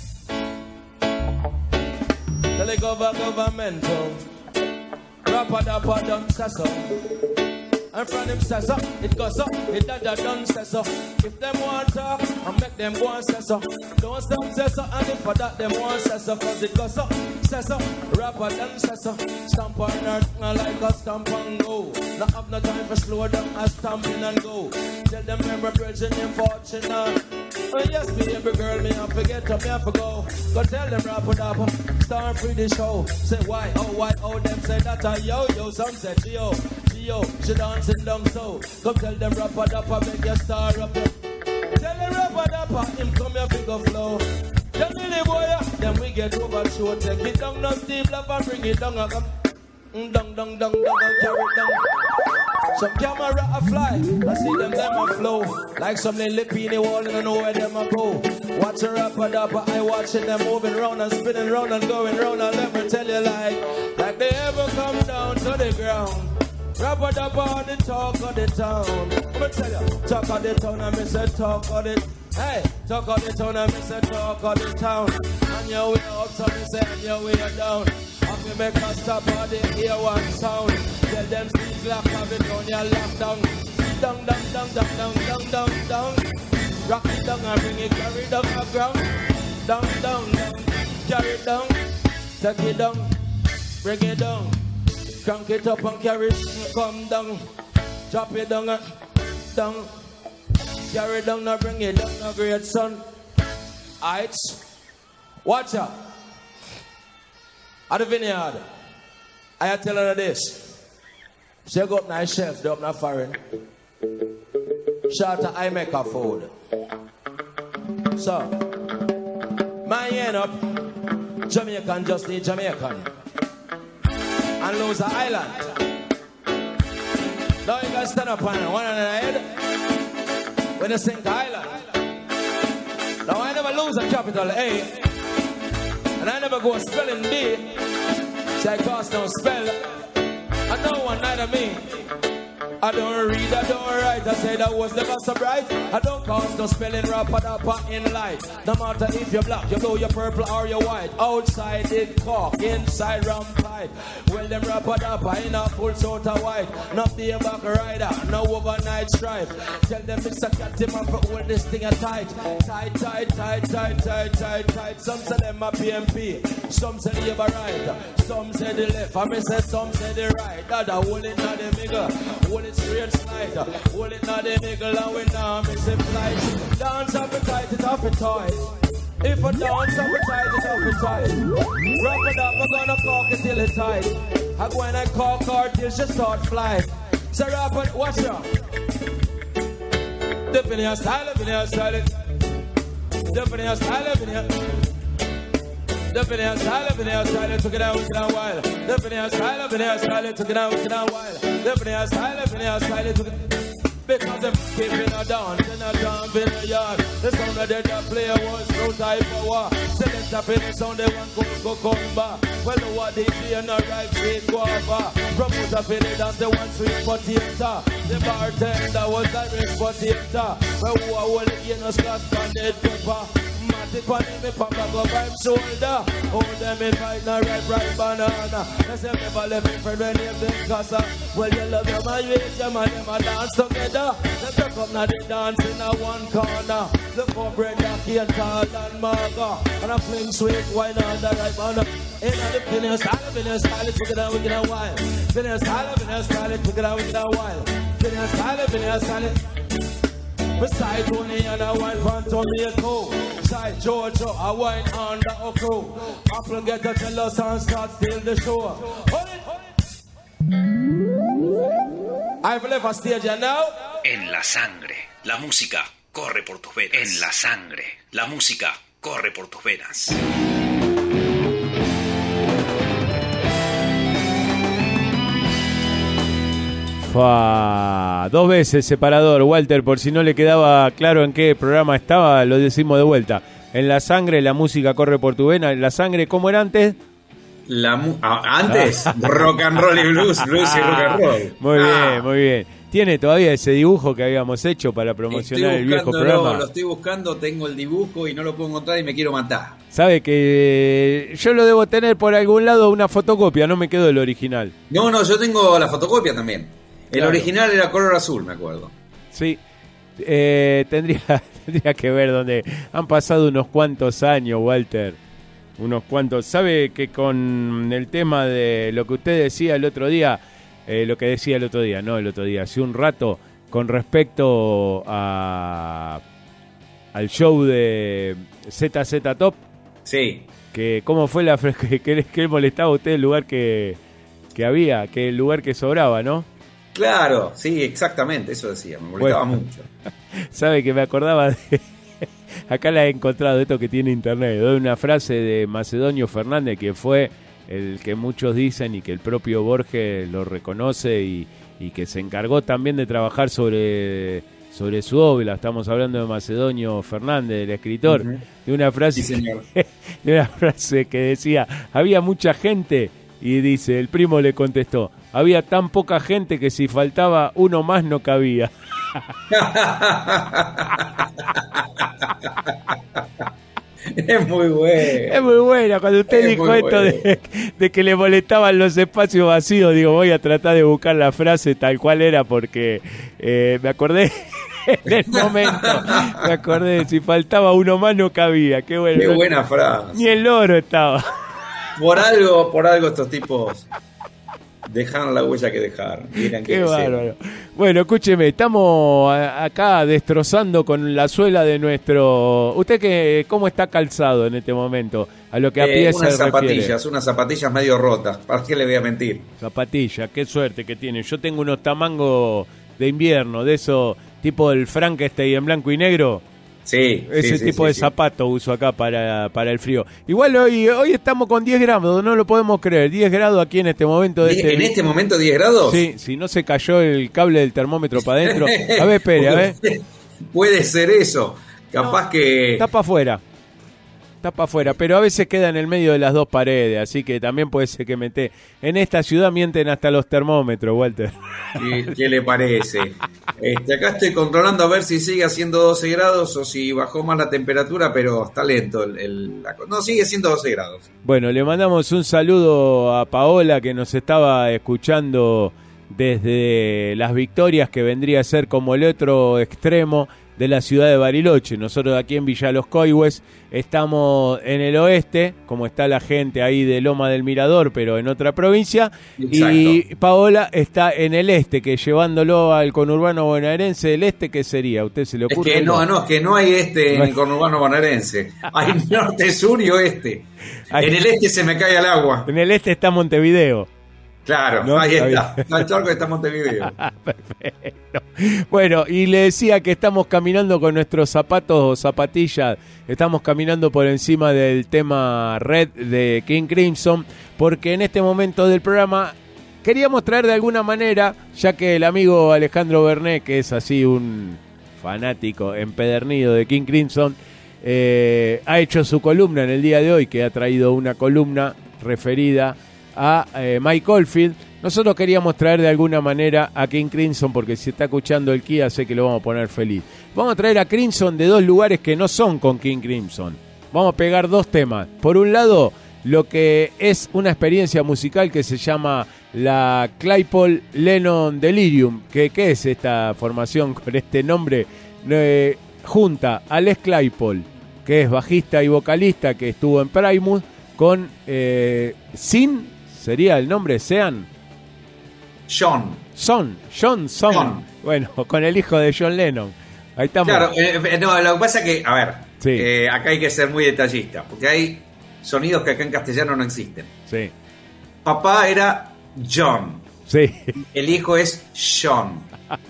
Tell the government, governmental. Rapper, dapper, don't say so. And from him says so, it goes so, it da da done says so. If them want talk, I make them go and say so. Don't stop say so, and if for that them want say so, cause it goes so, say so. Rapper done say so, stamp on earth like a stamp and go. Not have no time for slow down, I stamp in and go. Tell them remember bridging in fortune. Oh yes, baby girl, me I forget to me I forgo. Go tell them rapper dapper, start free the show. Say why, oh why, oh them say that I yo yo. Some say yo. Yo, she dancing down so. Come tell them rapper dapper, make your star up. Tell them rapper dapper, him come your figure flow. Tell me the boy, then we get over show. Take it down, no Steve Love and bring it down. Come, mm, down, down, down, down, and carry it down. Some camera a fly, I see them them a flow. Like some little peony wall and I know where them a go. Watch a rapper dapper, I watching them moving round and spinning round and going round. And let me tell you like, like they ever come down to the ground. Rapper dapper on the talk of the town. I'ma tell you, talk of the town and me say talk of the. Hey, talk of the town and me say talk of the town. On your way up, so me say on your way down. Have you make a stop on the ear one sound. Tell them see black have it on your lockdown. Down, down, down, down, down, down, down, down. Rock it down and bring it, carry down the ground. Down, down, down, carry it down. Take it down, bring it down. Crank it up and carry it, come down. Drop it down and down. Carry it down and bring it down, a great son. Heights. Watch out. At the vineyard, I tell her this. She go up na chef, do up na foreign. Shot I make her food. So, my end up. Jamaican just need Jamaican. And lose the island. Now you guys stand up on one on the head. When you sing the island. Now I never lose a capital A. And I never go spelling B. So I cause no spell. And no one neither me. I don't read, I don't write. I say that was never so bright. I don't cause no spelling rapper dapper in light. No matter if you're black, you blue, you're purple or you're white. Outside it cock, inside rampite. Well them rapper dapper in a full sort of white. Not the back rider, no overnight stripe. Tell them Mister Catty man for hold this thing a tight. Tight, tight, tight, tight, tight, tight, tight. Some say them a P M P, some say they have a right. Some say the left, I mean say some say the right. That a hold it not the middle, hold it straight slide. Hold it not the middle and we now miss it flight. Dance up and tight it up and tight. If I dance up and tight it up and tight. Wrap it up, we're gonna cock it till it's tight. And when I cock her till she start flying. So wrap it, watch out. Dip in your style, dip in your style. Dip in your style, dip in your Dip in your style, dip in your style, took it out, took it out wild. Dip in your style, dip in your style, took it out, took it out wild. Dip in your style, dip in your style, took it. Because them keeping a dance in a jump in a yard. The sound of the player was no type of war. Select up in the sound, they want go go come back. Well, know what they do and arrive straight guava. Promote up in the dance, they want sweet potato. The bartender was Irish potato. Well, who are all the gainers got banded pepper. Matic on him, me pop back up on shoulder. Hold them in fight, no red, bright banana. Let's have never left me friend when they've been casa. Well, you love them, I hate them, and them a dance together. Let's talk up now, they dance in a one corner. Look for Brenda, Kane, Carl, and Marga. And I fling sweet wine on the right banana. In the finish, style, finish, style, it took it out, we get a while. Finish, style, finish, style, it took it out, we get a while. Finish, style, finish, style, it. Beside Tony and a wine from Tomato. Beside Georgia, a wine on the Oko. Apple get a tell us and start steal the show. Hold it. I've left a stage now. En la sangre, la música corre por tus venas. En la sangre, la música corre por tus venas. Fa, dos veces separador, Walter, por si no le quedaba claro en qué programa estaba, lo decimos de vuelta. En la sangre, la música corre por tu vena. En la sangre, ¿cómo era antes? La mu- ah, antes, rock and roll y blues, blues y rock and roll. Muy ah. bien, muy bien. ¿Tiene todavía ese dibujo que habíamos hecho para promocionar el viejo programa? Lo estoy buscando, tengo el dibujo y no lo puedo encontrar y me quiero matar. Sabe que yo lo debo tener por algún lado, una fotocopia, no me quedó el original. No, no, yo tengo la fotocopia también. El claro. original era color azul, me acuerdo. Sí, eh, tendría, tendría que ver dónde han pasado unos cuantos años, Walter. Unos cuantos. ¿Sabe que con el tema de lo que usted decía el otro día, eh, lo que decía el otro día, no el otro día, hace un rato, con respecto a al show de Z Z Top? Sí. Que cómo fue la que, que, que molestaba a usted el lugar que, que había, que el lugar que sobraba, ¿no? Claro, sí, exactamente, eso decía, me molestaba bueno, mucho. Sabe que me acordaba de... Acá la he encontrado, esto que tiene internet, de una frase de Macedonio Fernández, que fue el que muchos dicen y que el propio Borges lo reconoce y, y que se encargó también de trabajar sobre, sobre su obra. Estamos hablando de Macedonio Fernández, el escritor, uh-huh. de una frase sí, señor. Que, de una frase que decía, había mucha gente, y dice, el primo le contestó, había tan poca gente que si faltaba uno más no cabía. Es muy buena. Es muy buena. Cuando usted es dijo esto de, de que le molestaban los espacios vacíos, digo, voy a tratar de buscar la frase tal cual era porque eh, me acordé en el momento. Me acordé, si faltaba uno más no cabía. Qué, bueno. Qué buena frase. Ni el loro estaba. Por algo, por algo estos tipos dejaron la huella que dejaron. Miren qué bárbaro. Bueno, escúcheme, estamos acá destrozando con la suela de nuestro... ¿Usted qué, cómo está calzado en este momento? A lo que a pie eh, se unas zapatillas, refiere. Unas zapatillas medio rotas. ¿Para qué le voy a mentir? Zapatillas, qué suerte que tiene. Yo tengo unos tamangos de invierno, de esos tipo el Frankenstein en blanco y negro. Sí, ese sí, tipo sí, de sí. zapato uso acá para, para el frío. Igual hoy hoy estamos con diez grados, no lo podemos creer. diez grados aquí en este momento. De este... ¿En este momento diez grados? Sí, si no se cayó el cable del termómetro para adentro. A ver, espere, a ver. Puede ser eso. Capaz no, que... Está para afuera. Está para afuera, pero a veces queda en el medio de las dos paredes, así que también puede ser que mete. En esta ciudad mienten hasta los termómetros, Walter. ¿Qué, qué le parece? Este, acá estoy controlando a ver si sigue haciendo doce grados o si bajó más la temperatura, pero está lento. El, el, la, no, sigue siendo doce grados. Bueno, le mandamos un saludo a Paola, que nos estaba escuchando desde Las Victorias, que vendría a ser como el otro extremo de la ciudad de Bariloche. Nosotros aquí en Villa Los Coihues estamos en el oeste, como está la gente ahí de Loma del Mirador, pero en otra provincia. Exacto. Y Paola está en el este, que llevándolo al conurbano bonaerense, ¿el este qué sería? ¿A usted se le ocurre? Es que no, no, es que no hay este en el conurbano bonaerense. Hay norte, sur y oeste. Hay... En el este se me cae el agua. En el este está Montevideo. Claro, ¿no? Ahí está. está. El charco está en Montevideo. Perfecto. Bueno, y le decía que estamos caminando con nuestros zapatos o zapatillas. Estamos caminando por encima del tema Red de King Crimson, porque en este momento del programa queríamos traer de alguna manera, ya que el amigo Alejandro Bernet, que es así un fanático empedernido de King Crimson, eh, ha hecho su columna en el día de hoy, que ha traído una columna referida a eh, Mike Oldfield. Nosotros queríamos traer de alguna manera a King Crimson, porque si está escuchando el Kia sé que lo vamos a poner feliz. Vamos a traer a Crimson de dos lugares que no son con King Crimson. Vamos a pegar dos temas. Por un lado, lo que es una experiencia musical que se llama la Claypool Lennon Delirium. que ¿Qué es esta formación con este nombre? Eh, junta a Les Claypool, que es bajista y vocalista, que estuvo en Primus, con eh, Sin, sería el nombre, Sean John Son, John Son John. Bueno, con el hijo de John Lennon. Ahí estamos. Claro, eh, no, lo que pasa es que, a ver, sí. eh, acá hay que ser muy detallista, porque hay sonidos que acá en castellano no existen. Sí. Papá era John. Sí. El hijo es John.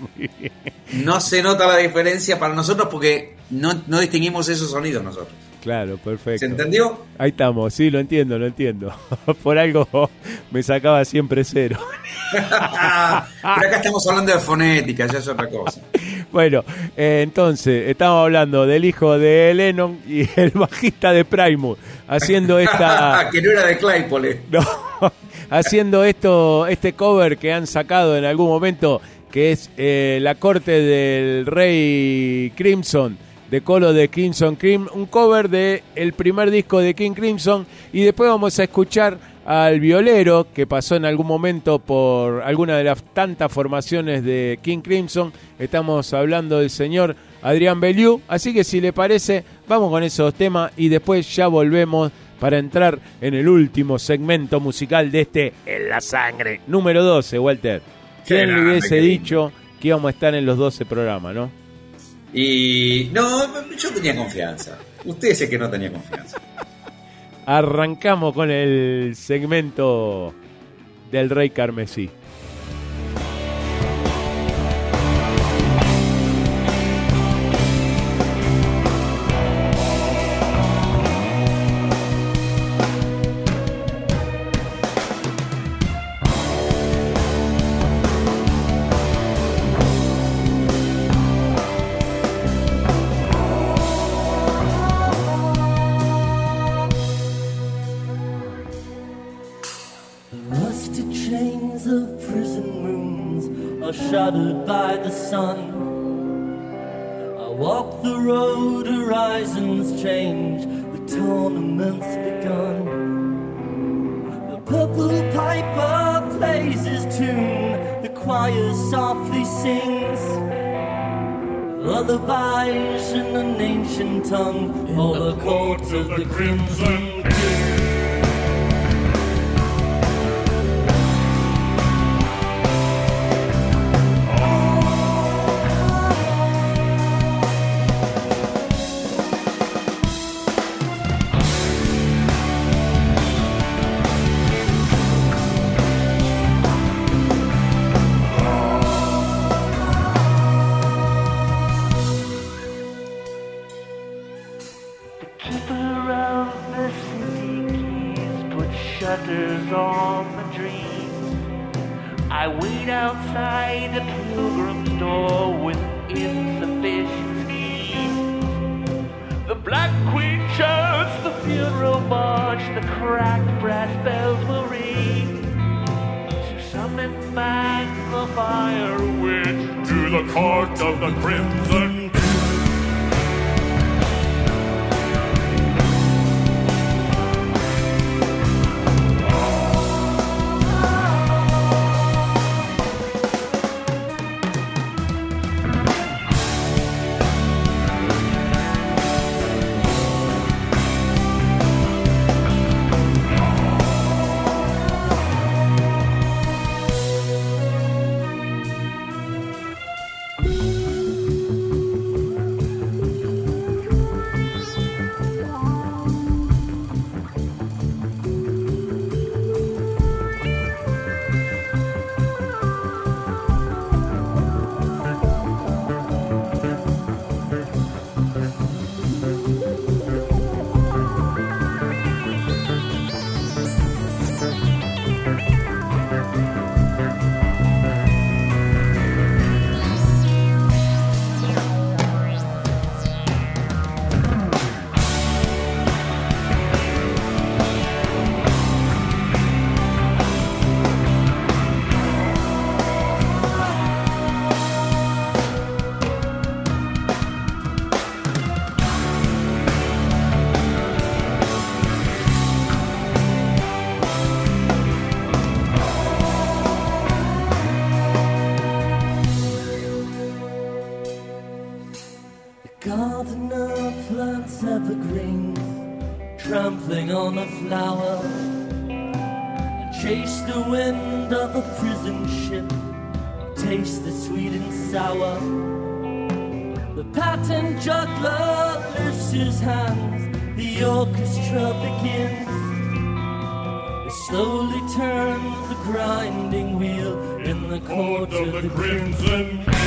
No se nota la diferencia para nosotros porque no, no distinguimos esos sonidos nosotros. Claro, perfecto. ¿Se entendió? Ahí estamos, sí, lo entiendo, lo entiendo. Por algo me sacaba siempre cero. Pero acá estamos hablando de fonética, ya es otra cosa. Bueno, eh, entonces, estamos hablando del hijo de Lennon y el bajista de Primus, haciendo esta... que no era de Claypool. Eh. No, haciendo esto, este cover que han sacado en algún momento, que es eh, la corte del rey Crimson, de Colo de Crimson Cream, un cover de el primer disco de King Crimson, y después vamos a escuchar al violero que pasó en algún momento por alguna de las tantas formaciones de King Crimson. Estamos hablando del señor Adrián Bellew, así que si le parece, vamos con esos temas y después ya volvemos para entrar en el último segmento musical de este En la Sangre número doce, Walter. ¿Quién le hubiese dicho que íbamos a estar en los doce programas, no? Y no, yo tenía confianza. Usted es el que no tenía confianza. Arrancamos con el segmento del Rey Carmesí. Shadowed by the sun, I walk the road, horizons change, the tournament's begun. The purple piper plays his tune, the choir softly sings lullabies in an ancient tongue, for the court of the Crimson King. shutters on the dream. I wait outside the pilgrim's door with insufficient schemes. The Black Queen shouts the funeral march, the cracked brass bells will ring to summon back the fire witch to the court of the Crimson King. Gardener plants evergreens, trampling on a flower, and chase the wind of a prison ship, taste the sweet and sour. The pattern juggler lifts his hands, the orchestra begins. It slowly turns the grinding wheel in the court of the Crimson King.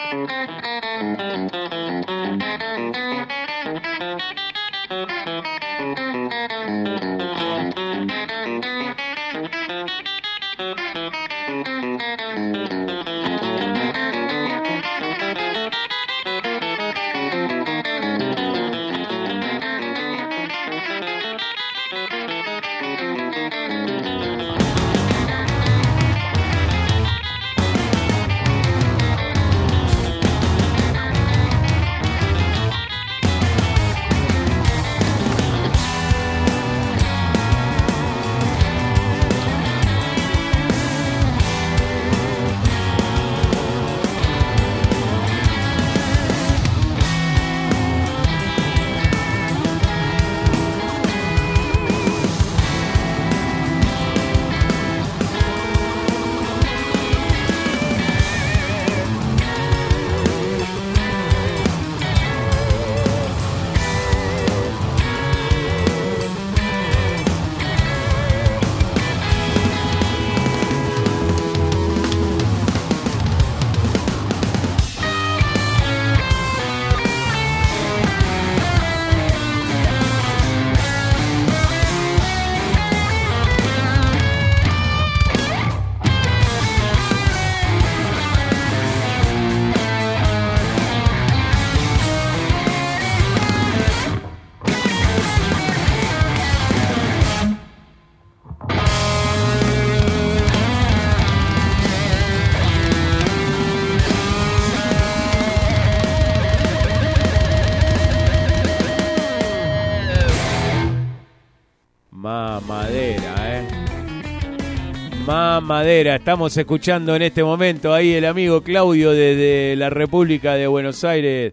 Madera, estamos escuchando en este momento ahí el amigo Claudio desde la República de Buenos Aires,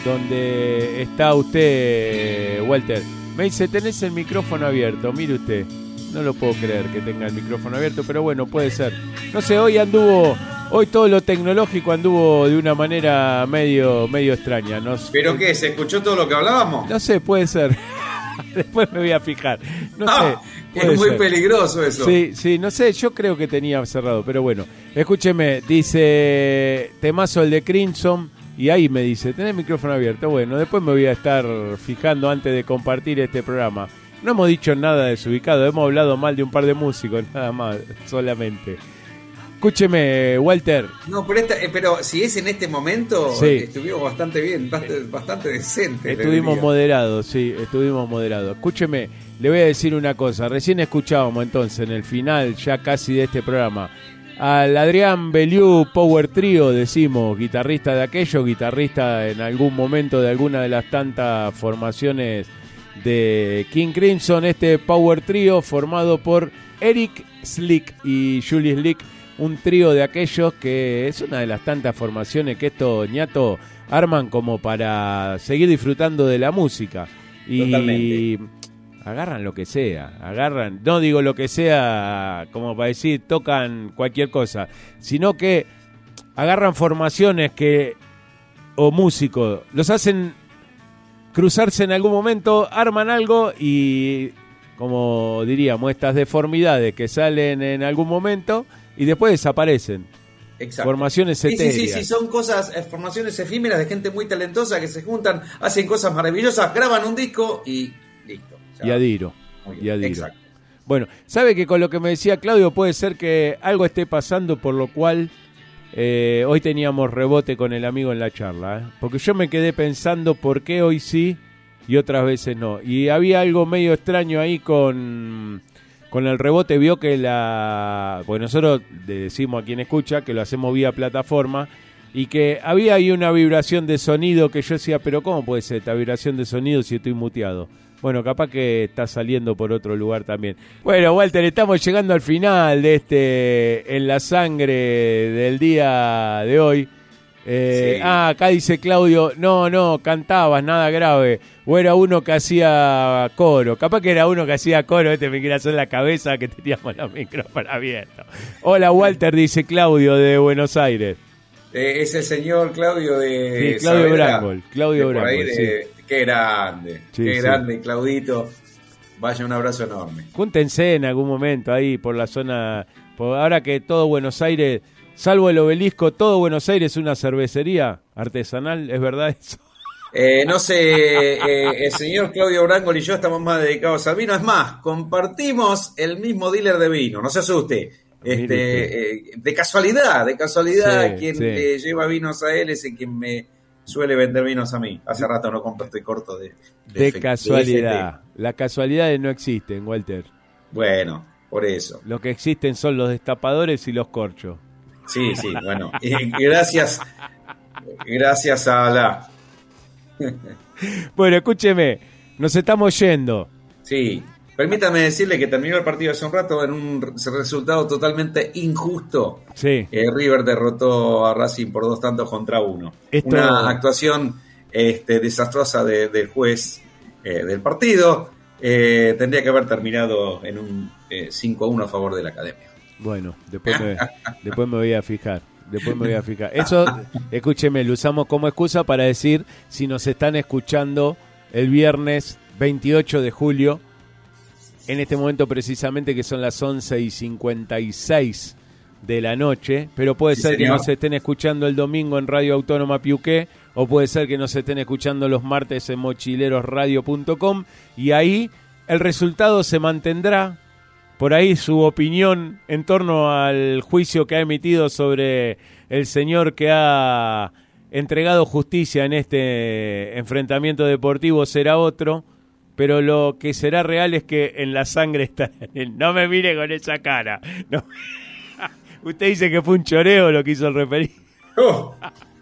donde está usted, Walter. Me dice, tenés el micrófono abierto, mire usted. No lo puedo creer que tenga el micrófono abierto, pero bueno, puede ser. No sé, hoy anduvo, hoy todo lo tecnológico anduvo de una manera medio, medio extraña. No, ¿Pero qué? ¿Se escuchó todo lo que hablábamos? No sé, puede ser. Después me voy a fijar. No ah, sé. Es muy ser. peligroso eso. Sí, sí, no sé, yo creo que tenía cerrado, pero bueno. Escúcheme, dice temazo el de Crimson, y ahí me dice, tenés el micrófono abierto. Bueno, después me voy a estar fijando antes de compartir este programa. No hemos dicho nada desubicado, hemos hablado mal de un par de músicos, nada más, solamente. Escúcheme, Walter. No, pero, esta, eh, pero si es en este momento, sí. estuvimos bastante bien, bastante, bastante decentes. Estuvimos moderados, sí, estuvimos moderados. Escúcheme, le voy a decir una cosa. Recién escuchábamos entonces, en el final ya casi de este programa, al Adrián Beliú Power Trio, decimos, guitarrista de aquello, guitarrista en algún momento de alguna de las tantas formaciones de King Crimson. Este Power Trio formado por Eric Slick y Julius Slick, un trío de aquellos que es una de las tantas formaciones que estos ñatos arman como para seguir disfrutando de la música. Y Totalmente. Agarran lo que sea, agarran, no digo lo que sea como para decir tocan cualquier cosa, sino que agarran formaciones que o músicos los hacen cruzarse en algún momento, arman algo y, como diríamos, estas deformidades que salen en algún momento y después desaparecen. Exacto. Formaciones etéreas. Sí, sí, sí, sí, son cosas, formaciones efímeras de gente muy talentosa que se juntan, hacen cosas maravillosas, graban un disco y listo. Ya. Y adiro, y adiro. Exacto. Bueno, sabe que con lo que me decía Claudio puede ser que algo esté pasando, por lo cual eh, hoy teníamos rebote con el amigo en la charla, ¿eh? Porque yo me quedé pensando por qué hoy sí y otras veces no. Y había algo medio extraño ahí con... Con el rebote vio que la... Porque nosotros decimos a quien escucha que lo hacemos vía plataforma y que había ahí una vibración de sonido que yo decía, pero ¿cómo puede ser esta vibración de sonido si estoy muteado? Bueno, capaz que está saliendo por otro lugar también. Bueno, Walter, estamos llegando al final de este En la Sangre del día de hoy. Eh, sí. Ah, acá dice Claudio, no, no, cantabas, nada grave. O era uno que hacía coro. Capaz que era uno que hacía coro, este me quiere hacer la cabeza que teníamos los micrófonos abiertos. Hola Walter, dice Claudio de Buenos Aires. Eh, es el señor Claudio de sí, Claudio Brangol. Claudio Brangol, de, sí. Qué grande, sí, qué sí. grande, Claudito. Vaya, un abrazo enorme. Júntense en algún momento ahí por la zona, por ahora que todo Buenos Aires salvo el Obelisco, todo Buenos Aires es una cervecería artesanal, ¿es verdad eso? Eh, no sé, eh, el señor Claudio Brangol y yo estamos más dedicados al vino. Es más, compartimos el mismo dealer de vino, no se asuste. Este, eh, de casualidad, de casualidad, Sí, quien sí. le lleva vinos a él es el quien me suele vender vinos a mí. Hace rato no compro, estoy corto de, De F- casualidad. de F T. Las casualidades no existen, Walter. Bueno, por eso. Lo que existen son los destapadores y los corchos. Sí, sí, bueno. Y gracias, gracias a la... Bueno, escúcheme, nos estamos yendo. Sí, permítame decirle que terminó el partido hace un rato en un resultado totalmente injusto. Sí. Eh, River derrotó a Racing por dos tantos contra uno. Esto- Una actuación este, desastrosa de- del juez eh, del partido. Eh, tendría que haber terminado en un eh, cinco a uno a favor de la Academia. Bueno, después me, después me voy a fijar. Después me voy a fijar. Eso, escúcheme, lo usamos como excusa para decir si nos están escuchando el viernes veintiocho de julio, en este momento precisamente que son las once y cincuenta y seis de la noche, pero puede Sí, ser que señor. nos estén escuchando el domingo en Radio Autónoma Piuqué, o puede ser que nos estén escuchando los martes en mochilerosradio punto com, y ahí el resultado se mantendrá. Por ahí su opinión en torno al juicio que ha emitido sobre el señor que ha entregado justicia en este enfrentamiento deportivo será otro, pero lo que será real es que en la sangre está... No me mire con esa cara. No. Usted dice que fue un choreo lo que hizo el referido. Uh.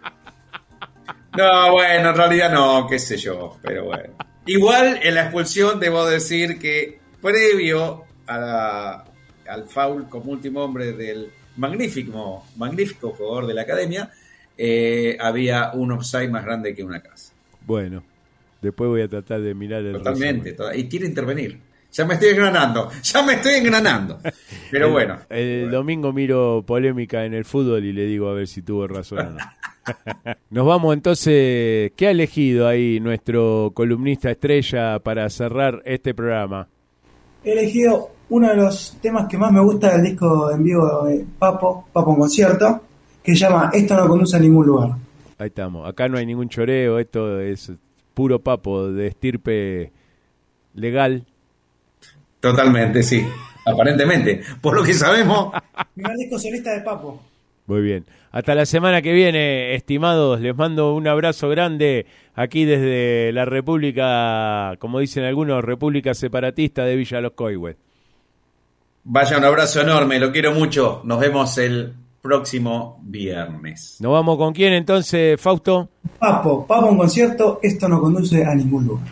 No, bueno, en realidad no, qué sé yo, pero bueno. Igual en la expulsión debo decir que previo a la- al foul como último hombre del magnífico, magnífico jugador de la Academia, eh, había un offside más grande que una casa. Bueno, después voy a tratar de mirar el Totalmente, resumen. to- y quiere intervenir. Ya me estoy engranando, ya me estoy engranando. Pero El- bueno. El domingo miro polémica en el fútbol y le digo a ver si tuvo razón o no. Nos vamos entonces. ¿Qué ha elegido ahí nuestro columnista estrella para cerrar este programa? He elegido uno de los temas que más me gusta del disco en vivo de Papo, Papo en concierto, que se llama Esto no conduce a ningún lugar. Ahí estamos. Acá no hay ningún choreo. Esto es puro papo de estirpe legal. Totalmente, sí. Aparentemente. Por lo que sabemos. Primer disco solista de Papo. Muy bien. Hasta la semana que viene, estimados. Les mando un abrazo grande aquí desde la República, como dicen algunos, República Separatista de Villa Los Coihues. Vaya, un abrazo enorme, lo quiero mucho. Nos vemos el próximo viernes. ¿Nos vamos con quién entonces, Fausto? Papo, Papo en concierto, esto no conduce a ningún lugar.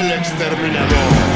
el exterminador.